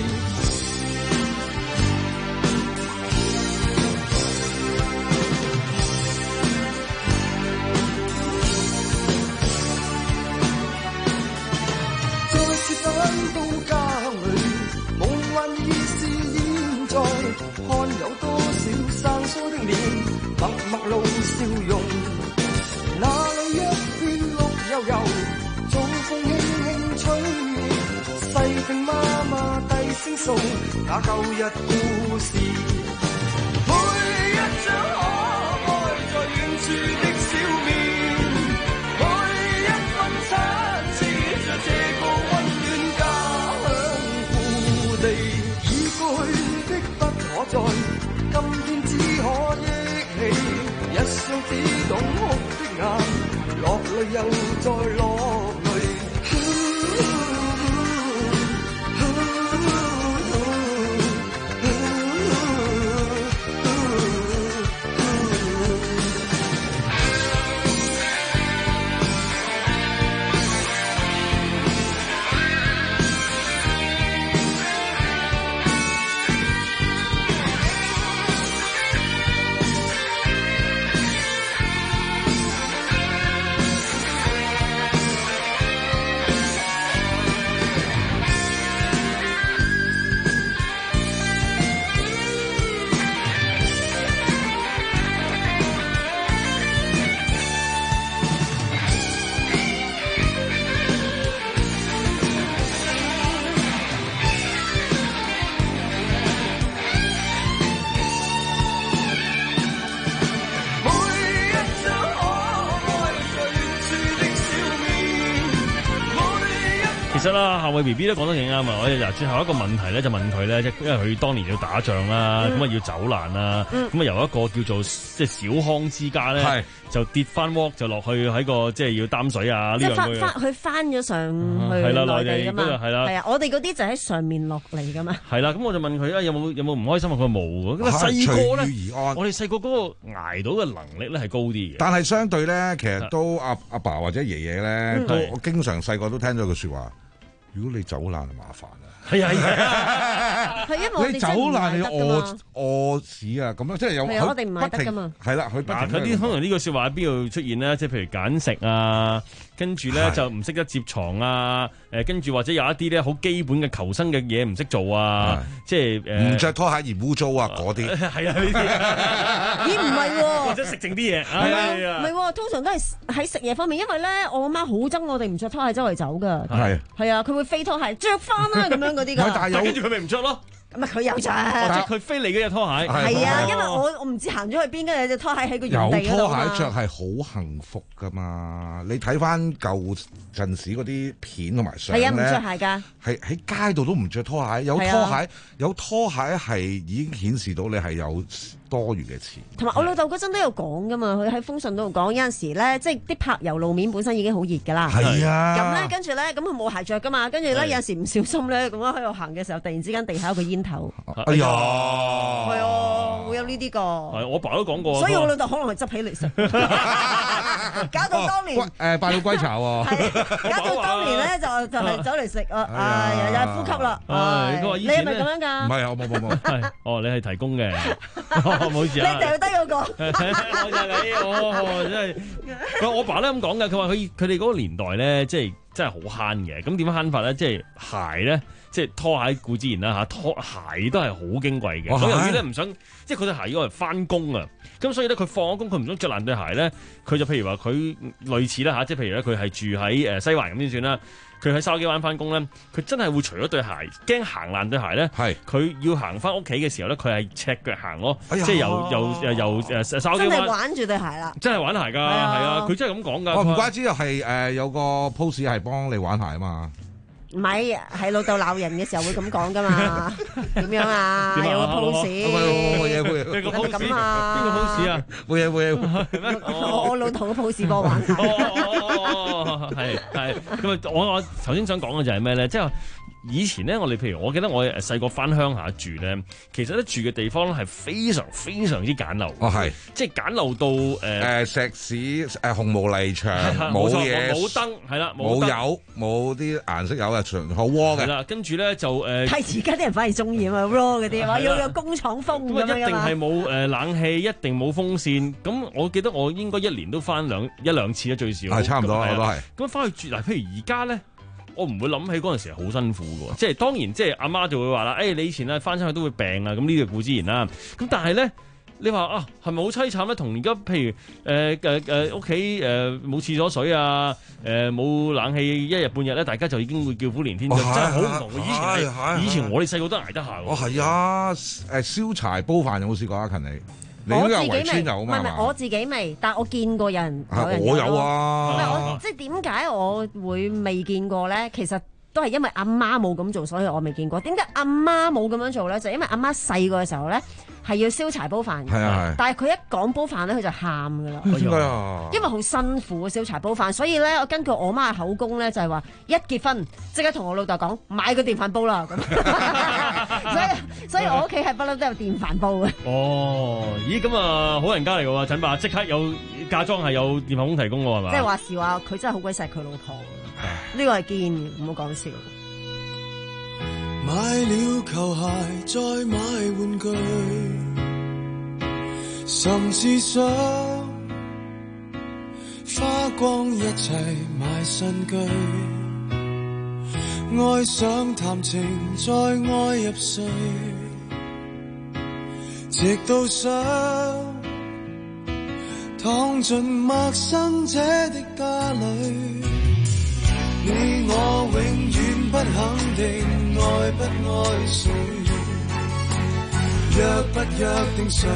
返到家裏，夢幻已是現在，看有多少生疏的臉，默默露笑容。那裏一片綠油油，早風輕輕吹，細聽媽媽低聲訴那舊日故事。每一張可愛在遠處的笑面，每一份親切在這個溫已過去的不可再，今天只可憶起，一雙只懂哭的眼，落淚又再落淚。 其實啦，夏慧 B B 都講得幾啱啊！我哋嗱，最後一個問題咧，就問佢咧，即因為佢當年要打仗啦，咁啊、嗯、要走難啦，咁啊、嗯、由一個叫做即係小康之家咧，是就跌翻鑊就落去喺個即係要擔水啊呢樣嘢。翻佢翻咗上去內地㗎嘛，係啦，係啊，我哋嗰啲就喺上面落嚟㗎嘛。係啦，咁我就問佢啊，有冇有冇唔開心啊？佢話冇喎。咁啊細個咧，我哋細個嗰個捱到嘅能力咧係高啲嘅。 但係相對咧，其實都阿阿爸或者爺爺咧，都我經常細個都聽到句説話。如果你走難就麻煩啦， 係啊係啊， 係因為我哋你走爛你餓餓屎啊！咁樣即係有係我哋唔係得㗎嘛。 係啦，佢不停嗰啲可能呢個説話喺邊度出現咧？即係譬如揀食啊，跟住咧就唔識得接床啊，誒跟住或者有一啲咧好基本嘅求生嘅嘢唔識做啊，即係誒唔着拖鞋而污糟啊嗰啲。 係啊呢啲。 咦唔係喎， 或者食剩啲嘢。 係啊，唔係喎，通常都係喺食嘢方面，因為咧我阿媽好憎我哋唔着拖鞋周圍走㗎。係係啊，佢會飛拖鞋着翻啦咁樣嗰啲㗎。 但係跟住佢咪唔着咯。 咁啊佢有着， 即係佢飛你嗰隻拖鞋。 係啊，因為我我唔知行咗去邊，跟住有隻拖鞋喺個原地嗰度。 有拖鞋着係好幸福㗎嘛！你睇翻舊陣時嗰啲片同埋相咧， 係啊，唔着鞋㗎。 係喺街度都唔着拖鞋，有拖鞋有拖鞋係已經顯示到你係有多餘嘅錢。同埋我老豆嗰陣都有講㗎嘛，佢喺封信度講有陣時咧，即係啲柏油路面本身已經好熱㗎啦。 係啊。 咁咧跟住咧，咁佢冇鞋着㗎嘛，跟住咧有陣時唔小心咧，咁樣喺度行嘅時候，突然之間地下有個煙頭。 哎呀， 係啊，會有呢啲個。 係我爸都講過。 所以我老豆可能係執起嚟食，搞到當年誒百鳥歸巢喎。 係，搞到當年咧就就係走嚟食啊，哎呀，又係呼吸啦。你係咪咁樣㗎？ 唔係啊，冇冇冇。 哦，你係提供嘅，唔好意思啊。 你掉低嗰個。 我就係你，哦，真係。我爸咧咁講嘅，佢話佢佢哋嗰個年代咧，即係真係好慳嘅。咁點樣慳法咧？即係鞋咧。即係拖鞋固之然啦嚇，拖鞋都係好矜貴嘅。咁、哦、由於咧唔想，即係佢對鞋要嚟翻工啊，咁所以咧佢放咗工，佢唔想着爛對鞋咧，佢就譬如話佢類似啦嚇，即係譬如咧佢係住喺誒西環咁先算啦，佢喺筲箕灣翻工咧，佢真係會除咗對鞋，驚行爛對鞋咧，係佢要行翻屋企嘅時候咧，佢係赤腳行咯，哎、即係由由誒由誒筲箕灣真係玩住對鞋啦， 真係玩鞋㗎，係啊，佢真係咁講㗎。 我唔怪之又係誒有個 post 係幫你玩鞋啊嘛。 唔係，係老豆鬧人嘅時候會咁講噶嘛？點樣啊？有個 pose， 冇嘢冇嘢， 係咪咁啊？ 邊個 pose 啊？ 冇嘢冇嘢， 我我老豆嘅 pose 幫我玩。 哦，係係咁啊！我我頭先想講嘅就係咩咧？即係以前咧，我哋譬如我記得我細個翻鄉下住咧，其實咧住嘅地方咧係非常非常之簡陋。哦，係，即係簡陋到誒誒石屎誒紅毛泥牆，冇嘢， 冇燈，係啦， 冇油，冇啲顏色油。好窩嘅， 係啦，跟住咧就誒， 係而家啲人反而中意啊嘛 raw 嗰啲啊，要有工廠風咁樣一定係冇誒冷氣，一定冇風扇。咁我記得我應該一年都翻兩一兩次啦，最少係差唔多，我都係。 咁翻去住嗱，譬如而家咧，我唔會諗起嗰陣時係好辛苦嘅，即係當然即係阿媽就會話啦，誒、哎、你以前咧翻親去都會病啊，咁呢個固之然啦。咁但係咧。你話啊，係咪好凄慘咧？同而家譬如誒誒誒屋企誒冇廁所水啊，誒、呃、冇冷氣，一日半日咧，大家就已經會叫苦連天，哦、真係好唔同嘅。以前係以前我哋細個都捱得下。 哦，係啊，誒燒柴煲飯有冇試過啊？勤你，你都有圍村有啊嘛？ 唔係我自己未，但係我見過有人有人我有啊。 唔係我即係點解我會未見過咧？其實都係因為阿媽冇咁做，所以我未見過。點解阿媽冇咁樣做咧？就係、因為阿媽細個嘅時候咧。係要燒柴煲飯嘅，係啊係，但係佢一講煲飯咧，佢就喊噶啦。 點解啊？ 因為好辛苦燒柴煲飯，所以咧，我根據我媽嘅口供咧，就係話一結婚即刻同我老豆講買個電飯煲啦咁。所以所以我屋企係不嬲都有電飯煲嘅。哦， 咦咁啊，好人家嚟嘅喎，陳伯即刻有嫁妝係有電飯煲提供嘅係嘛？ 即係話時話，佢真係好鬼錫佢老婆。呢個係堅嘅，唔好講笑。 買了球鞋，再買玩具，甚至想花光一切買新居，愛上談情再愛入睡，直到想躺進陌生者的家裏，你我永遠不肯定愛不愛誰，約不約定誰，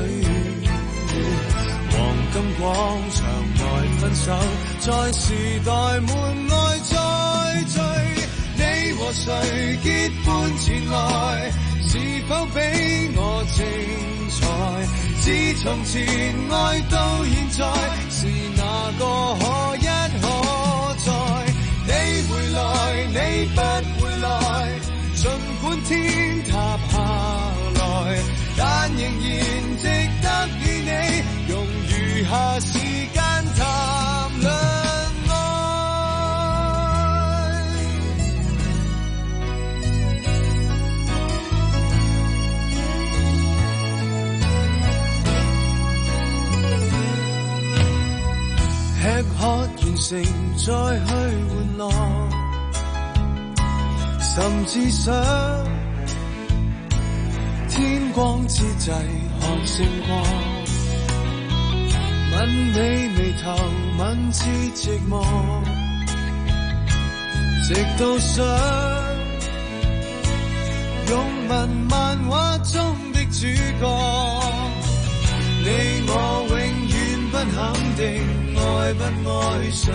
黃金廣場內分手，在時代門外再聚，你和誰結伴前來，是否比我精彩？自從前愛到現在，是哪個可一可再？你回來，你不回來，儘管天塌下來，但仍然值得與你用餘下時間談論愛。 完成再去玩樂，甚至想天光之際看星光，吻你眉頭吻至寂寞，直到想擁吻漫畫中的主角，你我永遠不肯定愛不愛誰，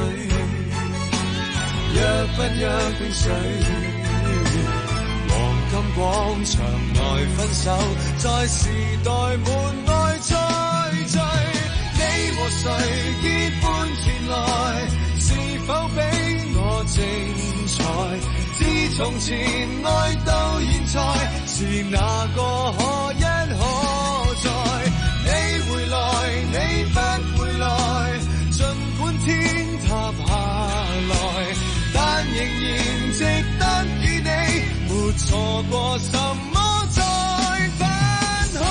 約不約定誰，黃金廣場內分手，在時代門外再聚，你和誰結伴前來，是否比我精彩？自從前愛到現在，是哪個可一可再？你回來，你不回來，儘管天塌下來，但仍然值得與你沒錯過什麼再分開。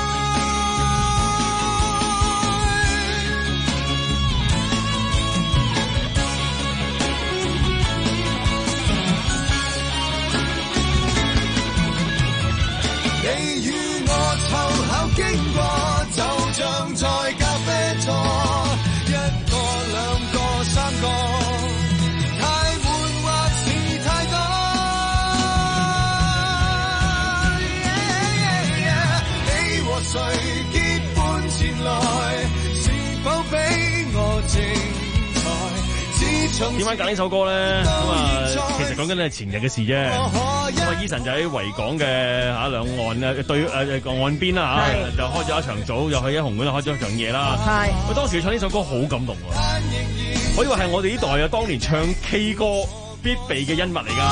你與我湊巧經過，就像在咖啡座，一個兩個三個，太悶或是太多。Yeah, yeah, yeah. 你和誰結伴前來，是否比我精彩？ 點解揀呢首歌咧？咁啊，其實講緊係前日嘅事啫。咁啊，Eason就喺維港嘅嚇兩岸咧對誒誒岸邊啦嚇，就開咗一場早，又去一紅館開咗一場嘢啦。係。佢當時唱呢首歌好感動喎，可以話係我哋呢代啊當年唱 K 歌必備嘅恩物嚟㗎。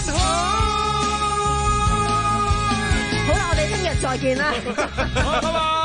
好啦，我哋聽日再見啦。 好，拜拜。